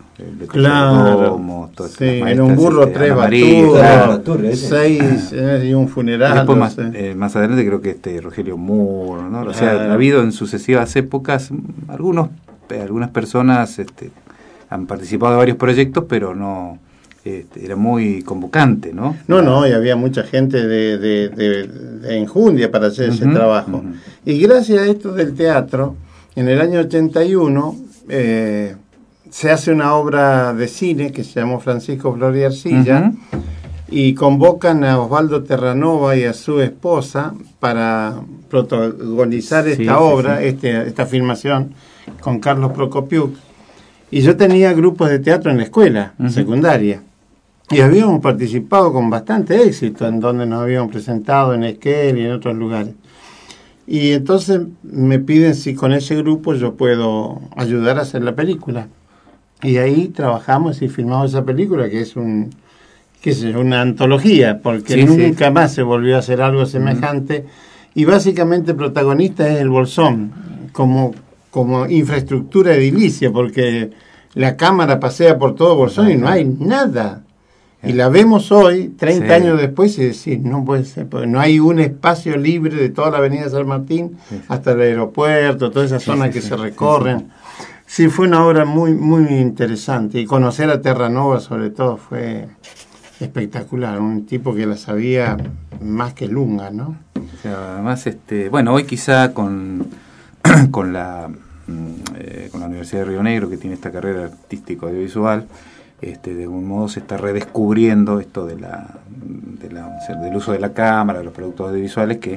[SPEAKER 8] en un burro 3 baturas, 6 y un funeral.
[SPEAKER 2] Después más adelante creo que Rogelio Muro, ¿no? O sea, ha habido en sucesivas épocas algunas personas han participado de varios proyectos, pero no era muy convocante, ¿no?
[SPEAKER 8] No, y había mucha gente de enjundia para hacer ese trabajo. Y gracias a esto del teatro, en el año 81 se hace una obra de cine que se llamó Francisco Flor y Arcilla, y convocan a Osvaldo Terranova y a su esposa para protagonizar esta obra, esta filmación, con Carlos Procopiuk. Y yo tenía grupos de teatro en la escuela secundaria. Y habíamos participado con bastante éxito, en donde nos habíamos presentado en Esquel y en otros lugares. Y entonces me piden si con ese grupo yo puedo ayudar a hacer la película. Y ahí trabajamos y filmamos esa película, que es una antología, porque nunca más se volvió a hacer algo semejante. Y básicamente el protagonista es el Bolsón, como infraestructura edilicia, porque la cámara pasea por todo Bolsón y no hay nada. Y la vemos hoy, 30 años después, y decir, no puede ser, porque no hay un espacio libre de toda la avenida San Martín hasta el aeropuerto, toda esa zona que se recorren. Sí, fue una obra muy interesante, y conocer a Terranova sobre todo fue espectacular, un tipo que la sabía más que Lunga, ¿no?
[SPEAKER 2] O sea, además, bueno, hoy quizá con la Universidad de Río Negro, que tiene esta carrera artístico audiovisual, de algún modo se está redescubriendo esto del uso de la cámara, de los productos audiovisuales, que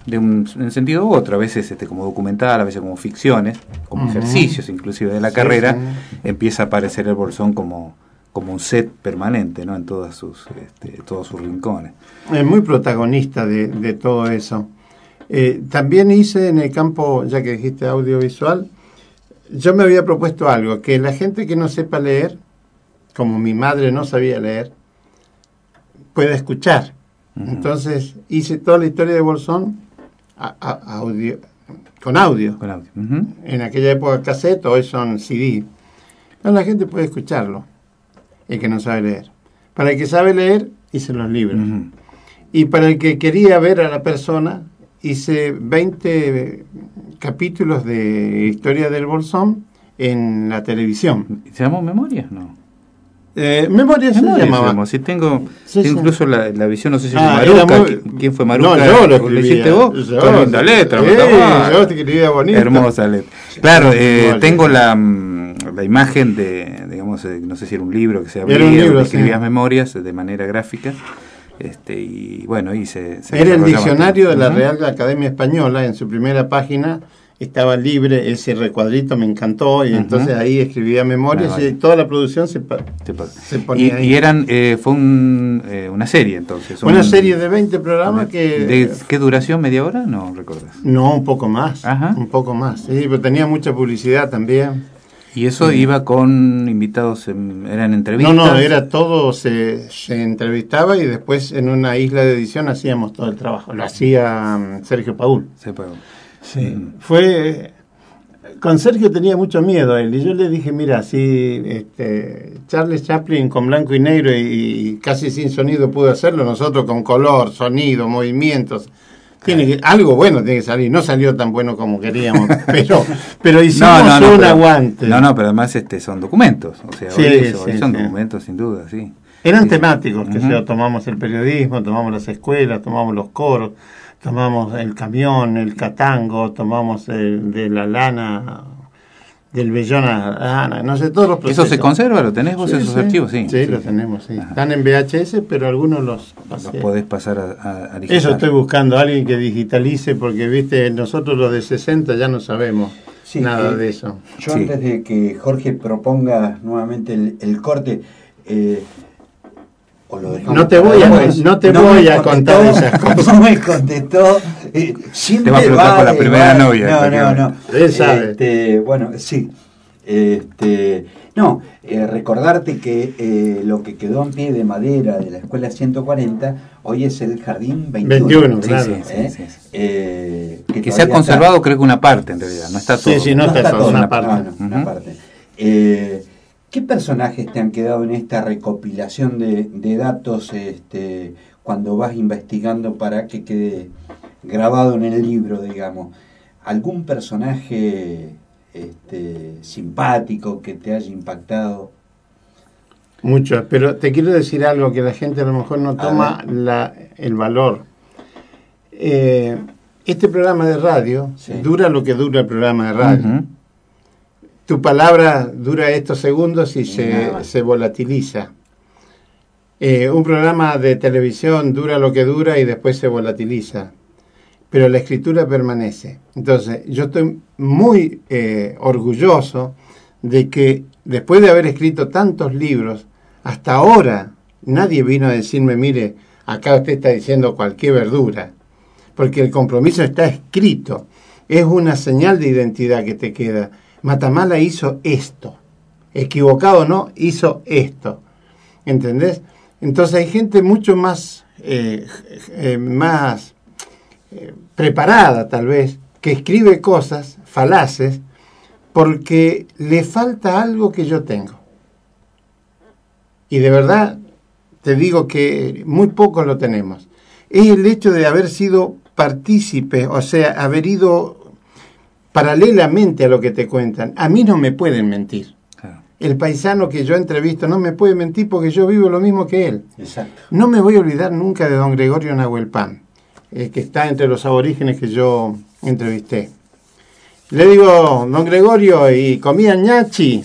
[SPEAKER 2] en sentido u otro, a veces como documental, a veces como ficciones, como ejercicios inclusive de la carrera, empieza a aparecer el Bolsón como un set permanente, ¿no? En todos sus rincones.
[SPEAKER 8] Es muy protagonista de todo eso. También hice en el campo, ya que dijiste audiovisual, yo me había propuesto algo, que la gente que no sepa leer, como mi madre no sabía leer, pueda escuchar. Entonces hice toda la historia de Bolsón con audio. En aquella época cassette, hoy son CD. Entonces la gente puede escucharlo, el que no sabe leer. Para el que sabe leer, hice los libros. Y para el que quería ver a la persona, hice 20 capítulos de historia del Bolsón en la televisión.
[SPEAKER 2] ¿Se llamó Memorias? No.
[SPEAKER 8] Memorias se llamaba.
[SPEAKER 2] Sí, tengo incluso la visión, no sé si fue Maruca. ¿Quién fue Maruca?
[SPEAKER 8] No, yo lo
[SPEAKER 2] escribí. ¿Lo
[SPEAKER 8] hiciste
[SPEAKER 2] vos? Qué linda letra.
[SPEAKER 8] Yo te escribía bonito.
[SPEAKER 2] Hermosa letra. Claro, tengo la imagen de, digamos, no sé si era un libro que se abría, que escribías memorias de manera gráfica. Y bueno,
[SPEAKER 8] era el diccionario de la Real Academia Española. En su primera página estaba libre ese recuadrito, me encantó, y entonces ahí escribía memorias y toda la producción se ponía ahí.
[SPEAKER 2] Y eran, fue una serie entonces.
[SPEAKER 8] Una serie de 20 programas que...
[SPEAKER 2] ¿De qué duración? ¿Media hora? No recuerdas.
[SPEAKER 8] No, un poco más. Un poco más, sí, pero tenía mucha publicidad también.
[SPEAKER 2] ¿Y eso iba con invitados, eran entrevistas?
[SPEAKER 8] No, era todo, se entrevistaba y después en una isla de edición hacíamos todo el trabajo. Lo hacía Sergio Paul. Sí, fue... Con Sergio tenía mucho miedo él, y yo le dije, mira, si Charles Chaplin con blanco y negro y casi sin sonido pudo hacerlo, nosotros con color, sonido, movimientos, algo bueno tiene que salir. No salió tan bueno como queríamos, pero hicimos un aguante.
[SPEAKER 2] No, pero además son documentos, o sea, hoy son documentos sin duda, sí.
[SPEAKER 8] Eran temáticos, que sea, tomamos el periodismo, tomamos las escuelas, tomamos los coros, tomamos el camión, el catango, tomamos de la lana, del vellón a la lana, no sé, todos los procesos.
[SPEAKER 2] ¿Eso se conserva? ¿Lo tenés vos esos archivos? Sí,
[SPEAKER 8] lo tenemos, sí. Están en VHS, pero algunos los
[SPEAKER 2] podés pasar a digital.
[SPEAKER 8] Eso estoy buscando, alguien que digitalice, porque, viste, nosotros los de 60 ya no sabemos nada de eso.
[SPEAKER 3] Yo antes de que Jorge proponga nuevamente el corte...
[SPEAKER 8] no te voy a contar esas cosas.
[SPEAKER 3] No me contestó.
[SPEAKER 2] Te va a preguntar por la primera novia.
[SPEAKER 3] No. Él sabe. Bueno, sí. Recordarte que lo que quedó en pie de madera de la escuela 140 hoy es el jardín 21.
[SPEAKER 8] Claro.
[SPEAKER 2] Que se ha conservado, creo que una parte en realidad. No está todo.
[SPEAKER 8] Sí, no está todo, una parte.
[SPEAKER 3] Una parte. ¿Qué personajes te han quedado en esta recopilación de datos cuando vas investigando para que quede grabado en el libro, digamos? ¿Algún personaje simpático que te haya impactado?
[SPEAKER 8] Muchos, pero te quiero decir algo que la gente a lo mejor no toma el valor. Este programa de radio dura lo que dura el programa de radio. Tu palabra dura estos segundos y se volatiliza. Un programa de televisión dura lo que dura y después se volatiliza. Pero la escritura permanece. Entonces, yo estoy muy orgulloso de que después de haber escrito tantos libros, hasta ahora nadie vino a decirme, mire, acá usted está diciendo cualquier verdura. Porque el compromiso está escrito. Es una señal de identidad que te queda. Matamala hizo esto, equivocado o no, hizo esto, ¿entendés? Entonces hay gente mucho más preparada tal vez, que escribe cosas falaces porque le falta algo que yo tengo. Y de verdad te digo que muy poco lo tenemos. Es el hecho de haber sido partícipe, o sea, haber ido paralelamente a lo que te cuentan. A mí no me pueden mentir. Claro. El paisano que yo entrevisto no me puede mentir porque yo vivo lo mismo que él.
[SPEAKER 3] Exacto.
[SPEAKER 8] No me voy a olvidar nunca de don Gregorio Nahuelpan, que está entre los aborígenes que yo entrevisté. Le digo, don Gregorio, ¿y comía ñachi?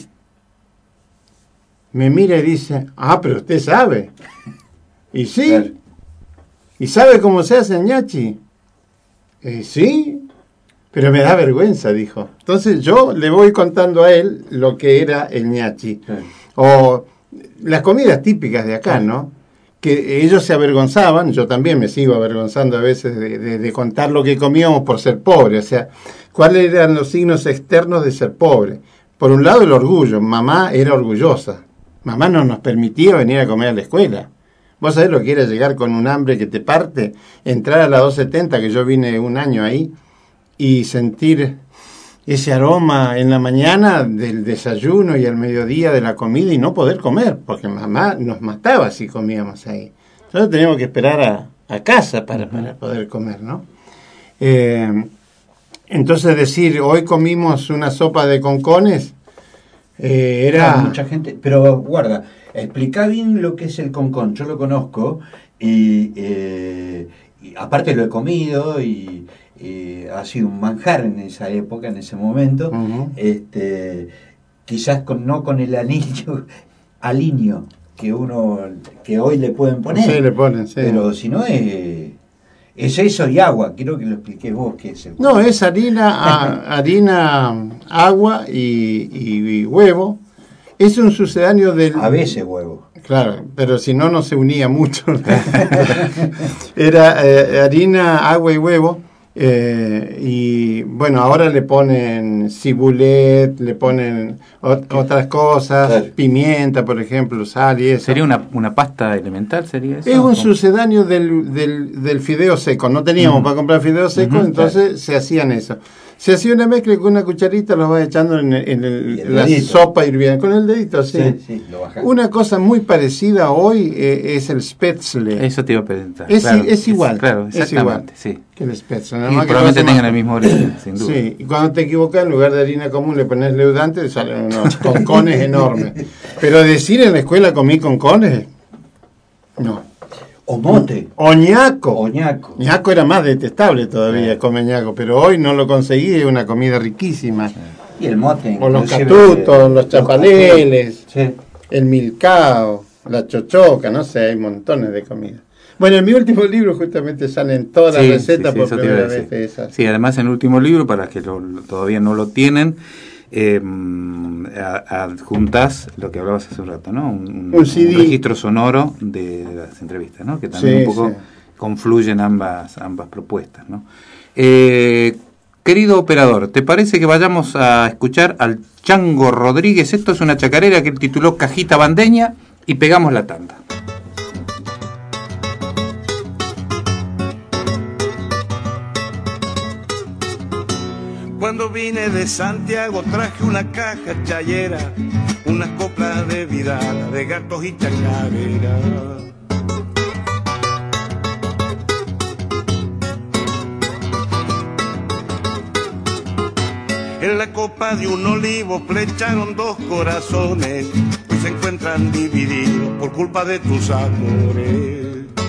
[SPEAKER 8] Me mira y dice, pero usted sabe. Y sí. Claro. ¿Y sabe cómo se hace ñachi? Sí, pero me da vergüenza, dijo. Entonces yo le voy contando a él lo que era el ñachi. Sí. O las comidas típicas de acá, ¿no? Que ellos se avergonzaban, yo también me sigo avergonzando a veces de contar lo que comíamos por ser pobre. O sea, ¿cuáles eran los signos externos de ser pobre? Por un lado, el orgullo. Mamá era orgullosa. Mamá no nos permitía venir a comer a la escuela. ¿Vos sabés lo que era llegar con un hambre que te parte? Entrar a la 270, que yo vine un año ahí, y sentir ese aroma en la mañana del desayuno y al mediodía de la comida y no poder comer, porque mamá nos mataba si comíamos ahí. Entonces teníamos que esperar a casa para poder comer, ¿no? Entonces decir, hoy comimos una sopa de concones, era...
[SPEAKER 3] Mucha gente, pero guarda, explica bien lo que es el concón. Yo lo conozco y aparte lo he comido y ha sido un manjar en esa época, en ese momento. Quizás no con el aliño que hoy le pueden poner.
[SPEAKER 8] Sí, le ponen, sí.
[SPEAKER 3] Pero si no es eso y agua. Quiero que lo expliques vos qué es el...
[SPEAKER 8] No, es harina, agua y huevo. Es un sucedáneo del...
[SPEAKER 3] A veces huevo.
[SPEAKER 8] Claro, pero si no se unía mucho. Era harina, agua y huevo. Y bueno, ahora le ponen cibulet, le ponen otras cosas, claro. Pimienta, por ejemplo, sal y eso.
[SPEAKER 2] ¿Sería una pasta elemental? ¿Sería eso?
[SPEAKER 8] Es un sucedáneo del fideo seco. No teníamos para comprar fideo seco, entonces claro. Se hacían eso. Se hacía una mezcla y con una cucharita los vas echando en la sopa hirviendo. Con el dedito, sí. Lo una cosa muy parecida hoy es el spätzle.
[SPEAKER 2] Eso te iba a preguntar.
[SPEAKER 8] Es igual.
[SPEAKER 2] Claro, exactamente, sí.
[SPEAKER 8] Que el spätzle.
[SPEAKER 2] Y probablemente tengan el mismo origen, sin duda.
[SPEAKER 8] Sí, y cuando te equivocas, en lugar de harina común le pones leudante, salen unos concones enormes. Pero decir en la escuela comí concones, no.
[SPEAKER 3] O mote.
[SPEAKER 8] O ñaco.
[SPEAKER 3] Ñaco
[SPEAKER 8] era más detestable todavía, comer ñaco, pero hoy no lo conseguí, es una comida riquísima.
[SPEAKER 3] Y el mote.
[SPEAKER 8] O los catutos, los chapaleles, el milcao, la chochoca, no sé, hay montones de comida. Bueno, en mi último libro justamente salen todas las recetas por primera vez de esas.
[SPEAKER 2] Sí, además en el último libro, para los que todavía no lo tienen, adjuntas lo que hablabas hace un rato, ¿no? Un registro sonoro de las entrevistas, ¿no? Que también un poco confluyen ambas propuestas, ¿no? Querido operador, ¿te parece que vayamos a escuchar al Chango Rodríguez? Esto es una chacarera que él tituló Cajita Bandeña y pegamos la tanda.
[SPEAKER 5] Cuando vine de Santiago traje una caja chayera, unas coplas de Vidal, de gatos y chacarera. En la copa de un olivo flecharon dos corazones, pues se encuentran divididos por culpa de tus amores.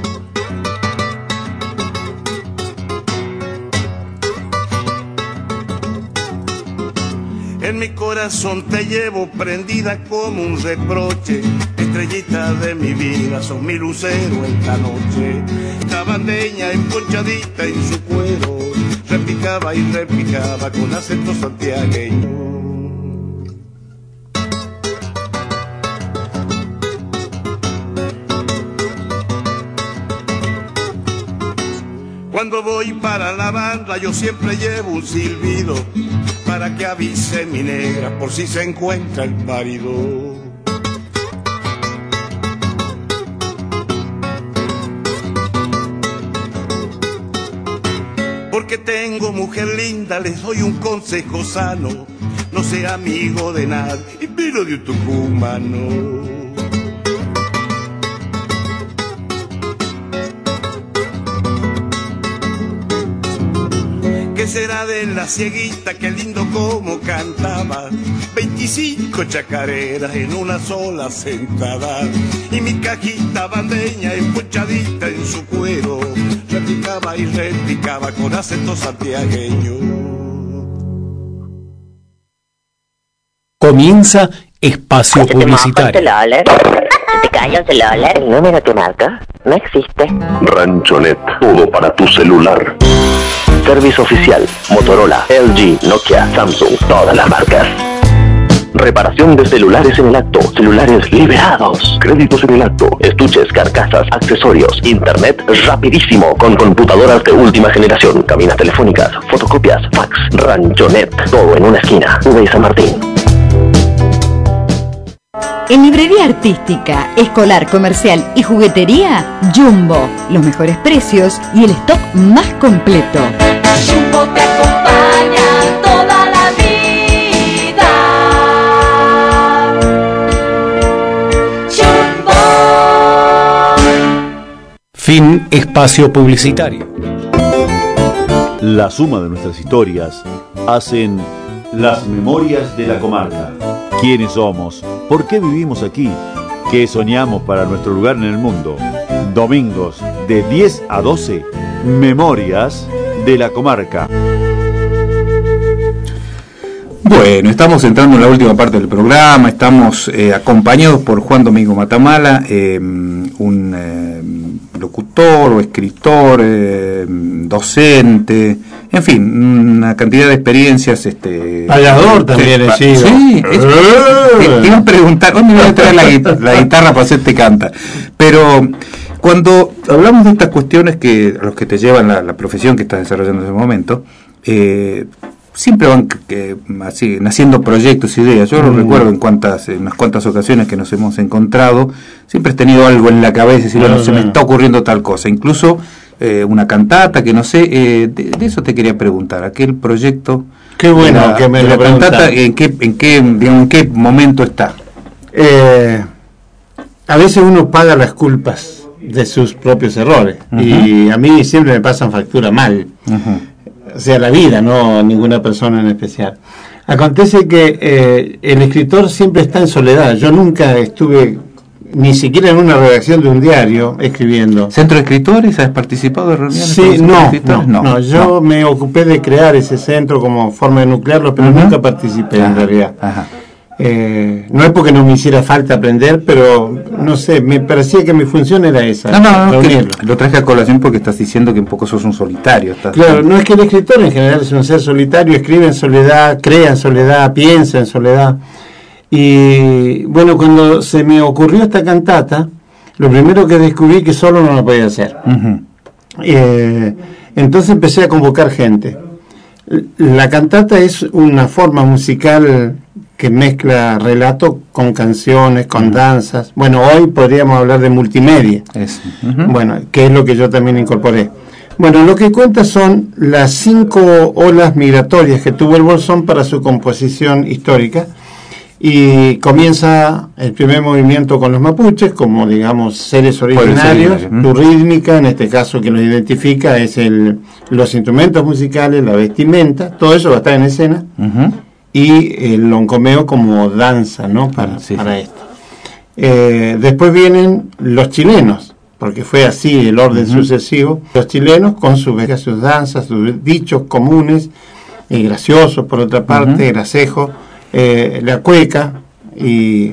[SPEAKER 5] En mi corazón te llevo prendida como un reproche, estrellita de mi vida, son mi lucero en la noche. La bandeña emponchadita en su cuero, repicaba y repicaba con acento santiagueño. Cuando voy para la banda yo siempre llevo un silbido, para que avise mi negra por si se encuentra el marido. Porque tengo mujer linda, les doy un consejo sano, no sea amigo de nadie, pero de un tucumano. ¿Qué será de la cieguita? Qué lindo como cantaba, 25 chacareras en una sola sentada. Y mi cajita bandeña empuchadita en su cuero, repicaba y repicaba con acento santiagueño.
[SPEAKER 9] Comienza Espacio Publicitario.
[SPEAKER 22] ¿Te calla el celular? ¿El número que marca? No existe.
[SPEAKER 23] Ranchonet, todo para tu celular.
[SPEAKER 7] Service oficial. Motorola, LG, Nokia, Samsung, todas las marcas. Reparación de celulares en el acto. Celulares liberados. Créditos en el acto. Estuches, carcasas, accesorios. Internet rapidísimo. Con computadoras de última generación. Cabinas telefónicas, fotocopias, fax, ranchonet. Todo en una esquina. V. San Martín.
[SPEAKER 12] En librería artística, escolar, comercial y juguetería, Jumbo. Los mejores precios y el stock más completo.
[SPEAKER 6] Jumbo te acompaña toda la vida. Jumbo.
[SPEAKER 9] Fin espacio publicitario.
[SPEAKER 1] La suma de nuestras historias hacen las memorias de la comarca. ¿Quiénes somos? ¿Por qué vivimos aquí? ¿Qué soñamos para nuestro lugar en el mundo? Domingos de 10 a 12, Memorias de la Comarca.
[SPEAKER 2] Bueno, estamos entrando en la última parte del programa, estamos acompañados por Juan Domingo Matamala, un locutor o escritor, docente, en fin, una cantidad de experiencias.
[SPEAKER 8] Payador también he sido.
[SPEAKER 2] Sí, te iba a preguntar, ¿dónde voy a traer la guitarra para hacerte canta? Pero cuando hablamos de estas cuestiones a los que te llevan la profesión que estás desarrollando en ese momento, siempre van así naciendo proyectos, ideas. Yo lo recuerdo en unas cuantas ocasiones que nos hemos encontrado, siempre has tenido algo en la cabeza y decir, bueno, se me está ocurriendo tal cosa, incluso una cantata que no sé, de eso te quería preguntar, aquel proyecto.
[SPEAKER 8] Qué bueno que me lo
[SPEAKER 2] cantata, ¿en qué momento está?
[SPEAKER 8] A veces uno paga las culpas de sus propios errores, y a mí siempre me pasan factura mal. O sea, la vida, no ninguna persona en especial. Acontece que el escritor siempre está en soledad. Yo nunca estuve ni siquiera en una redacción de un diario escribiendo.
[SPEAKER 2] ¿Centro de escritores? ¿Has participado de reuniones?
[SPEAKER 8] Sí, no, yo me ocupé de crear ese centro como forma de nuclearlo, pero nunca participé en realidad. No es porque no me hiciera falta aprender, pero no sé, me parecía que mi función era esa.
[SPEAKER 2] Lo traje a colación porque estás diciendo que un poco sos un solitario.
[SPEAKER 8] Claro, no es que el escritor en general es un ser solitario, escribe en soledad, crea en soledad, piensa en soledad. Y bueno, cuando se me ocurrió esta cantata, lo primero que descubrí que solo no lo podía hacer. Entonces empecé a convocar gente. La cantata es una forma musical que mezcla relato con canciones, con danzas. Bueno, hoy podríamos hablar de multimedia. Bueno, que es lo que yo también incorporé. Bueno, lo que cuenta son las 5 olas migratorias que tuvo el Bolsón para su composición histórica. Y comienza el primer movimiento con los mapuches, como digamos seres originarios. Su rítmica, en este caso que los identifica, es los instrumentos musicales, la vestimenta, todo eso va a estar en escena. Y el loncomeo como danza, ¿no? Para esto. Después vienen los chilenos, porque fue así el orden sucesivo. Los chilenos con sus danzas, sus dichos comunes, y graciosos por otra parte, gracejos. La cueca, y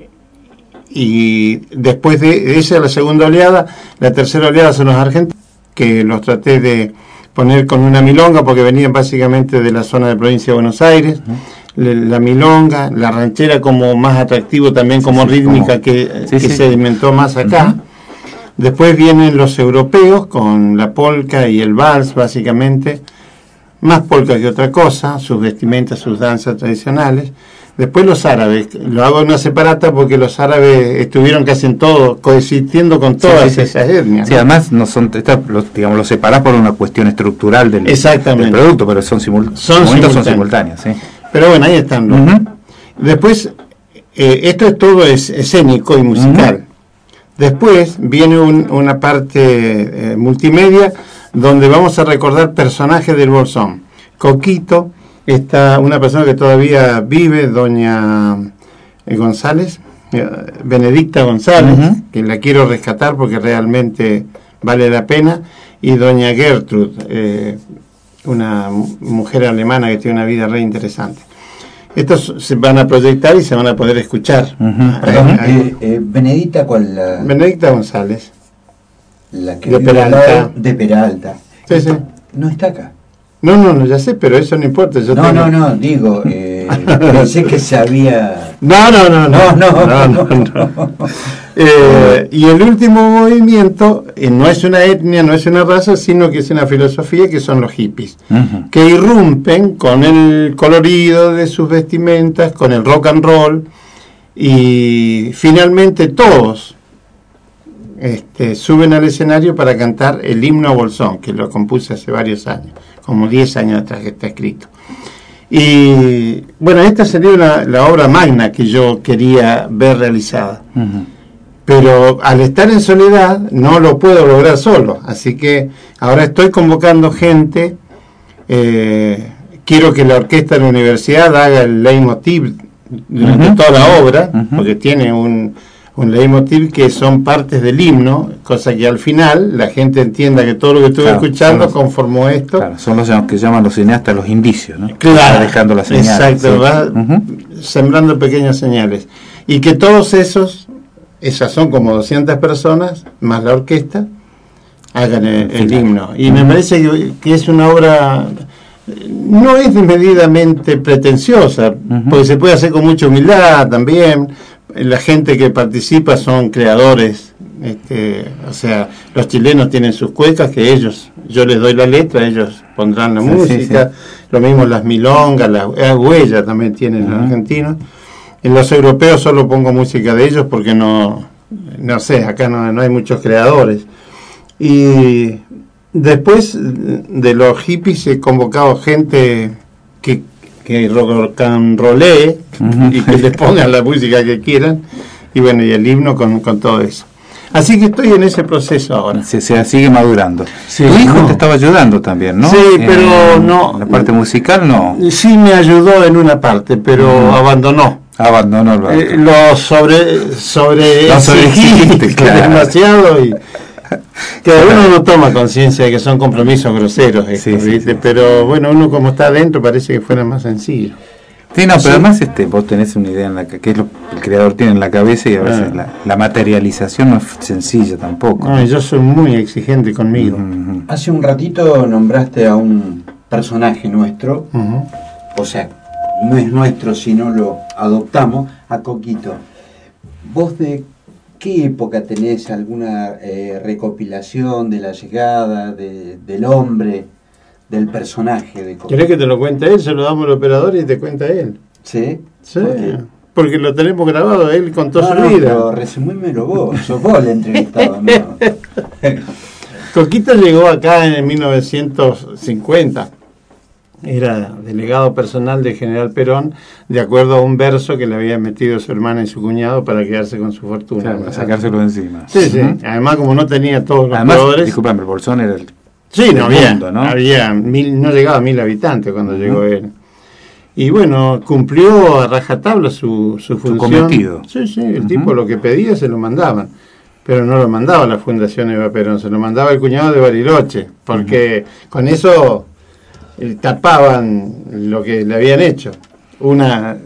[SPEAKER 8] después de esa la segunda oleada, la tercera oleada son los argentinos, que los traté de poner con una milonga porque venían básicamente de la zona de provincia de Buenos Aires. La milonga, la ranchera como más atractivo también como rítmica que se sedimentó más acá. Después vienen los europeos con la polka y el vals básicamente, más polka que otra cosa, sus vestimentas, sus danzas tradicionales. Después los árabes, lo hago en una separata porque los árabes estuvieron casi en todo, coexistiendo con todas esas etnias.
[SPEAKER 2] Sí, además no son, los separás por una cuestión estructural del producto, pero son simultáneos. Sí.
[SPEAKER 8] Pero bueno, ahí están. Después, esto es todo escénico y musical. Después viene una parte multimedia, donde vamos a recordar personajes del Bolsón. Coquito, está una persona que todavía vive, doña González, Benedicta González, que la quiero rescatar porque realmente vale la pena, y doña Gertrud, una mujer alemana que tiene una vida re interesante. Estos se van a proyectar y se van a poder escuchar.
[SPEAKER 3] Benedicta, ¿cuál?
[SPEAKER 8] Benedicta González.
[SPEAKER 3] La que
[SPEAKER 8] de Peralta.
[SPEAKER 3] De Peralta.
[SPEAKER 8] Sí.
[SPEAKER 3] No está acá.
[SPEAKER 8] No, ya sé, pero eso no importa. Yo
[SPEAKER 3] digo, pensé que sabía...
[SPEAKER 8] No. Y el último movimiento no es una etnia, no es una raza, sino que es una filosofía, que son los hippies, que irrumpen con el colorido de sus vestimentas, con el rock and roll, y finalmente todos suben al escenario para cantar el himno a Bolsón, que lo compuse hace varios años, como 10 años atrás que está escrito. Y bueno, esta sería la obra magna que yo quería ver realizada. Pero al estar en soledad no lo puedo lograr solo, así que ahora estoy convocando gente. Quiero que la orquesta de la universidad haga el leitmotiv durante toda la obra, porque tiene un leitmotiv que son partes del himno, cosa que al final la gente entienda que todo lo que estuve escuchando conformó esto.
[SPEAKER 2] Claro, son los que llaman los cineastas los indicios, ¿no?
[SPEAKER 8] Claro,
[SPEAKER 2] va dejando las señales.
[SPEAKER 8] Exacto, va sembrando pequeñas señales. Y que todos esas son como 200 personas, más la orquesta, hagan el himno. Y me parece que es una obra, no es desmedidamente pretenciosa, porque se puede hacer con mucha humildad también. La gente que participa son creadores, o sea, los chilenos tienen sus cuecas que yo les doy la letra, ellos pondrán la música, lo mismo las milongas, las huellas también tienen los argentinos. En los europeos solo pongo música de ellos porque no sé, acá no hay muchos creadores. Y después de los hippies he convocado gente que rock and rollee y que les pongan la música que quieran, y bueno, y el himno con todo eso. Así que estoy en ese proceso ahora.
[SPEAKER 2] Se sigue madurando.
[SPEAKER 8] Sí,
[SPEAKER 2] tu hijo te estaba ayudando también, ¿no?
[SPEAKER 8] Sí, pero no.
[SPEAKER 2] La parte musical no.
[SPEAKER 8] Sí me ayudó en una parte, pero abandonó. Lo sobreexigiste, claro. Demasiado, y que uno no toma conciencia de que son compromisos groseros, pero bueno, uno como está adentro parece que fuera más sencillo.
[SPEAKER 2] Sí, no, pero además vos tenés una idea en la que es lo que el creador tiene en la cabeza, y a veces la materialización no es sencilla tampoco.
[SPEAKER 8] No, yo soy muy exigente conmigo.
[SPEAKER 3] Hace un ratito nombraste a un personaje nuestro, o sea, no es nuestro, sino lo adoptamos, a Coquito. ¿Vos de qué época tenés alguna recopilación de la llegada del hombre, del personaje de Coquito?
[SPEAKER 8] ¿Querés que te lo cuente él? Se lo damos al operador y te cuenta él.
[SPEAKER 3] ¿Sí?
[SPEAKER 8] Sí, porque lo tenemos grabado, él contó su vida.
[SPEAKER 3] Pero resumímelo vos, sos vos el entrevistado.
[SPEAKER 8] Coquito llegó acá en 1950. Era delegado personal de General Perón, de acuerdo a un verso que le había metido su hermana y su cuñado para quedarse con su fortuna.
[SPEAKER 2] Claro, para sacárselo de encima.
[SPEAKER 8] Sí. Además, como no tenía todos los poderes...
[SPEAKER 2] Disculpame, el Bolsón era el...
[SPEAKER 8] Sí, no llegaba a 1000 habitantes cuando llegó él. Y bueno, cumplió a rajatabla su función.
[SPEAKER 2] Cometido.
[SPEAKER 8] Sí, el tipo lo que pedía se lo mandaban. Pero no lo mandaba la Fundación Eva Perón, se lo mandaba el cuñado de Bariloche, porque con eso tapaban lo que le habían hecho. Un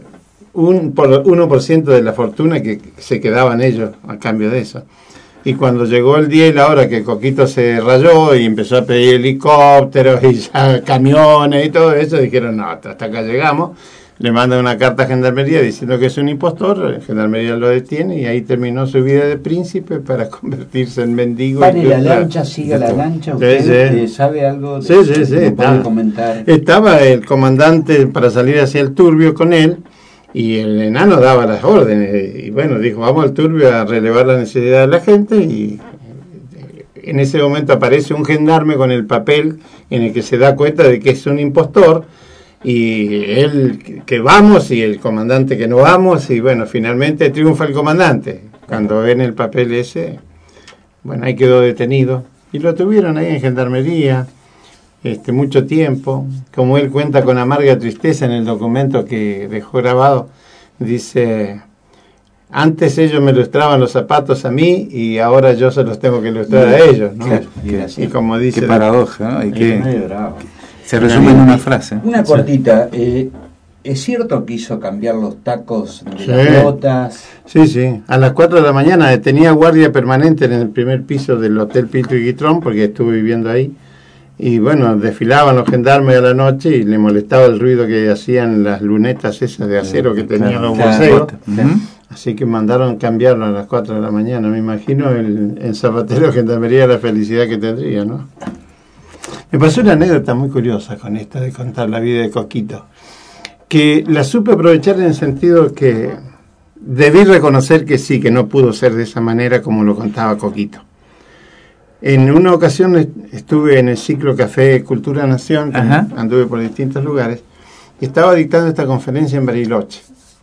[SPEAKER 8] 1% de la fortuna que se quedaban ellos a cambio de eso. Y cuando llegó el día y la hora que Coquito se rayó y empezó a pedir helicópteros y ya camiones y todo eso, dijeron, no, hasta acá llegamos. Le mandan una carta a Gendarmería diciendo que es un impostor, Gendarmería lo detiene y ahí terminó su vida de príncipe para convertirse en mendigo.
[SPEAKER 3] ¿Pane la lancha, siga la lancha? ¿Usted sabe algo de
[SPEAKER 8] sí.
[SPEAKER 3] ¿Puede comentar?
[SPEAKER 8] Estaba el comandante para salir hacia el Turbio con él, y el enano daba las órdenes, y bueno, dijo, vamos al Turbio a relevar la necesidad de la gente, y en ese momento aparece un gendarme con el papel en el que se da cuenta de que es un impostor, y él que vamos y el comandante que no vamos, y bueno, finalmente triunfa el comandante. Cuando ven el papel ese, bueno, ahí quedó detenido, y lo tuvieron ahí en Gendarmería mucho tiempo. Como él cuenta con amarga tristeza en el documento que dejó grabado, dice, antes ellos me lustraban los zapatos a mí y ahora yo se los tengo que lustrar a ellos, ¿no?
[SPEAKER 2] Claro,
[SPEAKER 8] y como dice,
[SPEAKER 2] qué paradoja, ¿no? Y se resume en una frase.
[SPEAKER 3] Una cortita, ¿es cierto que hizo cambiar los tacos de las botas?
[SPEAKER 8] Sí, a las 4 de la mañana tenía guardia permanente en el primer piso del Hotel Pilto y Guitrón, porque estuve viviendo ahí. Y bueno, desfilaban los gendarmes a la noche y le molestaba el ruido que hacían las lunetas esas de acero que tenían los museos. Así que mandaron cambiarlo a las 4 de la mañana. Me imagino el zapatero de gendarmería la felicidad que tendría, ¿no? Me pasó una anécdota muy curiosa con esta de contar la vida de Coquito, que la supe aprovechar en el sentido que debí reconocer que sí, que no pudo ser de esa manera como lo contaba Coquito. En una ocasión estuve en el ciclo Café Cultura Nación, anduve por distintos lugares, y estaba dictando esta conferencia en Bariloche.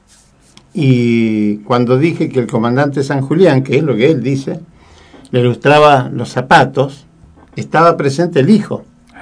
[SPEAKER 8] Y cuando dije que el comandante San Julián, que es lo que él dice, le ilustraba los zapatos, estaba presente el hijo.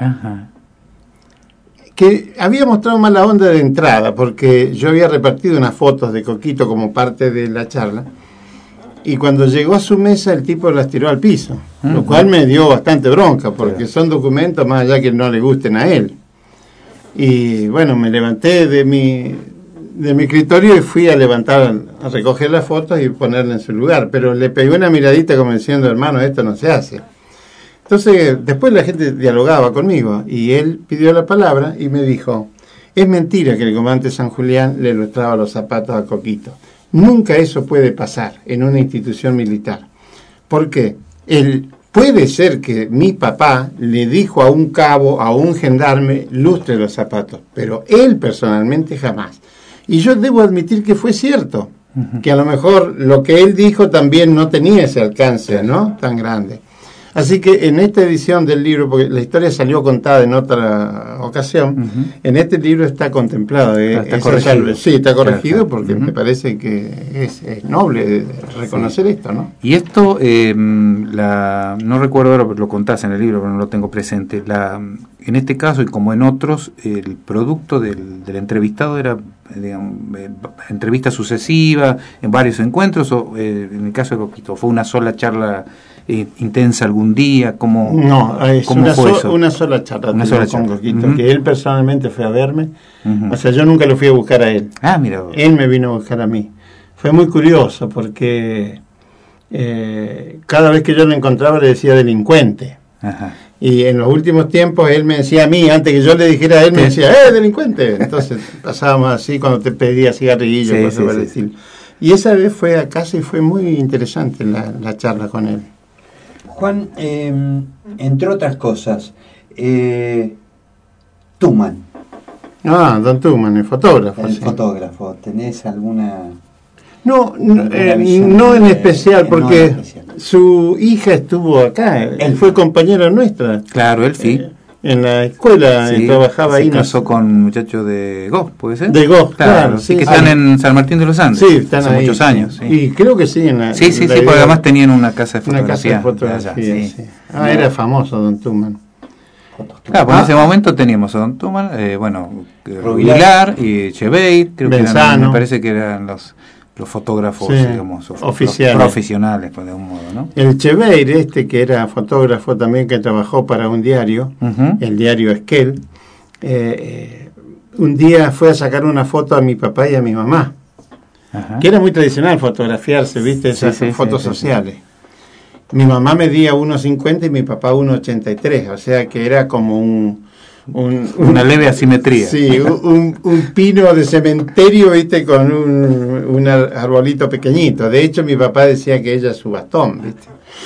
[SPEAKER 8] Que había mostrado mala onda de entrada, porque yo había repartido unas fotos de Coquito como parte de la charla, y cuando llegó a su mesa el tipo las tiró al piso, lo cual me dio bastante bronca, porque son documentos más allá que no le gusten a él. Y bueno, me levanté de mi escritorio y fui a recoger las fotos y ponerla en su lugar, pero le pegué una miradita como diciendo, hermano, esto no se hace. Entonces, después la gente dialogaba conmigo y él pidió la palabra y me dijo, es mentira que el comandante San Julián le ilustraba los zapatos a Coquito. Nunca eso puede pasar en una institución militar. ¿Por qué? Puede ser que mi papá le dijo a un cabo, a un gendarme, lustre los zapatos, pero él personalmente jamás. Y yo debo admitir que fue cierto, que a lo mejor lo que él dijo también no tenía ese alcance, ¿no? Tan grande. Así que en esta edición del libro, porque la historia salió contada en otra ocasión, en este libro está contemplado.
[SPEAKER 2] Está corregido.
[SPEAKER 8] Sí, está corregido porque me parece que es noble reconocer esto, ¿no?
[SPEAKER 2] Y esto, no recuerdo ahora, lo contás en el libro, pero no lo tengo presente. En este caso y como en otros, el producto del entrevistado era, digamos, entrevista sucesiva, en varios encuentros, o en el caso de Coquito, ¿fue una sola charla intensa algún día?
[SPEAKER 8] No, es una sola charla
[SPEAKER 2] con
[SPEAKER 8] Coquito, que él personalmente fue a verme. O sea, yo nunca lo fui a buscar a él.
[SPEAKER 2] Mira.
[SPEAKER 8] Él me vino a buscar a mí. Fue muy curioso porque cada vez que yo lo encontraba le decía delincuente. Y en los últimos tiempos él me decía a mí, antes que yo le dijera a él, me decía, delincuente. Entonces pasábamos así cuando te pedía cigarrillo, cosas para decir. Y esa vez fue a casa y fue muy interesante la charla con él.
[SPEAKER 3] Juan, entre otras cosas, Tuman.
[SPEAKER 8] Don Tuman, el fotógrafo.
[SPEAKER 3] El fotógrafo, ¿tenés alguna...?
[SPEAKER 8] No en especial, porque su hija estuvo acá, él fue compañera nuestra.
[SPEAKER 2] Claro, él sí.
[SPEAKER 8] En la escuela trabajaba ahí.
[SPEAKER 2] Se casó con un muchacho de Goz, ¿puede ser?
[SPEAKER 8] De Goz, claro.
[SPEAKER 2] Sí, que están en San Martín de los Andes.
[SPEAKER 8] Sí, están
[SPEAKER 2] hace
[SPEAKER 8] ahí,
[SPEAKER 2] muchos años. Sí.
[SPEAKER 8] Y creo que sí.
[SPEAKER 2] Sí, porque además tenían una casa de fotografía.
[SPEAKER 8] Sí. Era famoso Don Tuman.
[SPEAKER 2] Claro, en ese momento teníamos a Don Tuman, Rubilar y Cheveir, creo
[SPEAKER 8] Benzano.
[SPEAKER 2] que me parece que eran los fotógrafos, digamos, profesionales, pues, de un modo, ¿no?
[SPEAKER 8] El Cheveir, que era fotógrafo también, que trabajó para un diario, el diario Esquel, un día fue a sacar una foto a mi papá y a mi mamá, que era muy tradicional fotografiarse, ¿viste? Esas fotos sociales. Mi mamá medía 1,50 y mi papá 1,83, o sea que era como
[SPEAKER 2] una leve asimetría.
[SPEAKER 8] Sí, un pino de cementerio, ¿viste? Con un arbolito pequeñito. De hecho, mi papá decía que ella es su bastón, ¿viste?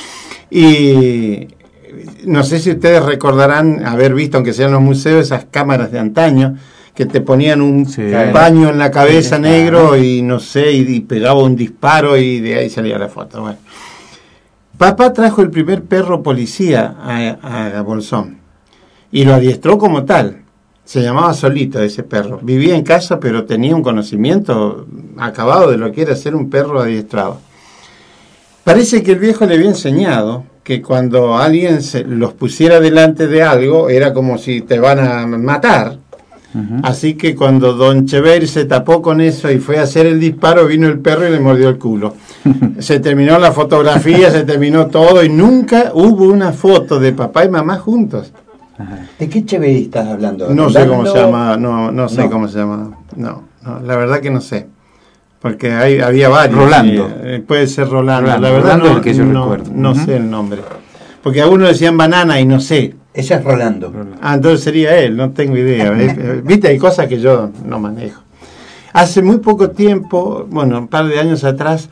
[SPEAKER 8] Y no sé si ustedes recordarán haber visto, aunque sean los museos, esas cámaras de antaño que te ponían un paño en la cabeza negro y no sé, y pegaba un disparo y de ahí salía la foto. Bueno, papá trajo el primer perro policía a Bolsón y lo adiestró como tal. Se llamaba Solito ese perro. Vivía en casa, pero tenía un conocimiento acabado de lo que era ser un perro adiestrado. Parece que el viejo le había enseñado que cuando alguien los pusiera delante de algo, era como si te van a matar. Así que cuando don Cheveir se tapó con eso y fue a hacer el disparo, vino el perro y le mordió el culo. Se terminó la fotografía, se terminó todo y nunca hubo una foto de papá y mamá juntos.
[SPEAKER 3] ¿De qué Cheveir estás hablando?
[SPEAKER 8] No sé cómo se llama, no sé cómo se llama. No, la verdad que no sé. Porque había varios.
[SPEAKER 2] Rolando.
[SPEAKER 8] Puede ser Rolando. La verdad
[SPEAKER 2] Rolando es el que yo recuerdo.
[SPEAKER 8] No sé el nombre. Porque algunos decían Banana y no sé.
[SPEAKER 3] Ese es Rolando.
[SPEAKER 8] Entonces sería él, no tengo idea. Viste, hay cosas que yo no manejo. Hace muy poco tiempo, bueno, un par de años atrás,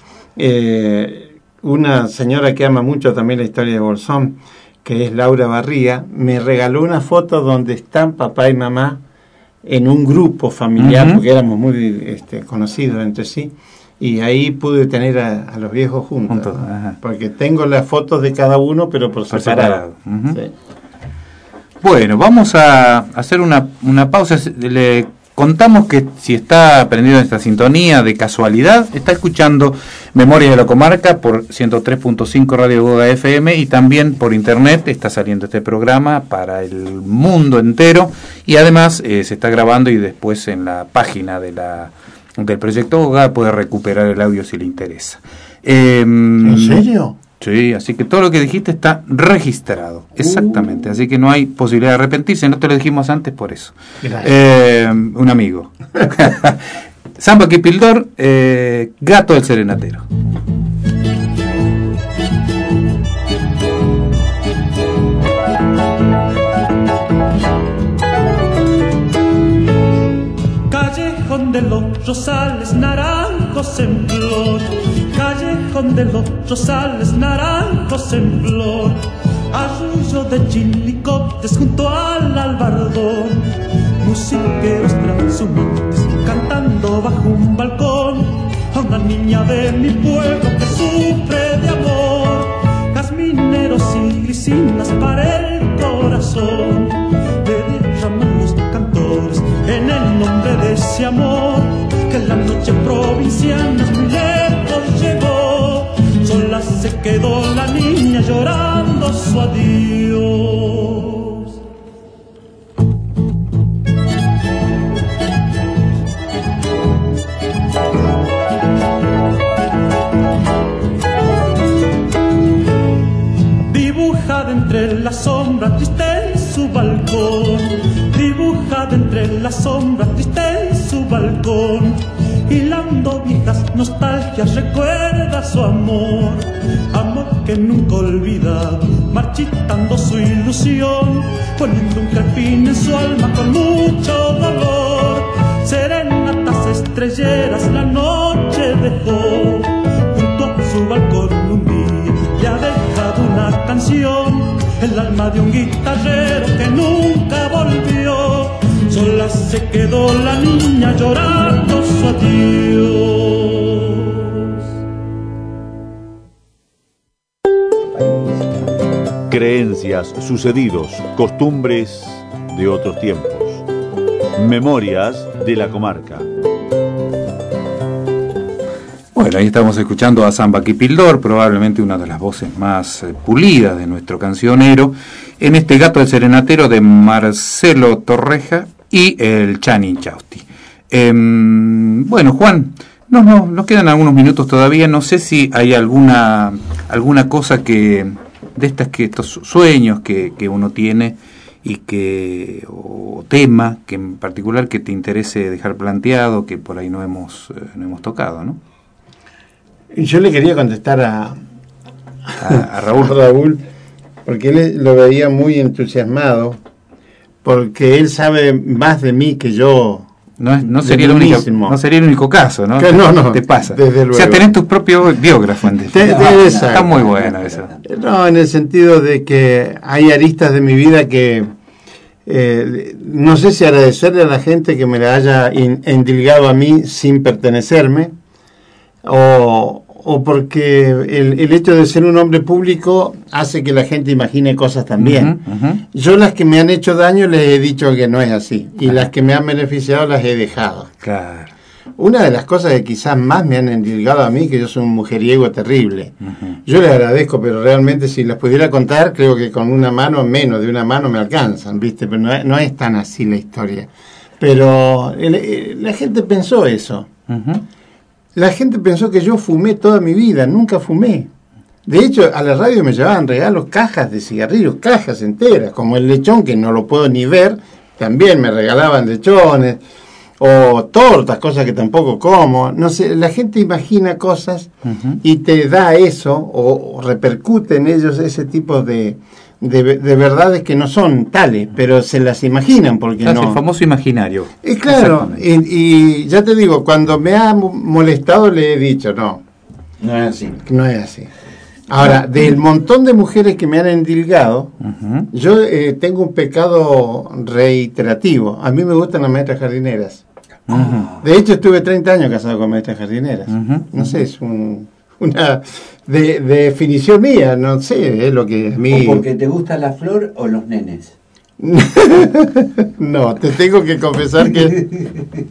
[SPEAKER 8] una señora que ama mucho también la historia de Bolsón, que es Laura Barría, me regaló una foto donde están papá y mamá en un grupo familiar, porque éramos muy conocidos entre sí, y ahí pude tener a los viejos juntos, ¿no? Porque tengo las fotos de cada uno, pero por separado. Sí.
[SPEAKER 2] Bueno, vamos a hacer una pausa. Le contamos que si está prendido en esta sintonía de casualidad, está escuchando Memorias de la Comarca por 103.5 Radio Goga FM, y también por internet está saliendo este programa para el mundo entero, y además se está grabando, y después en la página del Proyecto Goga puede recuperar el audio si le interesa.
[SPEAKER 8] ¿En serio?
[SPEAKER 2] Sí, así que todo lo que dijiste está registrado, exactamente, así que no hay posibilidad de arrepentirse, no te lo dijimos antes por eso. Un amigo. Samba Kipildor, Gato del Serenatero.
[SPEAKER 4] Callejón de los rosales, naranjos en flor. Callejón de los rosales, naranjos en flor. Arrullo de chilicotes junto al albardón. Musiqueros transumantes cantando bajo un balcón. A una niña de mi pueblo que sufre de amor. Jazmineros y glicinas para el corazón. Le derraman los cantores en el nombre de ese amor. Que en la noche provinciana muy lejos llegó. Sola se quedó la niña llorando su adiós. Dibujada entre la sombra triste en su balcón. Dibujada entre la sombra triste en su balcón. Hilando viejas nostalgias recuerda su amor. Amor que nunca olvida, marchitando su ilusión. Poniendo un jardín en su alma con mucho dolor. Serenatas estrelleras la noche dejó. Junto a su balcón un día le ha dejado una canción. El alma de un guitarrero que nunca volvió. Sola se quedó la niña llorando su adiós.
[SPEAKER 1] Creencias, sucedidos, costumbres de otros tiempos. Memorias de la Comarca.
[SPEAKER 2] Bueno, ahí estamos escuchando a Samba Kipildor, probablemente una de las voces más pulidas de nuestro cancionero, en este Gato del Serenatero de Marcelo Torreja y el Chani Inchausti. Bueno, Juan, nos quedan algunos minutos todavía. No sé si hay alguna cosa de estos sueños que uno tiene y o tema que en particular que te interese dejar planteado, que por ahí no hemos tocado, ¿no?
[SPEAKER 8] Yo le quería contestar a Raúl, porque él lo veía muy entusiasmado, porque él sabe más de mí que yo.
[SPEAKER 2] No sería el único caso, ¿no?
[SPEAKER 8] No,
[SPEAKER 2] te pasa.
[SPEAKER 8] Desde luego.
[SPEAKER 2] O sea, tenés tu propio biógrafo. Está muy bueno eso.
[SPEAKER 8] No, en el sentido de que hay aristas de mi vida que no sé si agradecerle a la gente que me la haya endilgado a mí sin pertenecerme, o porque el hecho de ser un hombre público hace que la gente imagine cosas también. Yo las que me han hecho daño les he dicho que no es así, y las que me han beneficiado las he dejado.
[SPEAKER 2] Claro.
[SPEAKER 8] Una de las cosas que quizás más me han endilgado a mí, que yo soy un mujeriego terrible. Yo les agradezco, pero realmente si las pudiera contar, creo que con una mano, menos de una mano me alcanzan, ¿viste? Pero no es tan así la historia. Pero la gente pensó eso. La gente pensó que yo fumé toda mi vida, nunca fumé. De hecho, a la radio me llevaban regalos, cajas de cigarrillos, cajas enteras, como el lechón, que no lo puedo ni ver, también me regalaban lechones, o tortas, cosas que tampoco como. No sé, la gente imagina cosas y te da eso, o repercute en ellos ese tipo de de verdades que no son tales, pero se las imaginan porque no.
[SPEAKER 2] El famoso imaginario.
[SPEAKER 8] Y claro, y ya te digo, cuando me ha molestado le he dicho, no es así. No es así. Ahora, del montón de mujeres que me han endilgado, yo tengo un pecado reiterativo. A mí me gustan las maestras jardineras. De hecho, estuve 30 años casado con maestras jardineras. No sé, es una definición mía, no sé, es lo que a mí...
[SPEAKER 3] ¿O porque te gusta la flor o los nenes?
[SPEAKER 8] No, te tengo que confesar que...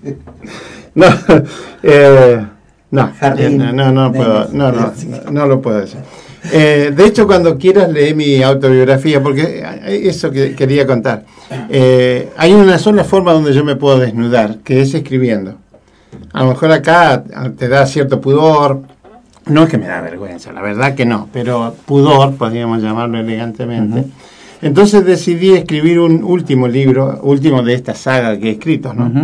[SPEAKER 8] No lo puedo decir. De hecho, cuando quieras lee mi autobiografía, porque eso que quería contar. Hay una sola forma donde yo me puedo desnudar, que es escribiendo. A lo mejor acá te da cierto pudor. No es que me da vergüenza, la verdad que no, pero pudor, podríamos llamarlo elegantemente. Entonces decidí escribir un último libro, último de esta saga que he escrito, ¿no?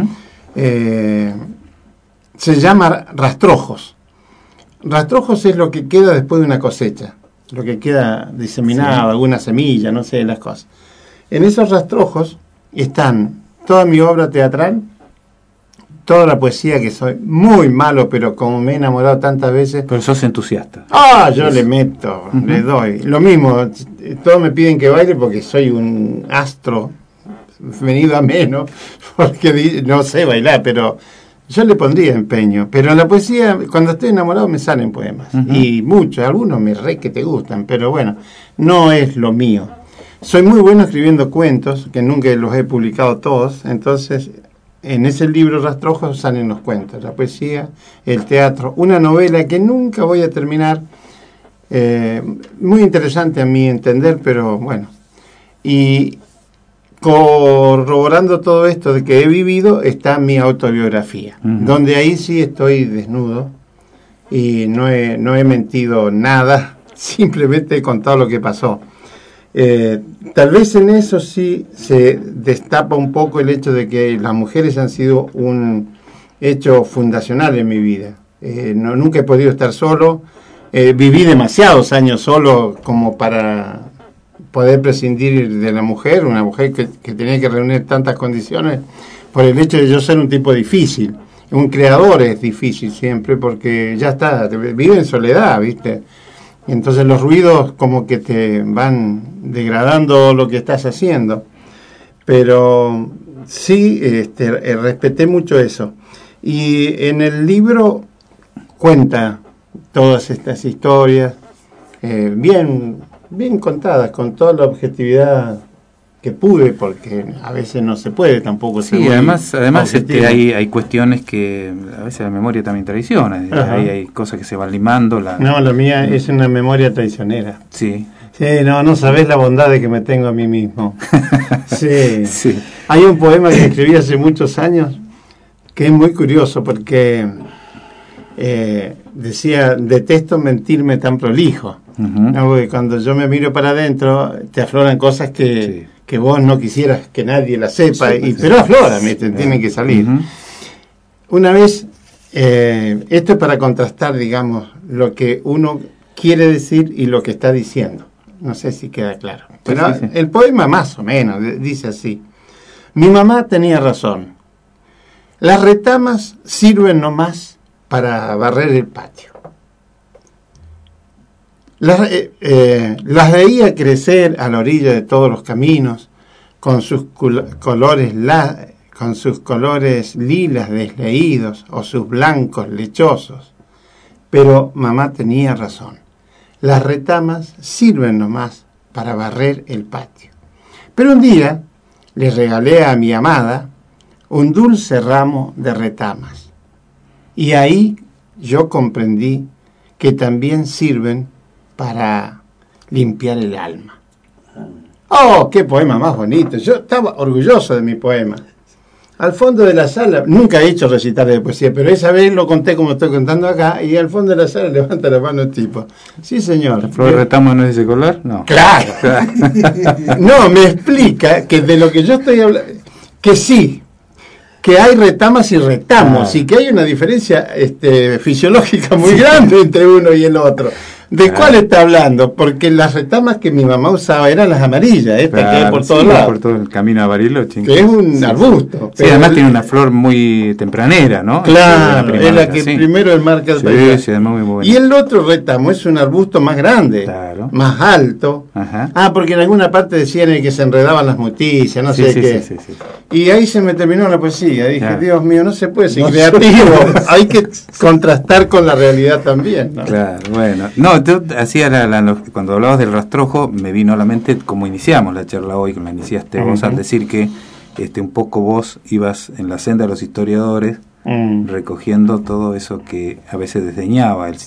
[SPEAKER 8] Se llama Rastrojos. Rastrojos es lo que queda después de una cosecha, lo que queda diseminado, alguna semilla, no sé, las cosas. En esos rastrojos están toda mi obra teatral, toda la poesía, que soy muy malo, pero como me he enamorado tantas veces...
[SPEAKER 2] Pero sos entusiasta.
[SPEAKER 8] Yo le meto, le doy. Lo mismo, todos me piden que baile porque soy un astro venido a menos, porque no sé bailar, pero yo le pondría empeño. Pero en la poesía, cuando estoy enamorado, me salen poemas. Y muchos, algunos me que te gustan, pero bueno, no es lo mío. Soy muy bueno escribiendo cuentos, que nunca los he publicado todos, entonces... En ese libro Rastrojos salen los cuentos, la poesía, el teatro, una novela que nunca voy a terminar, muy interesante a mi entender, pero bueno. Y corroborando todo esto de que he vivido está mi autobiografía, donde ahí sí estoy desnudo y no he mentido nada, simplemente he contado lo que pasó. Tal vez en eso sí se destapa un poco el hecho de que las mujeres han sido un hecho fundacional en mi vida. Nunca he podido estar solo, viví demasiados años solo como para poder prescindir de la mujer, una mujer que tenía que reunir tantas condiciones, por el hecho de yo ser un tipo difícil. Un creador es difícil siempre porque ya está, vive en soledad, ¿viste? Entonces los ruidos como que te van degradando lo que estás haciendo. Pero sí, respeté mucho eso. Y en el libro cuenta todas estas historias, bien contadas, con toda la objetividad que pude, porque a veces no se puede tampoco.
[SPEAKER 2] Sí, además hay cuestiones que a veces la memoria también traiciona. Hay cosas que se van limando.
[SPEAKER 8] No, la mía es una memoria traicionera.
[SPEAKER 2] Sí.
[SPEAKER 8] Sí, no sabés la bondad de que me tengo a mí mismo. Sí. Sí. Hay un poema que escribí hace muchos años que es muy curioso porque decía, detesto mentirme tan prolijo. ¿No? Porque cuando yo me miro para adentro te afloran cosas que vos no quisieras que nadie las sepa, pero afloran, tienen que salir. Una vez, esto es para contrastar, digamos, lo que uno quiere decir y lo que está diciendo. No sé si queda claro. Pero el poema más o menos dice así. Mi mamá tenía razón. Las retamas sirven nomás para barrer el patio. Las veía crecer a la orilla de todos los caminos, con sus colores lilas desleídos o sus blancos lechosos. Pero mamá tenía razón. Las retamas sirven nomás para barrer el patio. Pero un día le regalé a mi amada un dulce ramo de retamas. Y ahí yo comprendí que también sirven para limpiar el alma. ¡Oh, qué poema más bonito! Yo estaba orgulloso de mi poema. Al fondo de la sala, nunca he hecho recitales de poesía, pero esa vez lo conté como estoy contando acá, y al fondo de la sala levanta la mano el tipo. Sí, señor.
[SPEAKER 2] ¿La flor de retamo no es de color? No.
[SPEAKER 8] ¡Claro! No, me explica que de lo que yo estoy hablando, que sí, que hay retamas y retamos, y que hay una diferencia fisiológica muy grande entre uno y el otro. ¿De cuál está hablando? Porque las retamas que mi mamá usaba eran las amarillas, esta que hay por todos lados.
[SPEAKER 2] Por todo el camino a Bariloche.
[SPEAKER 8] Que es un arbusto.
[SPEAKER 2] Sí, además tiene una flor muy tempranera, ¿no?
[SPEAKER 8] Claro, es la que primero enmarca el paisaje.
[SPEAKER 2] Sí, además muy buena.
[SPEAKER 8] Y el otro retamo es un arbusto más grande, más alto.
[SPEAKER 2] Ajá.
[SPEAKER 8] Ah, porque en alguna parte decían que se enredaban las noticias, no sé qué.
[SPEAKER 2] Sí.
[SPEAKER 8] Y ahí se me terminó la poesía. Dije,
[SPEAKER 2] Claro.
[SPEAKER 8] Dios mío, no se puede ser creativo. Hay que contrastar con la realidad también, ¿no?
[SPEAKER 2] Claro, bueno. No, tú hacías cuando hablabas del rastrojo, me vino a la mente cómo iniciamos la charla hoy, como la iniciaste vos, al decir que un poco vos ibas en la senda de los historiadores, recogiendo todo eso que a veces desdeñaba el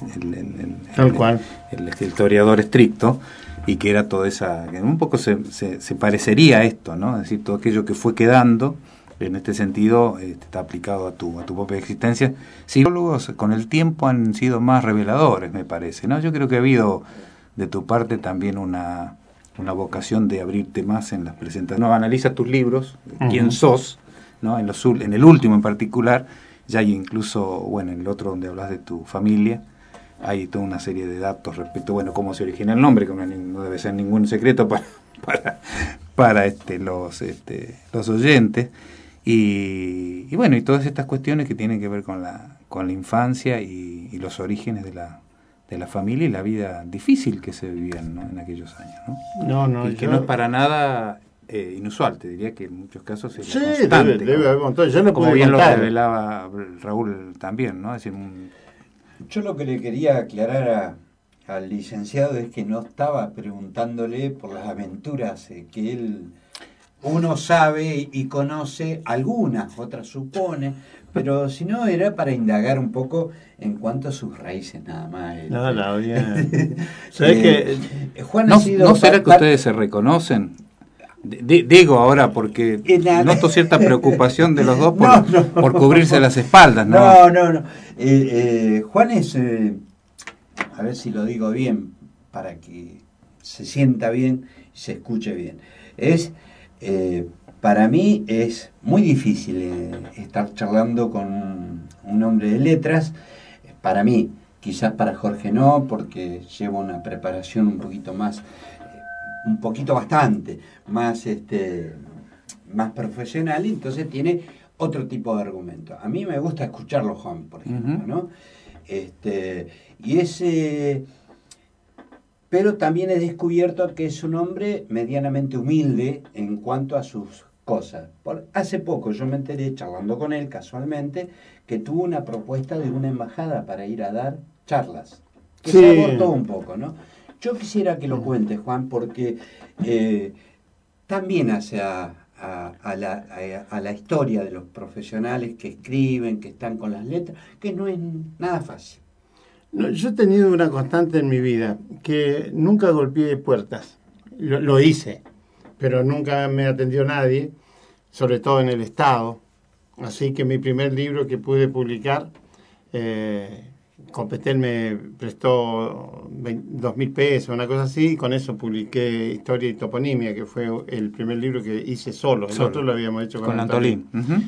[SPEAKER 2] historiador estricto, y que era toda esa, que un poco se parecería a esto, ¿no? Es decir, todo aquello que fue quedando, en este sentido, está aplicado a tu propia existencia. Psicólogos con el tiempo han sido más reveladores, me parece, ¿no? Yo creo que ha habido de tu parte también una vocación de abrirte más en las presentaciones. No, analiza tus libros, quién sos, ¿no? En el último en particular, ya hay incluso, bueno, en el otro donde hablas de tu familia, hay toda una serie de datos respecto, bueno, cómo se origina el nombre, que no debe ser ningún secreto para los oyentes, y bueno, y todas estas cuestiones que tienen que ver con la infancia y los orígenes de la familia y la vida difícil que se vivían, ¿no? En aquellos años, ¿no?
[SPEAKER 8] No,
[SPEAKER 2] y que no es para nada inusual, te diría que en muchos casos es
[SPEAKER 8] constante. Debe haber montón. Yo no
[SPEAKER 2] como bien
[SPEAKER 8] contar.
[SPEAKER 2] Lo revelaba Raúl también, ¿no? Es decir,
[SPEAKER 3] yo lo que le quería aclarar al licenciado es que no estaba preguntándole por las aventuras que uno sabe y conoce, algunas, otras supone, pero si no era para indagar un poco en cuanto a sus raíces nada más.
[SPEAKER 8] No, bien. ¿Sabes que
[SPEAKER 3] Juan
[SPEAKER 2] ¿No,
[SPEAKER 3] ha sido
[SPEAKER 2] ¿no será que ustedes se reconocen? Digo ahora porque noto cierta preocupación de los dos por cubrirse las espaldas, ¿no?
[SPEAKER 3] No. Juan es, a ver si lo digo bien, para que se sienta bien y se escuche bien. Para mí es muy difícil estar charlando con un hombre de letras. Para mí, quizás para Jorge no, porque lleva una preparación un poquito bastante más profesional, y entonces tiene otro tipo de argumento. A mí me gusta escucharlo, Juan, por ejemplo, ¿no? Pero también he descubierto que es un hombre medianamente humilde en cuanto a sus cosas. Hace poco yo me enteré, charlando con él casualmente, que tuvo una propuesta de una embajada para ir a dar charlas, que se abortó un poco, ¿no? Yo quisiera que lo cuentes, Juan, porque también hace a la historia de los profesionales que escriben, que están con las letras, que no es nada fácil.
[SPEAKER 8] No, yo he tenido una constante en mi vida, que nunca golpeé puertas. Lo hice, pero nunca me atendió nadie, sobre todo en el Estado. Así que mi primer libro que pude publicar, Competel me prestó 2.000 pesos, una cosa así, y con eso publiqué Historia y Toponimia, que fue el primer libro que hice solo. El otro lo habíamos hecho con Antolín.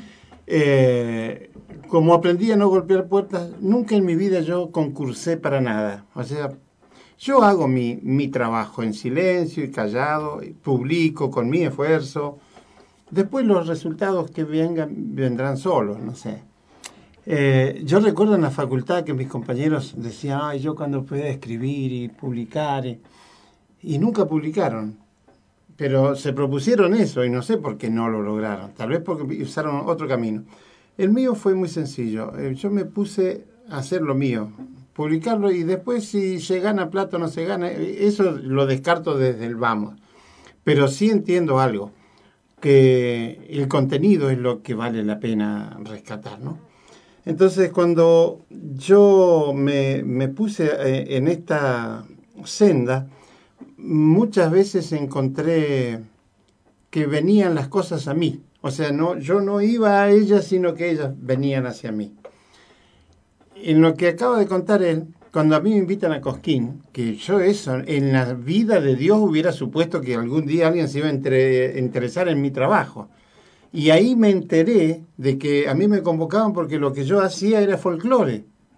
[SPEAKER 8] Como aprendí a no golpear puertas, nunca en mi vida yo concursé para nada. O sea, yo hago mi trabajo en silencio y callado, y publico con mi esfuerzo. Después los resultados que vengan vendrán solos, no sé. Yo recuerdo en la facultad que mis compañeros decían, ay, yo cuando pueda escribir y publicar, y nunca publicaron. Pero se propusieron eso y no sé por qué no lo lograron. Tal vez porque usaron otro camino. El mío fue muy sencillo. Yo me puse a hacer lo mío, publicarlo, y después si se gana plata o no se gana, eso lo descarto desde el vamos. Pero sí entiendo algo, que el contenido es lo que vale la pena rescatar, ¿no? Entonces, cuando yo me puse en esta senda, muchas veces encontré que venían las cosas a mí. O sea, yo no iba a ellas, sino que ellas venían hacia mí. En lo que acaba de contar él, cuando a mí me invitan a Cosquín, que yo eso, en la vida de Dios hubiera supuesto que algún día alguien se iba a interesar en mi trabajo. Y ahí me enteré de que a mí me convocaban porque lo que yo hacía era folclore.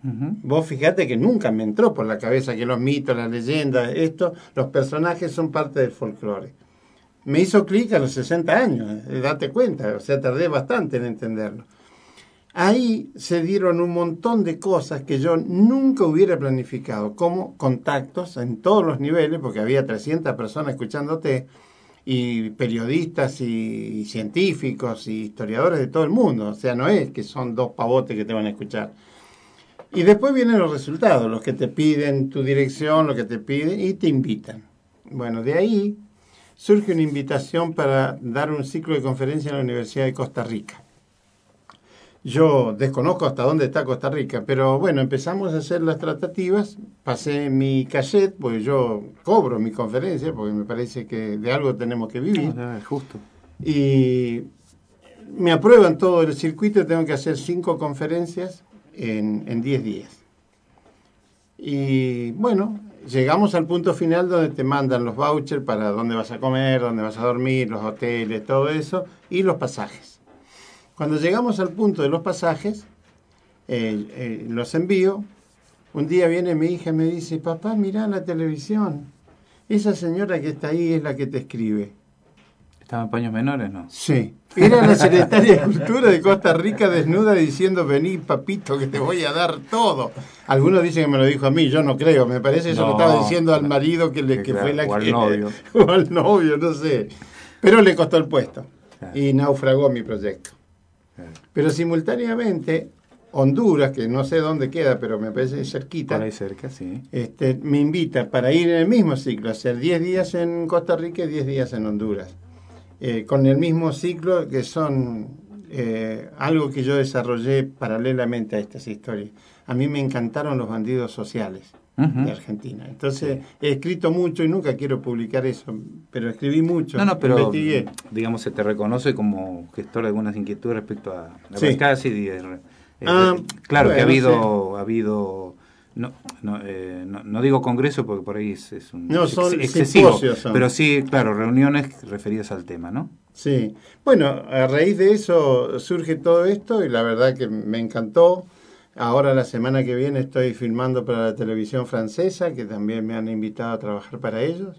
[SPEAKER 8] Vos fijate que nunca me entró por la cabeza que los mitos, las leyendas, los personajes son parte del folclore. Me hizo clic a los 60 años, date cuenta, o sea, tardé bastante en entenderlo. Ahí se dieron un montón de cosas que yo nunca hubiera planificado, como contactos en todos los niveles, porque había 300 personas escuchándote, y periodistas y científicos y historiadores de todo el mundo. O sea, no es que son dos pavotes que te van a escuchar. Y después vienen los resultados, los que te piden tu dirección, los que te piden y te invitan. Bueno, de ahí surge una invitación para dar un ciclo de conferencia en la Universidad de Costa Rica. Yo desconozco hasta dónde está Costa Rica, pero bueno, empezamos a hacer las tratativas, pasé mi cachet, pues yo cobro mi conferencia, porque me parece que de algo tenemos que vivir.
[SPEAKER 2] Justo.
[SPEAKER 8] Y me aprueban todo el circuito, tengo que hacer 5 conferencias en 10 días. Y bueno, llegamos al punto final donde te mandan los vouchers para dónde vas a comer, dónde vas a dormir, los hoteles, todo eso, y los pasajes. Cuando llegamos al punto de los pasajes, los envío. Un día viene mi hija y me dice, papá, mirá la televisión. Esa señora que está ahí es la que te escribe.
[SPEAKER 2] ¿Estaba en paños menores, no?
[SPEAKER 8] Sí. Era la secretaria de Cultura de Costa Rica desnuda diciendo, vení, papito, que te voy a dar todo. Algunos dicen que me lo dijo a mí, yo no creo. Me parece que eso lo estaba diciendo al marido que fue la
[SPEAKER 2] o al
[SPEAKER 8] que...
[SPEAKER 2] novio.
[SPEAKER 8] O al novio, no sé. Pero le costó el puesto. Y naufragó mi proyecto. Pero simultáneamente, Honduras, que no sé dónde queda, pero me parece cerquita.
[SPEAKER 2] Por ahí cerca, sí.
[SPEAKER 8] Me invita para ir en el mismo ciclo, hacer 10 días en Costa Rica y 10 días en Honduras. Con el mismo ciclo, que son algo que yo desarrollé paralelamente a estas historias. A mí me encantaron los bandidos sociales de Argentina. Entonces, he escrito mucho y nunca quiero publicar eso, pero escribí mucho.
[SPEAKER 2] Pero
[SPEAKER 8] investigué.
[SPEAKER 2] Digamos, se te reconoce como gestor de algunas inquietudes respecto a
[SPEAKER 8] Sí.
[SPEAKER 2] Casi. Claro,
[SPEAKER 8] bueno,
[SPEAKER 2] que ha habido no digo congreso porque por ahí es un
[SPEAKER 8] son
[SPEAKER 2] excesivo,
[SPEAKER 8] son.
[SPEAKER 2] pero sí, claro, reuniones referidas al tema, ¿no?
[SPEAKER 8] Sí. Bueno, a raíz de eso surge todo esto y la verdad que me encantó. Ahora la semana que viene estoy filmando para la televisión francesa, que también me han invitado a trabajar para ellos.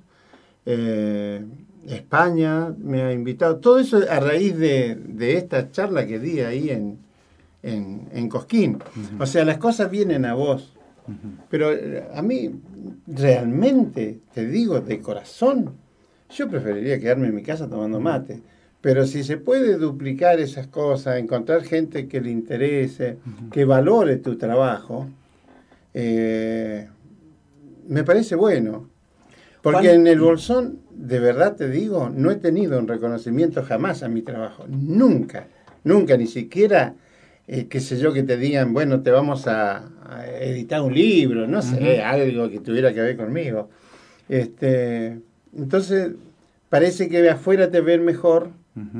[SPEAKER 8] España me ha invitado. Todo eso a raíz de esta charla que di ahí en Cosquín. O sea, las cosas vienen a vos. Pero a mí, realmente, te digo de corazón, yo preferiría quedarme en mi casa tomando mate. Pero si se puede duplicar esas cosas, encontrar gente que le interese, que valore tu trabajo, me parece bueno. Porque en el Bolsón, de verdad te digo, no he tenido un reconocimiento jamás a mi trabajo. Nunca, ni siquiera, qué sé yo, que te digan, bueno, te vamos a editar un libro, no sé, algo que tuviera que ver conmigo. Entonces, parece que afuera te ven mejor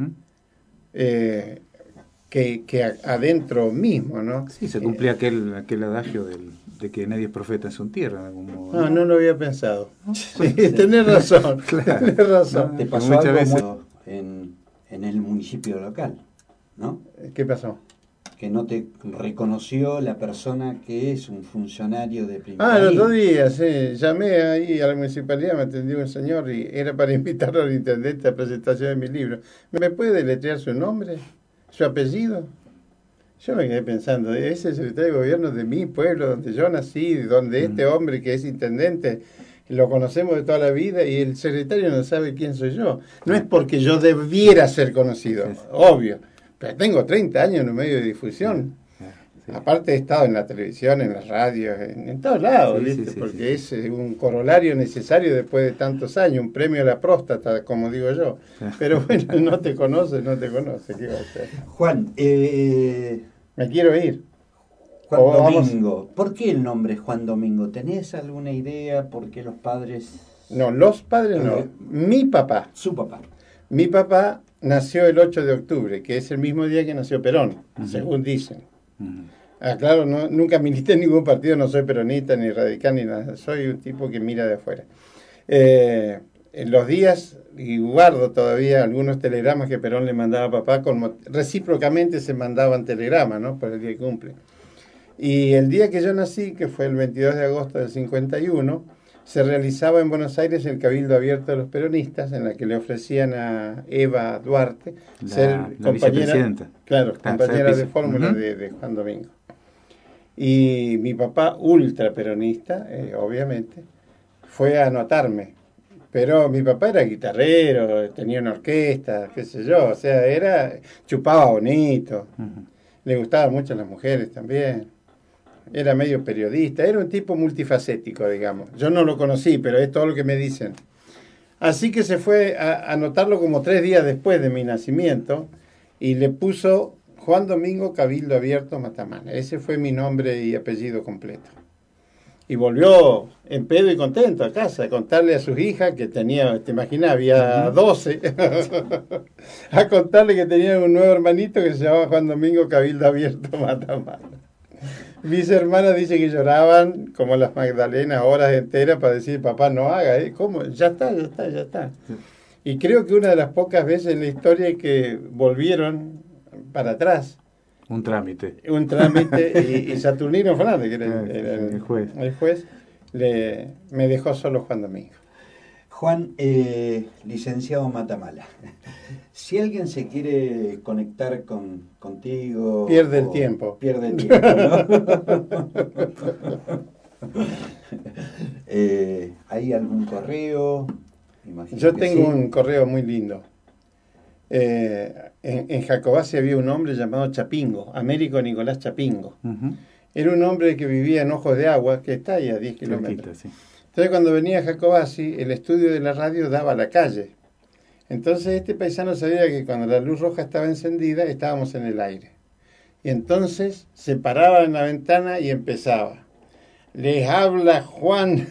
[SPEAKER 8] que adentro mismo, ¿no?
[SPEAKER 2] Sí, se cumplía aquel adagio de que nadie es profeta en su tierra. En algún modo,
[SPEAKER 8] no lo había pensado. Sí, tenés razón,
[SPEAKER 2] claro.
[SPEAKER 8] Tenés razón.
[SPEAKER 3] ¿Te pasó
[SPEAKER 2] Muchas
[SPEAKER 3] algo
[SPEAKER 2] veces
[SPEAKER 3] en el municipio local, no?
[SPEAKER 8] ¿Qué pasó?
[SPEAKER 3] Que no te reconoció la persona que es un funcionario de primera
[SPEAKER 8] el
[SPEAKER 3] línea.
[SPEAKER 8] otro día, sí, llamé ahí a la municipalidad, me atendió un señor y era para invitarlo al intendente a presentación de mi libro. ¿Me puede deletrear su nombre? ¿Su apellido? Yo me quedé pensando, es el secretario de gobierno de mi pueblo, donde yo nací, donde este hombre que es intendente, lo conocemos de toda la vida y el secretario no sabe quién soy yo. No es porque yo debiera ser conocido, obvio. Pero tengo 30 años en un medio de difusión. Aparte he estado en la televisión, en las radios, en todos lados, porque es un corolario necesario después de tantos años, un premio a la próstata, como digo yo. Pero bueno, no te conoce, ¿qué va a hacer?
[SPEAKER 3] Juan,
[SPEAKER 8] me quiero ir.
[SPEAKER 3] Juan Domingo. ¿Por qué el nombre es Juan Domingo? ¿Tenés alguna idea por qué los padres...?
[SPEAKER 8] No, los padres no. Mi papá.
[SPEAKER 3] Su papá.
[SPEAKER 8] Mi papá nació el 8 de octubre, que es el mismo día que nació Perón, según dicen. Claro, nunca milité en ningún partido, no soy peronista, ni radical, ni nada. Soy un tipo que mira de afuera. En los días, y guardo todavía algunos telegramas que Perón le mandaba a papá, recíprocamente se mandaban telegramas, ¿no? Por el día que cumple. Y el día que yo nací, que fue el 22 de agosto del 51, se realizaba en Buenos Aires el Cabildo Abierto de los Peronistas, en la que le ofrecían a Eva Duarte ser compañera,
[SPEAKER 2] vicepresidenta.
[SPEAKER 8] Compañera de fórmula
[SPEAKER 2] Uh-huh.
[SPEAKER 8] de Juan Domingo. Y mi papá, ultra peronista, obviamente, fue a anotarme. Pero mi papá era guitarrero, tenía una orquesta, qué sé yo, o sea, chupaba bonito, le gustaban mucho las mujeres también, era medio periodista, era un tipo multifacético, digamos. Yo no lo conocí, pero es todo lo que me dicen. Así que se fue a anotarlo como 3 días después de mi nacimiento y le puso Juan Domingo Cabildo Abierto Matamala. Ese fue mi nombre y apellido completo. Y volvió en pedo y contento a casa a contarle a sus hijas que tenía, te imaginas, había 12, a contarle que tenía un nuevo hermanito que se llamaba Juan Domingo Cabildo Abierto Matamala. Mis hermanas dicen que lloraban como las Magdalenas horas enteras para decir, papá, no haga, ¿cómo? Ya está. Y creo que una de las pocas veces en la historia que volvieron para atrás.
[SPEAKER 2] Un trámite.
[SPEAKER 8] Y Saturnino Fernández, que era el juez, me dejó solo Juan Domingo.
[SPEAKER 3] Juan, licenciado Matamala, si alguien se quiere conectar contigo...
[SPEAKER 8] Pierde el tiempo,
[SPEAKER 3] ¿no? ¿Hay algún correo?
[SPEAKER 8] Yo tengo un correo muy lindo. En Jacobacci había un hombre llamado Chapingo, Américo Nicolás Chapingo. Uh-huh. Era un hombre que vivía en Ojos de Agua, que está ahí a 10 kilómetros. Sí. Entonces cuando venía a Jacobacci, el estudio de la radio daba a la calle. Entonces este paisano sabía que cuando la luz roja estaba encendida, estábamos en el aire. Y entonces se paraba en la ventana y empezaba. Les habla Juan...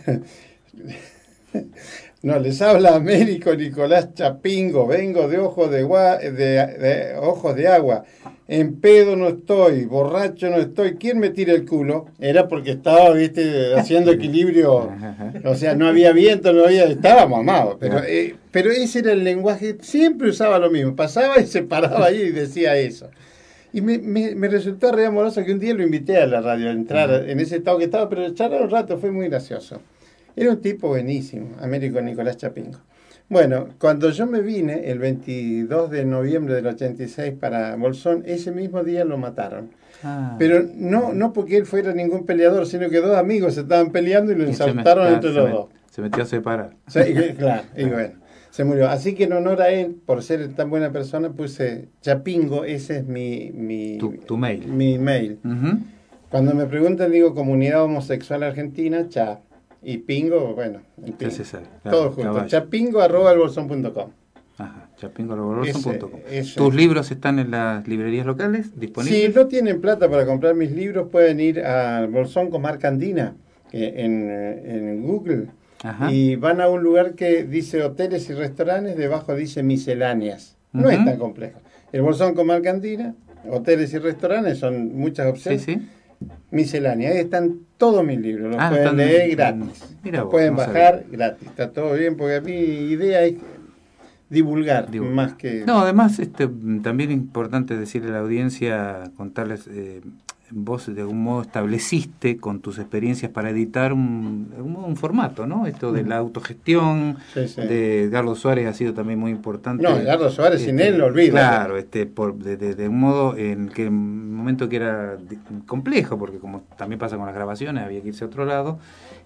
[SPEAKER 8] No, les habla Américo Nicolás Chapingo, vengo de Ojos de Ojos de Agua, en pedo no estoy, borracho no estoy, ¿quién me tira el culo? Era porque estaba, haciendo equilibrio, o sea, no había viento, estaba mamado, pero ese era el lenguaje, siempre usaba lo mismo, pasaba y se paraba ahí y decía eso. Y me resultó re amoroso que un día lo invité a la radio a entrar en ese estado que estaba, pero charlar un rato, fue muy gracioso. Era un tipo buenísimo, Américo Nicolás Chapingo. Bueno, cuando yo me vine, el 22 de noviembre del 86 para Bolsón, ese mismo día lo mataron. Pero no porque él fuera ningún peleador, sino que 2 amigos se estaban peleando y lo ensartaron entre los dos.
[SPEAKER 2] Se metió a separar.
[SPEAKER 8] Sí, claro, y bueno, se murió. Así que en honor a él, por ser tan buena persona, puse Chapingo, ese es
[SPEAKER 2] tu mail.
[SPEAKER 8] Mi mail. Uh-huh. Cuando me preguntan, digo Comunidad Homosexual Argentina, y Pingo, bueno, Pingo. Todo junto. Chapingo@elbolsón.com.
[SPEAKER 2] Ajá, chapingo@elbolsón.com. ¿Tus libros están en las librerías locales disponibles?
[SPEAKER 8] Si no tienen plata para comprar mis libros, pueden ir al Bolsón Comarca Andina en Google. Ajá. Y van a un lugar que dice hoteles y restaurantes, debajo dice misceláneas. No es tan complejo. El Bolsón Comarca Andina, hoteles y restaurantes, son muchas opciones.
[SPEAKER 2] Sí.
[SPEAKER 8] Miscelánea, ahí están todos mis libros, los pueden leer gratis, los pueden bajar gratis, está todo bien, porque a mi idea es divulgar. Más que...
[SPEAKER 2] No, además también es importante decirle a la audiencia, contarles, vos de algún modo estableciste con tus experiencias para editar un formato, ¿no? Esto de la autogestión, de Edgardo Suárez ha sido también muy importante.
[SPEAKER 8] No, Edgardo Suárez sin él lo olvido.
[SPEAKER 2] Claro, de un modo en que un momento que era complejo, porque como también pasa con las grabaciones, había que irse a otro lado,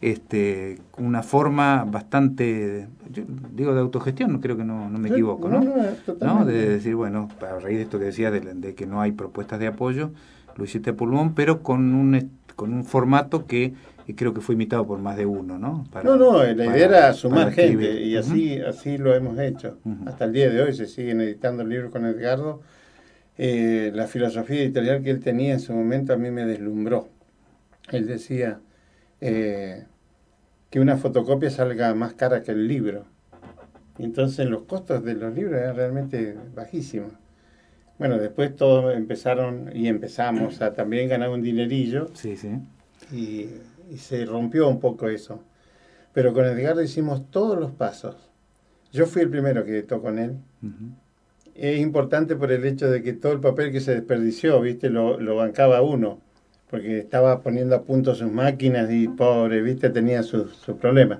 [SPEAKER 2] una forma bastante, yo digo, de autogestión, creo que no me equivoco, ¿no? De decir, bueno, a raíz de esto que decías de que no hay propuestas de apoyo, lo hiciste a pulmón, pero con un formato que creo que fue imitado por más de uno, ¿no?
[SPEAKER 8] La idea era sumar gente, y así lo hemos hecho. Hasta el día de hoy se siguen editando libros con Edgardo. La filosofía editorial que él tenía en su momento a mí me deslumbró. Él decía que una fotocopia salga más cara que el libro. Entonces los costos de los libros eran realmente bajísimos. Bueno, después todos empezamos a también ganar un dinerillo.
[SPEAKER 2] Sí.
[SPEAKER 8] Y se rompió un poco eso. Pero con Edgardo hicimos todos los pasos. Yo fui el primero que editó con él. Uh-huh. Es importante por el hecho de que todo el papel que se desperdició, lo bancaba uno. porque estaba poniendo a punto sus máquinas y pobre, viste, tenía sus problemas.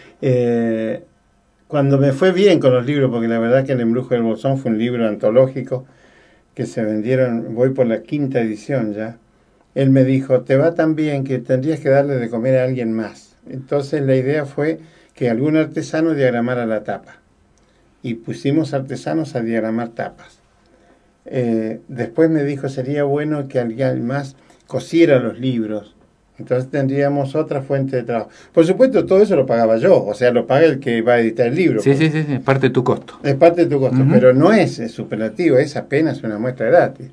[SPEAKER 8] Cuando me fue bien con los libros, porque la verdad que El embrujo del bolsón fue un libro antológico que se vendieron, voy por la 5ª edición ya, él me dijo, te va tan bien que tendrías que darle de comer a alguien más. Entonces la idea fue que algún artesano diagramara la tapa. Y pusimos artesanos a diagramar tapas. Después me dijo, sería bueno que alguien más cosiera los libros. Entonces tendríamos otra fuente de trabajo. Por supuesto, todo eso lo pagaba yo, o sea, lo paga el que va a editar el libro.
[SPEAKER 2] Sí, es parte de tu costo.
[SPEAKER 8] Es parte de tu costo, pero no es superlativo, es apenas una muestra gratis.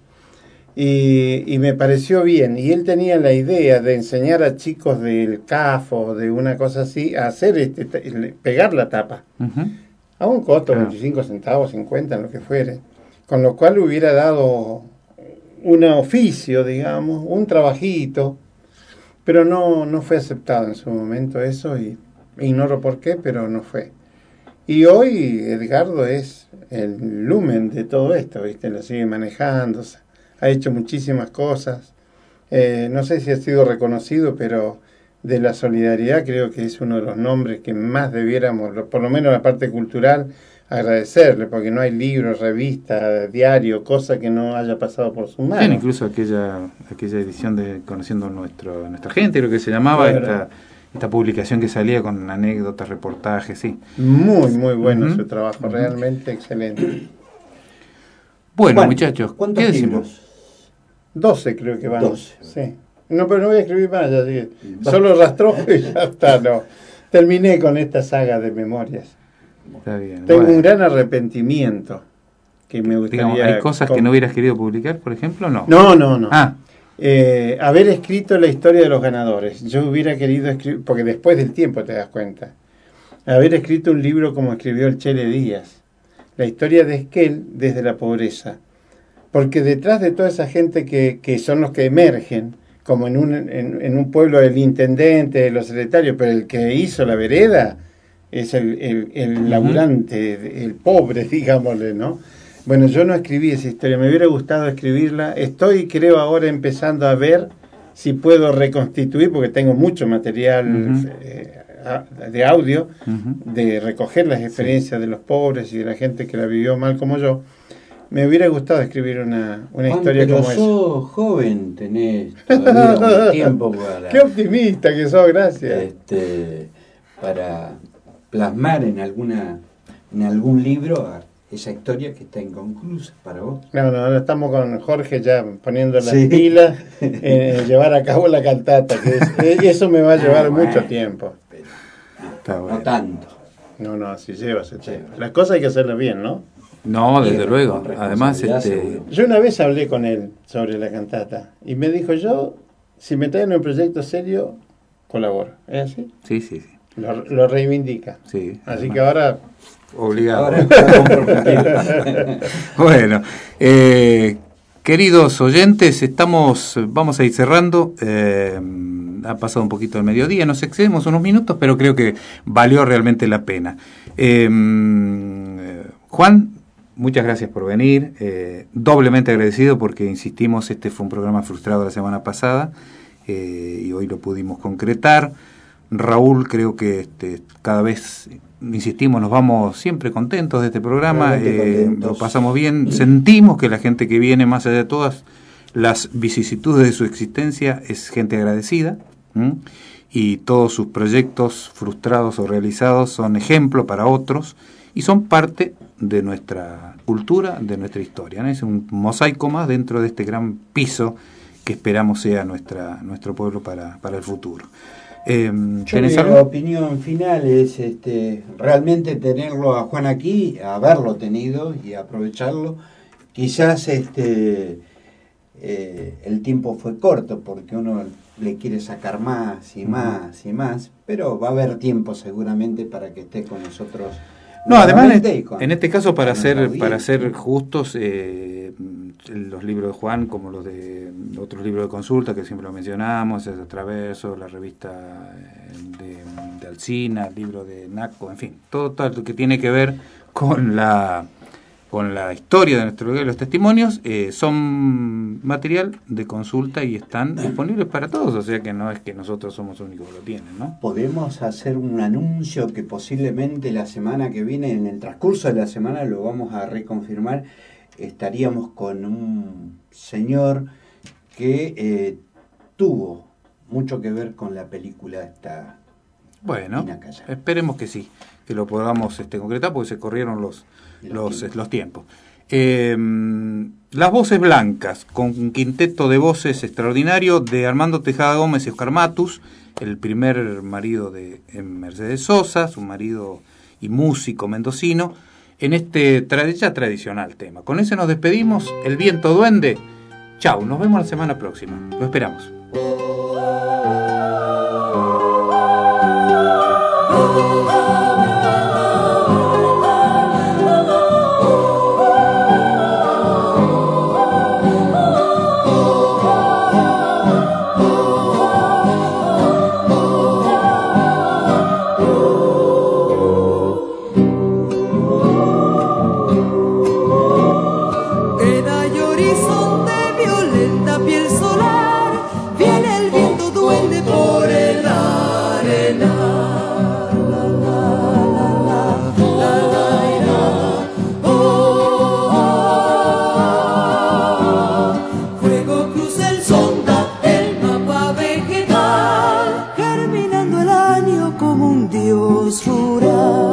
[SPEAKER 8] Y me pareció bien. Y él tenía la idea de enseñar a chicos del CAF o de una cosa así a hacer pegar la tapa. A un costo, 25 centavos, 50, en lo que fuere. Con lo cual hubiera dado un oficio, digamos, un trabajito. Pero no fue aceptado en su momento eso y ignoro por qué, pero no fue. Y hoy Edgardo es el lumen de todo esto, ¿viste? Lo sigue manejando, ha hecho muchísimas cosas. No sé si ha sido reconocido, pero de la solidaridad creo que es uno de los nombres que más debiéramos, por lo menos la parte cultural, agradecerle, porque no hay libros, revistas, diario, cosa que no haya pasado por sus manos.
[SPEAKER 2] Bien, incluso aquella edición de Conociendo nuestra gente, creo que se llamaba, esta publicación que salía con anécdotas, reportajes, sí.
[SPEAKER 8] Muy bueno su trabajo, realmente excelente.
[SPEAKER 2] Bueno, muchachos,
[SPEAKER 3] ¿cuántos
[SPEAKER 2] ¿qué
[SPEAKER 3] libros?
[SPEAKER 2] decimos?
[SPEAKER 8] 12 creo que van.
[SPEAKER 3] 12.
[SPEAKER 8] Sí. No, pero no voy a escribir más, ya sigue. Solo rastrojo y ya está, no. Terminé con esta saga de memorias.
[SPEAKER 2] Está bien.
[SPEAKER 8] Tengo un gran arrepentimiento que me gustaría...
[SPEAKER 2] Digamos, ¿hay cosas que no hubieras querido publicar, por ejemplo? No.
[SPEAKER 8] No.
[SPEAKER 2] Haber
[SPEAKER 8] escrito la historia de los ganadores. Yo hubiera querido escribir, porque después del tiempo te das cuenta, haber escrito un libro como escribió el Chele Díaz, la historia de Esquel desde la pobreza. Porque detrás de toda esa gente que son los que emergen, como en un pueblo del intendente, de los secretarios, pero el que hizo la vereda es el laburante, el pobre, digámosle, ¿no? Bueno, yo no escribí esa historia, me hubiera gustado escribirla. Estoy, creo, ahora empezando a ver si puedo reconstituir, porque tengo mucho material de audio, de recoger las experiencias de los pobres y de la gente que la vivió mal como yo. Me hubiera gustado escribir una historia como esa.
[SPEAKER 3] Pero sos joven, tenés todavía un tiempo para...
[SPEAKER 8] ¡Qué optimista que sos! Gracias.
[SPEAKER 3] Para plasmar en algún libro esa historia que está inconclusa para vos.
[SPEAKER 8] No, estamos con Jorge ya poniendo las pilas en llevar a cabo la cantata, que eso me va a llevar mucho tiempo.
[SPEAKER 3] Pero, no tanto.
[SPEAKER 8] No, si lleva ese tiempo. Las cosas hay que hacerlas bien, ¿no?
[SPEAKER 2] No, desde luego. Además,
[SPEAKER 8] yo una vez hablé con él sobre la cantata y me dijo, si me traen un proyecto serio, colaboro. ¿Es así?
[SPEAKER 2] Sí.
[SPEAKER 8] Lo reivindica.
[SPEAKER 2] Sí.
[SPEAKER 8] Así que ahora...
[SPEAKER 2] Obligado. Bueno, queridos oyentes, vamos a ir cerrando. Ha pasado un poquito el mediodía, nos excedemos unos minutos, pero creo que valió realmente la pena. Juan, muchas gracias por venir, doblemente agradecido porque, insistimos, este fue un programa frustrado la semana pasada y hoy lo pudimos concretar. Raúl, creo que cada vez, insistimos, nos vamos siempre contentos de este programa, lo pasamos bien, sentimos que la gente que viene, más allá de todas las vicisitudes de su existencia, es gente agradecida, y todos sus proyectos frustrados o realizados son ejemplo para otros y son parte de nuestra cultura, de nuestra historia, ¿no? Es un mosaico más dentro de este gran piso que esperamos sea nuestro pueblo para el futuro.
[SPEAKER 3] Mi opinión final es realmente tenerlo a Juan aquí, haberlo tenido y aprovecharlo. Quizás el tiempo fue corto porque uno le quiere sacar más y más y más, pero va a haber tiempo seguramente para que esté con nosotros.
[SPEAKER 2] No, además en este caso, para ser justos, los libros de Juan, como los de otros libros de consulta que siempre lo mencionamos, el Traverso, la revista de Alsina, el libro de Naco, en fin, todo lo que tiene que ver con la con la historia de nuestro lugar y los testimonios, son material de consulta y están disponibles para todos, o sea que no es que nosotros somos los únicos que lo tienen, ¿no?
[SPEAKER 3] Podemos hacer un anuncio que posiblemente la semana que viene, en el transcurso de la semana, lo vamos a reconfirmar. Estaríamos con un señor que tuvo mucho que ver con la película esta.
[SPEAKER 2] Bueno, esperemos que sí, que lo podamos concretar, porque se corrieron los tiempos. Las Voces Blancas, con un quinteto de voces extraordinario de Armando Tejada Gómez y Oscar Matus, el primer marido de Mercedes Sosa, su marido y músico mendocino, en este ya tradicional tema. Con ese nos despedimos. El viento duende. Chau, nos vemos la semana próxima. Lo esperamos.
[SPEAKER 6] Dios rural.